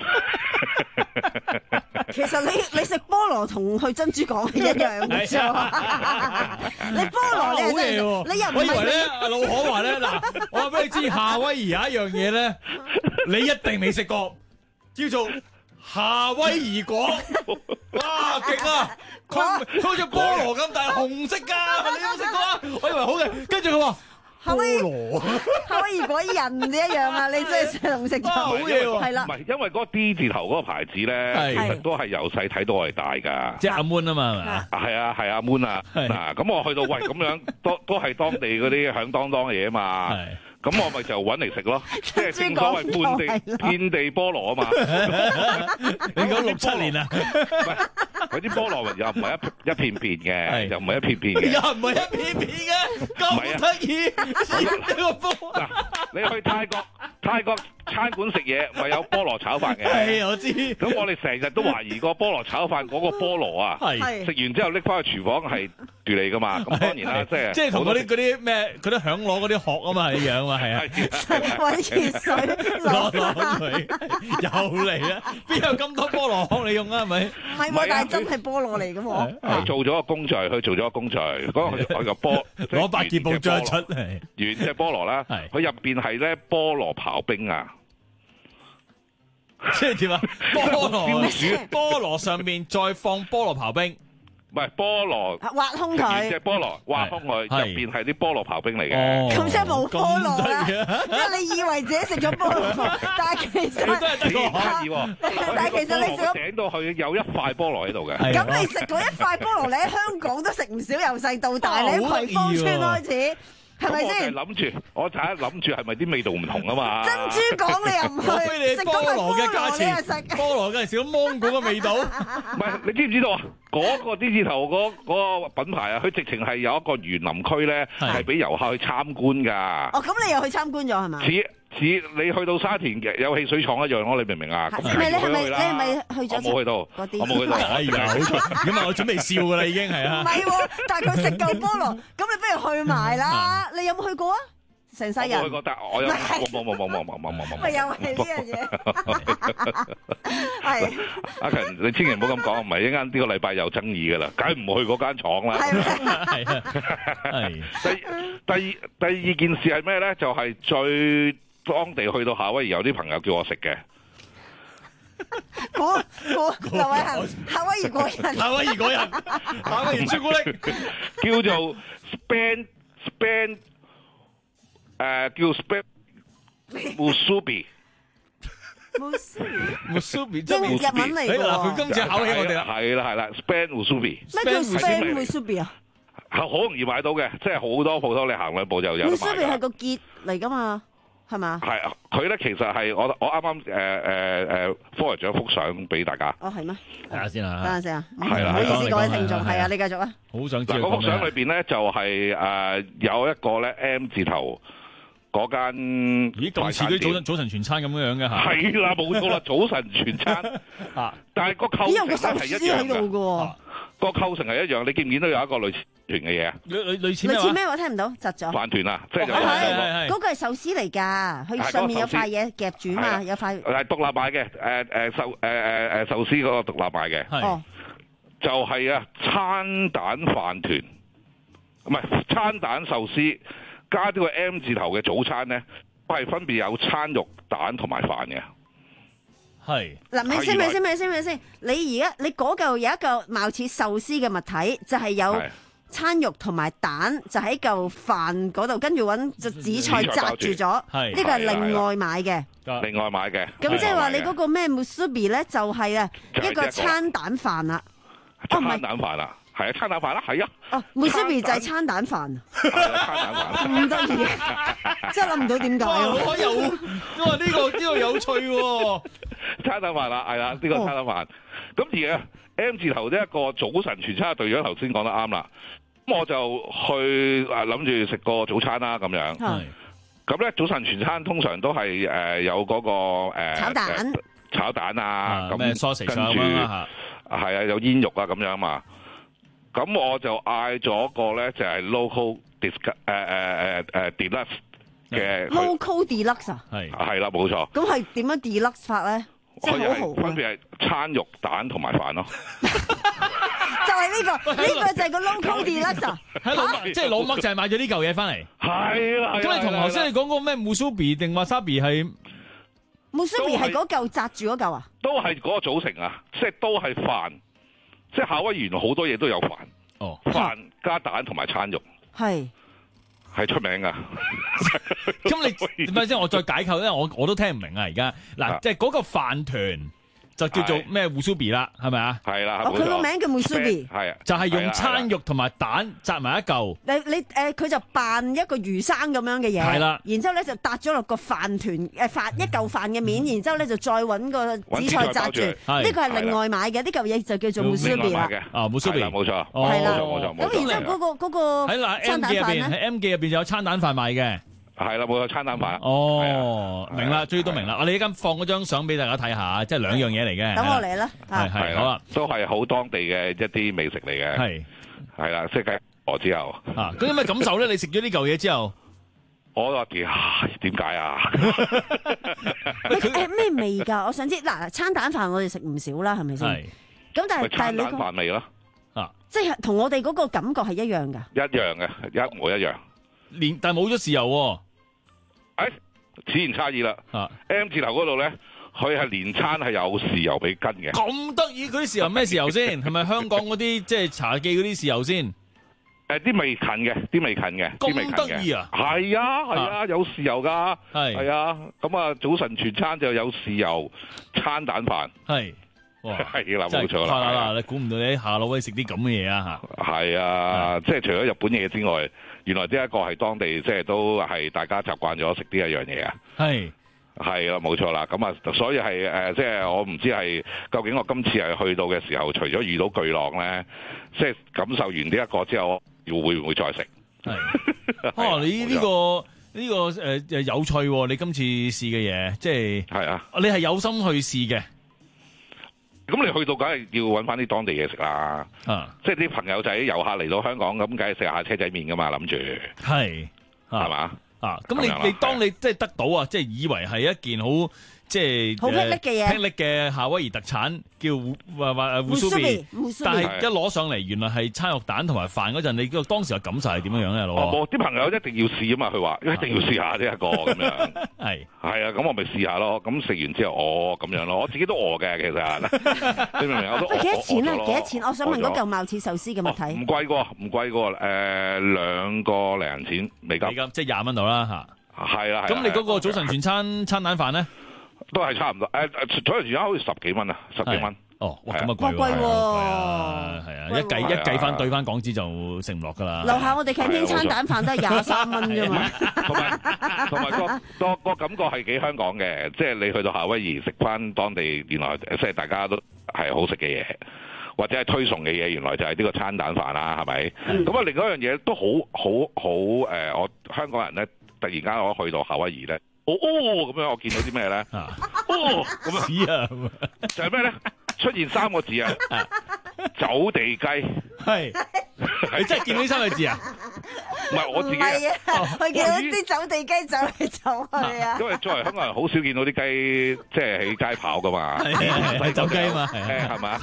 其實你食菠蘿同去珍珠港係一樣嘅啫。你菠蘿你又唔係？ 我以為咧，阿老可話咧，嗱，我話俾你知，夏威夷有一樣嘢咧，你一定未食過，叫做夏威夷果。哇，勁啊！佢好似菠蘿咁，但係紅色㗎，你有冇食過啊？我以為好嘅，跟住佢話。 夏威夷果人唔一樣啊！你真係食同食咗好嘢喎，係啦。 唔係因為嗰個 D 字頭嗰個牌子咧，其實都係由細睇到我哋大㗎。 即係阿 Moon 啊嘛，係咪？ 係啊，係阿 Moon 啊。嗱，咁我去到喂咁樣，都係當地嗰啲響當當嘅嘢啊嘛。咁我咪就揾嚟食咯，即係正所謂遍地菠蘿啊嘛！ 你講6、7年啊？ 嗰啲菠蘿又唔係一片片嘅，又唔係一片片嘅， 又唔係一片片嘅，咁得意！ 嗱，你去泰國餐館食嘢咪有菠蘿炒飯嘅。 係我知。 咁我哋成日都懷疑個菠蘿炒飯嗰個菠蘿啊，食完之後拎翻去廚房係住你噶嘛。咁當然啦，即係同嗰啲咩嗰啲響螺嗰啲殼啊嘛一樣嘛，係啊。 滾熱水攞佢又嚟啦！邊有咁多菠蘿殼你用啊？係咪？ 唔係喎，但係真係菠蘿嚟嘅喎。 佢做咗個工序，嗰個菠攞百潔布將出嚟， 原隻菠蘿啦，佢入邊係咧菠蘿刨冰啊！ 即係點啊？菠蘿上面再放菠蘿刨冰。 唔係菠蘿， 挖空佢， 隻菠蘿挖空佢，入邊係啲菠蘿刨冰嚟嘅。 咁即係冇菠蘿啦，即係你以為自己食咗菠蘿，但係其實你都係得個刻意喎。 但係其實你食咗頂到佢有一塊菠蘿喺度嘅。 咁你食嗰一塊菠蘿，你喺香港都食唔少，由細到大，你喺葵芳村開始。係咪先？ 我就係諗住係咪啲味道唔同啊嘛？ 珍珠港你又唔去，食嗰個菠蘿你又食菠蘿梗係少芒果嘅味道。 唔係，你知唔知道啊？嗰個 D 字頭嗰個品牌啊，佢直情係有一個園林區咧，係俾遊客去參觀㗎。 哦，咁你又去參觀咗係嘛？ 似你去到沙田嘅有汽水廠一樣咯，你明唔明啊？ 係咪你係咪去咗？ 我冇去到， 我冇去到。 哎呀，好彩！咁啊，我準備笑㗎啦，已經係啊。 唔係喎，但係佢食夠菠蘿，咁你不如去埋啦。你有冇去過啊？成世人。 我去過，但我有冇。 咪又係呢樣嘢。係。 阿勤，你千祈唔好咁講，唔係一間呢個禮拜有爭議㗎啦，梗係唔去嗰間廠啦。 係啊。 第二件事係咩咧？就係最當地去到夏威夷有啲朋友叫我食嘅。 劉偉恒，夏威夷果仁， 夏威夷朱古力， 叫做 Span， 叫 Span Musubi。 Musubi 英日文嚟㗎喎。 佢今次考起我哋啦。 係啦 ，Span Musubi。 咩叫 Span Musubi 啊？ 係好容易買到嘅，即係好多鋪頭你行兩步就有得買。 Musubi 係個結嚟㗎嘛？係嘛？ 係啊，佢咧其實係我啱啱forward 咗幅相俾大家。 哦，係咩？ 睇下先啊！ 等陣先啊！ 係啦， 唔好意思，各位聽眾，係啊，你繼續啊。 好想知道。 嗰幅相裏邊咧就係有一個咧 M 字頭嗰間。 咦，咁似啲早晨全餐咁樣嘅嚇。 係啦，冇錯啦，早晨全餐。但係個構成係一樣嘅。個構成係一樣，你見唔見到有一個類似團嘅嘢啊？ 類似咩話？聽唔到，窒咗。 飯團啊，即係嗰個係壽司嚟㗎，佢上面有塊嘢夾住嘛，有塊。 係獨立賣嘅，壽司嗰個獨立賣嘅。 哦。 就係啊，餐蛋飯團，唔係餐蛋壽司加呢個 M 字頭嘅早餐咧，係分別有餐肉、蛋同埋飯嘅。 係嗱，咪先，你而家你嗰嚿有一嚿貌似壽司嘅物體，就係有餐肉同埋蛋，就喺嚿飯嗰度，跟住揾隻紫菜紮住咗。呢個係另外買嘅。 另外買嘅。 咁即係話你嗰個咩 musubi 咧，就係啊一個餐蛋飯啦。 餐蛋飯啊，係啊，餐蛋飯啦，係啊。 哦 musubi 就係餐蛋飯。 餐蛋飯。 咁得意，真係諗唔到點解。 我又哇呢個有趣喎。 餐蛋飯啦，係啦，呢個餐蛋飯。咁而 M 字頭呢一個早晨全餐嘅隊長頭先講得啱啦。咁我就去諗住食個早餐啦，咁樣。咁咧早晨全餐通常都係有嗰個炒蛋啊，咁跟住係啊有煙肉啊咁樣嘛。咁我就嗌咗個咧就係 local deluxe 嘅 local deluxe 啊， 係啦冇錯。 咁係點樣 deluxe 法咧？即係好豪啊！ 分別係餐肉、蛋同埋飯咯。 就係呢個就係個 local deluxe 啊！ 即係老麥就係買咗呢嚿嘢翻嚟。 係啦。 咁你同頭先你講嗰個咩 musubi 定 wasabi 係 musubi 係嗰嚿紮住嗰嚿啊？ 都係嗰個組成啊！即係都係飯，即係夏威夷原來好多嘢都有飯。 哦， 飯加蛋同埋餐肉。係出名噶， 咁你點解先？我再解構，因為我都聽唔明啊！而家嗱，即係嗰個飯團就叫做咩 musubi 啦，係咪啊？ 係啦， 佢個名叫 musubi， 係啊， 就係用餐肉同埋蛋紮埋一嚿。 佢就扮一個魚生咁樣嘅嘢，係啦。然之後咧就搭咗落個飯團一嚿飯嘅面，然之後咧就再揾個紫菜紮住。呢個係另外買嘅，呢嚿嘢就叫做 musubi 啦。 musubi 冇錯， 係啦， 冇錯。 咁然之後嗰個餐蛋飯咧， 喺 M 記入邊就有餐蛋飯賣嘅。 係啦，冇錯，餐蛋飯。 哦，明啦，終於都明啦。我哋依家放嗰張相俾大家睇下，即係兩樣嘢嚟嘅。 等我嚟啦。 係好啦， 都係好當地嘅一啲美食嚟嘅。係啦，即係我之後。 咁有咩感受咧？你食咗呢嚿嘢之後， 我話點解啊？ 咩味㗎？我想知嗱，餐蛋飯我哋食唔少啦，係咪先？咁但係你餐蛋飯味咯。 即係同我哋嗰個感覺係一樣㗎。 一樣嘅，一模一樣。 但係冇咗豉油喎。 此言差異啦。M 字頭嗰度咧，佢係連餐係有豉油俾跟嘅。 咁得意，嗰啲豉油咩豉油先？係咪香港嗰啲即係茶記嗰啲豉油先？ 啲未近嘅，啲未近嘅， 咁得意啊！ 係啊，有豉油㗎。係啊，咁啊早晨全餐就有豉油餐蛋飯。係啦，冇錯啦。 你估唔到你喺夏威夷食啲咁嘅嘢啊！ 係啊，即係除咗日本嘢之外，原來呢一個係當地即係都係大家習慣咗食呢一樣嘢啊！係啦，冇錯啦。咁啊，所以係即係我唔知係究竟我今次係去到嘅時候，除咗遇到巨浪咧，即係感受完呢一個之後，會唔會再食？ 你呢個有趣喎！你今次試嘅嘢，即係你係有心去試嘅。 咁你去到梗係要揾翻啲當地嘢食啦，即係啲朋友仔遊客嚟到香港咁，梗係食下車仔麵噶嘛，諗住係嘛咁你當你即係得到啊，即係以為係一件好即係好霹靂嘅嘢， 霹靂嘅夏威夷特產叫Musubi，但係一攞上嚟，原來係餐肉蛋同埋飯嗰陣，你當時嘅感受係點樣樣咧？ 冇啲朋友一定要試啊嘛，佢話一定要試下呢一個咁樣，係啊，咁我咪試下咯。咁食完之後，咁樣咯，我自己都餓嘅，其實你明唔明？我都幾多錢啊？幾多錢？我想問嗰嚿貌似壽司嘅物體， 唔貴過，唔貴過，2個零錢美金， 即係20蚊度啦嚇。 係啦。 咁你嗰個早晨全餐蛋飯咧？ 都係差唔多，早晨全餐好似10幾蚊啊，10幾蚊。 咁啊貴喎，係啊，一計翻對翻港紙就食唔落噶啦。 樓下我哋canteen餐蛋飯都係23蚊啫嘛。 同埋個感覺係幾香港嘅，即係你去到夏威夷食翻當地原來即係大家都係好食嘅嘢，或者係推崇嘅嘢，原來就係呢個餐蛋飯啦，係咪？咁啊，另外一樣嘢都好我香港人咧，突然間我去到夏威夷咧。咁樣我見到啲咩咧？咁樣就係咩咧？出現3個字啊！走地雞你真係見到呢3個字啊？ 唔係我自己佢見到啲走地雞走嚟走去啊！ 因為作為香港人，好少見到啲雞即係喺街跑噶嘛， 係走雞嘛， 係嘛？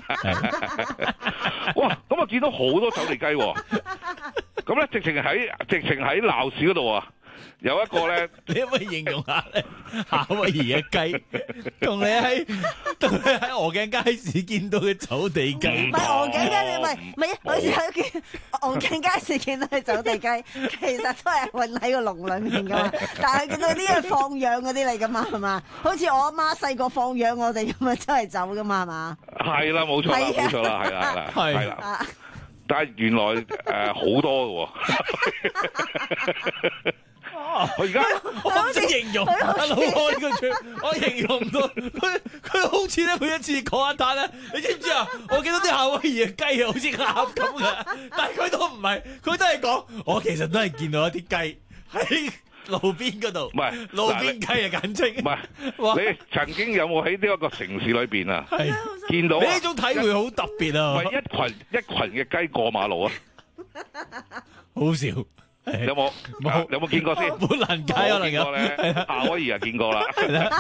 哇！咁我見到好多走地雞喎，咁咧直情喺鬧市嗰度啊！有一個咧， 你可唔可以形容下咧？夏威夷嘅雞，同你喺鵝頸街市見到嘅走地雞， 唔係鵝頸街市，唔係，好似喺見鵝頸街市見到嘅走地雞，其實都係混喺個籠裏面噶嘛。但係見到啲係放養嗰啲嚟噶嘛，係嘛？好似我阿媽細個放養我哋咁啊，真係走噶嘛，係嘛？ 係啦，冇錯啦，冇錯啦，係啦。但係原來好多嘅喎。 我而家我唔識形容，老婆呢個句，我形容唔到佢好似咧，每一次講一單咧，你知唔知啊？我見到啲夏威夷嘅雞啊，好似鴨咁嘅，但係佢都唔係，佢都係講，我其實都係見到一啲雞喺路邊嗰度，唔係路邊雞啊，簡稱。唔係， 你曾經有冇喺呢一個城市裏邊啊？見到你呢種體會好特別啊！ 唔係一群嘅雞過馬路啊， 好笑。 有冇見過先？ 本能街可能有咧，夏威夷啊見過啦。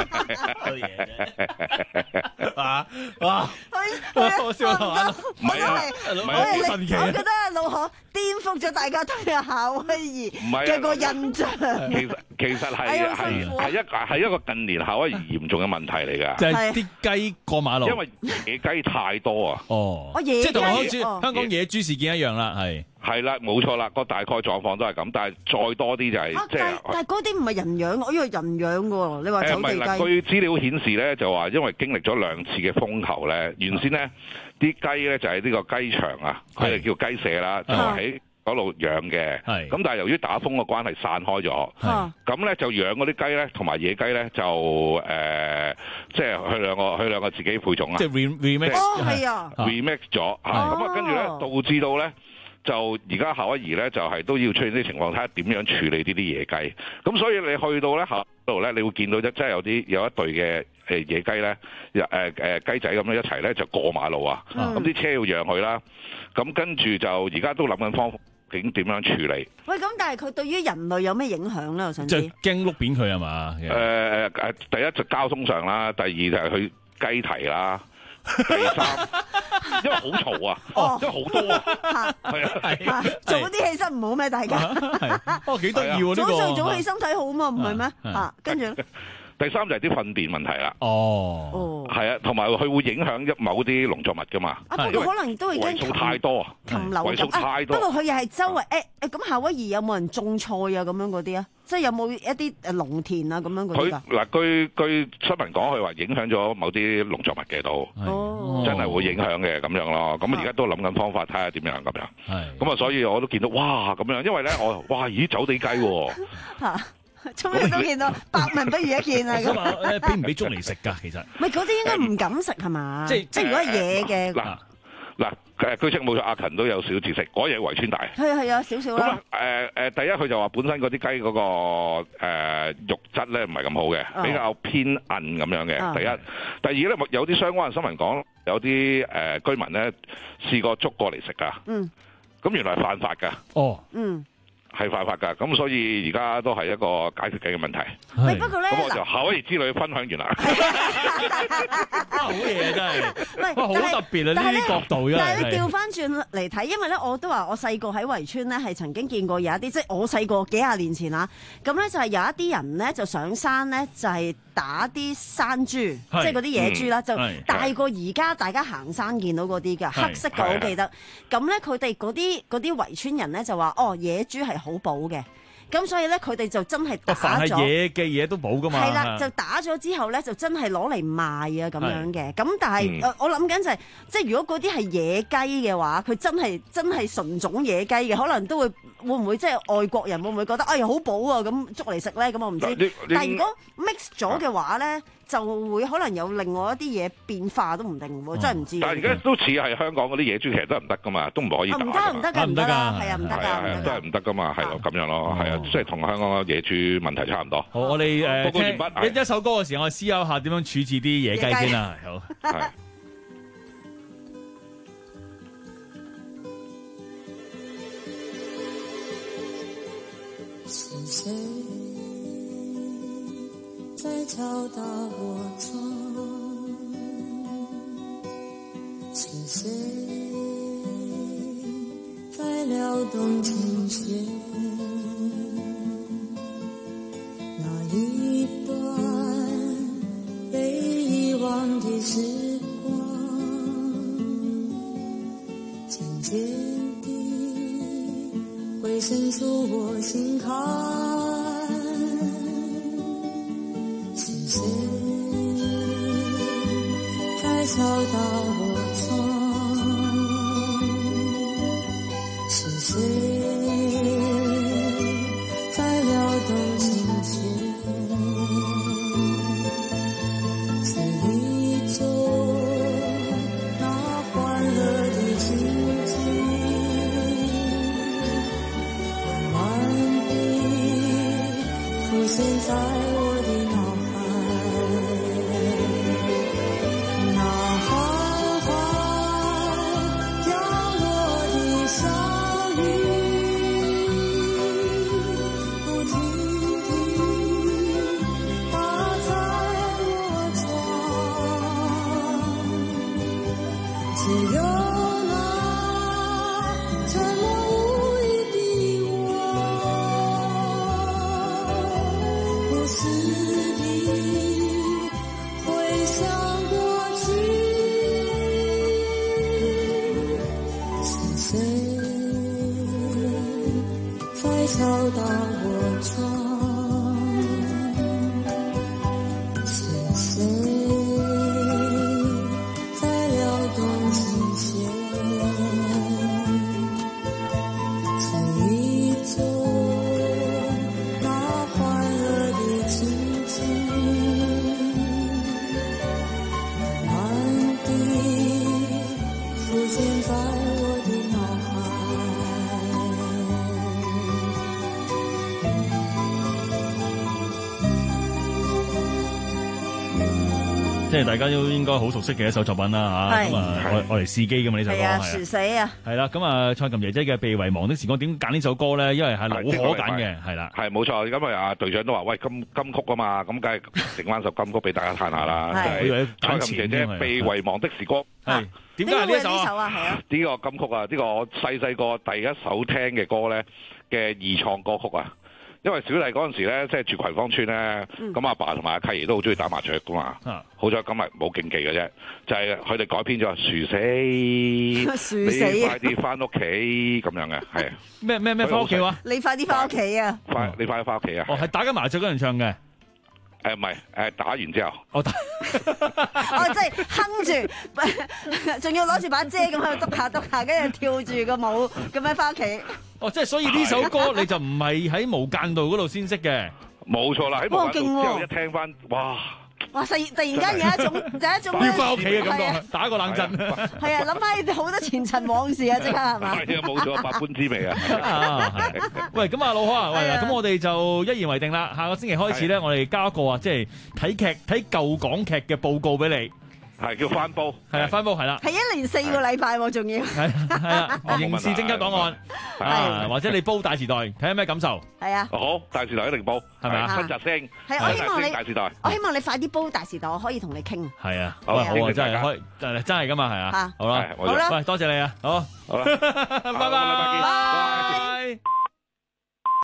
我笑到玩咯， 唔係啊， 好神奇啊！ 我覺得老何顛覆咗大家對夏威夷嘅個印象。 其實係一個近年夏威夷嚴重嘅問題嚟㗎， 就係啲雞過馬路， 因為野雞太多啊。 即係同好似香港野豬事件一樣啦， 係啦，冇錯啦，個大概狀況都係咁，但係再多啲就係即係。 但係嗰啲唔係人養，我以為人養喎。你話走地雞？ 據資料顯示咧，就話因為經歷咗2次嘅風球咧，原先咧啲雞咧就係呢個雞場啊，佢哋叫雞舍啦，就喺嗰度養嘅。咁但係由於打風嘅關係散開咗，咁咧就養嗰啲雞咧同埋野雞咧就即係佢兩個自己配種啦。 即係 remix 係啊 ，remix 咗嚇，咁啊跟住咧導致到咧。 就而家夏威夷咧就係都要出現啲情況，睇下點樣處理呢啲野雞。咁所以你去到咧夏度咧，你會見到真係有一隊嘅野雞咧，雞仔咁樣一齊咧就過馬路啊。咁啲車要讓佢啦。咁跟住就而家都諗緊方法，究竟點樣處理？喂， 咁但係佢對於人類有咩影響咧？我想知。 就驚碌扁佢係嘛？ 第一就交通上啦，第二就係佢雞啼啦。第三，因為好嘈啊，因為好多啊，係啊， 早啲起身唔好咩？大家， 幾得意喎呢個， 早睡早起身體好嘛，唔係咩？跟住第三就係啲糞便問題啦。係啊，同埋佢會影響某啲農作物噶嘛。 不過可能都會為數太多啊，為數太多。 不過佢又係周圍咁夏威夷有冇人種菜啊？咁樣嗰啲啊？即係有冇一啲農田啊咁樣嗰啲㗎？ 嗱，據新聞講，佢話影響咗某啲農作物嘅都，真係會影響嘅咁樣咯。咁而家都諗緊方法，睇下點樣咁樣。咁啊，所以我都見到哇咁樣，因為咧咦走地雞喎。 終於都見到百聞不如一見啊！ 咁俾唔俾捉嚟食㗎？其實唔係嗰啲應該唔敢食係嘛？即係如果係野嘅嗱，據悉冇錯，阿勤都有少知識，嗰嘢圍村大。 係啊，少少啦。 咁第一佢就話本身嗰啲雞嗰個肉質咧唔係咁好嘅，比較偏韌咁樣嘅。第一，第二咧有啲相關嘅新聞講，有啲居民咧試過捉過嚟食㗎。咁原來係犯法㗎。係犯法㗎，咁所以而家都係一個解決緊嘅問題。 不過咧， 咁我就夏威夷之旅分享完啦。 好嘢真係，哇好特別啊！呢啲角度真係。 但係你調翻轉嚟睇，因為咧我都話我細個喺圍村咧係曾經見過有一啲，即係我細個幾廿年前啦。咁咧就係有一啲人咧就上山咧就係打啲山豬，即係嗰啲野豬啦，就大過而家大家行山見到嗰啲㗎，黑色嘅我記得。咁咧佢哋嗰啲圍村人咧就話野豬係好補嘅，咁所以咧佢哋就真係打咗。 凡係野嘅嘢都補噶嘛。 係啦，就打咗之後咧，就真係攞嚟賣啊咁樣嘅。咁但係我諗緊就係，即係如果嗰啲係野雞嘅話，佢真係純種野雞嘅，可能都會唔會即係外國人會唔會覺得哎呀好補啊咁捉嚟食咧？咁我唔知。但係如果 mix 咗嘅話咧，就會可能有另外一啲嘢變化都唔定喎，真係唔知。 但係而家都似係香港嗰啲野豬，其實都係唔得噶嘛，都唔可以打。 唔得㗎，唔得㗎，係啊，唔得㗎， 都係唔得㗎嘛，係咯，咁樣咯，係啊，即係同香港嘅野豬問題差唔多。 好，我哋聽一首歌嘅時候，我思考下點樣處置啲野雞先啦。好。係。 是誰在敲打我窗？是誰在撩動琴弦？那一段被遺忘的時光，漸漸地會滲出我心坎。是誰在敲打我窗？是誰在撩動琴弦？是一種那歡樂的情景，慢慢地浮現在我的腦海。敲打我窗，是誰在撩動琴弦？是一種那歡樂的情景，慢慢地浮現在我的腦海。 即係大家都應該好熟悉嘅一首作品啦嚇。咁啊，我嚟試機㗎嘛呢首歌係啊， 殊死啊！ 係啦，咁啊，蔡琴爺姐嘅《被遺忘的時光》點揀呢首歌咧？因為係老可揀嘅，係啦， 係冇錯。咁啊，隊長都話：喂，金曲啊嘛，咁梗係整翻首金曲俾大家嘆下啦。係蔡琴爺姐《被遺忘的時光》 係點解係呢一首啊？ 係啊， 呢個金曲啊，呢個我細個第一首聽嘅歌咧嘅二創歌曲啊。因為小弟嗰陣時咧，即係住葵芳村咧，咁阿爸同埋阿契爺都好中意打麻雀噶嘛。好彩今日冇競技嘅啫，就係佢哋改編咗殊死，你快啲翻屋企咁樣嘅，係咩翻屋企話？ 你快啲翻屋企啊！ 你快啲翻屋企啊！ 哦，係打緊麻雀嗰陣唱嘅。 唔係，打完之後， 即係哼住，仲要攞住把遮咁喺度篤下，跟住跳住個舞咁樣翻屋企。 哦，即係所以呢首歌你就唔係喺無間道嗰度先識嘅。 冇錯啦，喺無間道之後一聽翻，哇！ 突然間有一種要翻屋企嘅感覺，打個冷震。 係啊，諗翻好多前塵往事啊，即刻係嘛？ 係啊，冇咗百般滋味啊！ 喂，咁啊，老柯啊，喂，咁我哋就一言為定啦。下個星期開始咧，我哋交一個啊，即係睇舊港劇嘅報告俾你。 係叫翻煲， 係啊，翻煲係啦， 係一年4個禮拜喎，仲要係啊，刑事偵緝檔案啊，或者你煲大時代，睇下咩感受？ 係啊， 好，大時代一定煲， 係咪啊？ 新集聲， 係我希望你大時代， 我希望你快啲煲大時代，我可以同你傾。 係啊，好啊，真係真係噶嘛，係啊，好啦， 好啦， 喂，多謝你啊，好啦， 拜拜， 拜拜。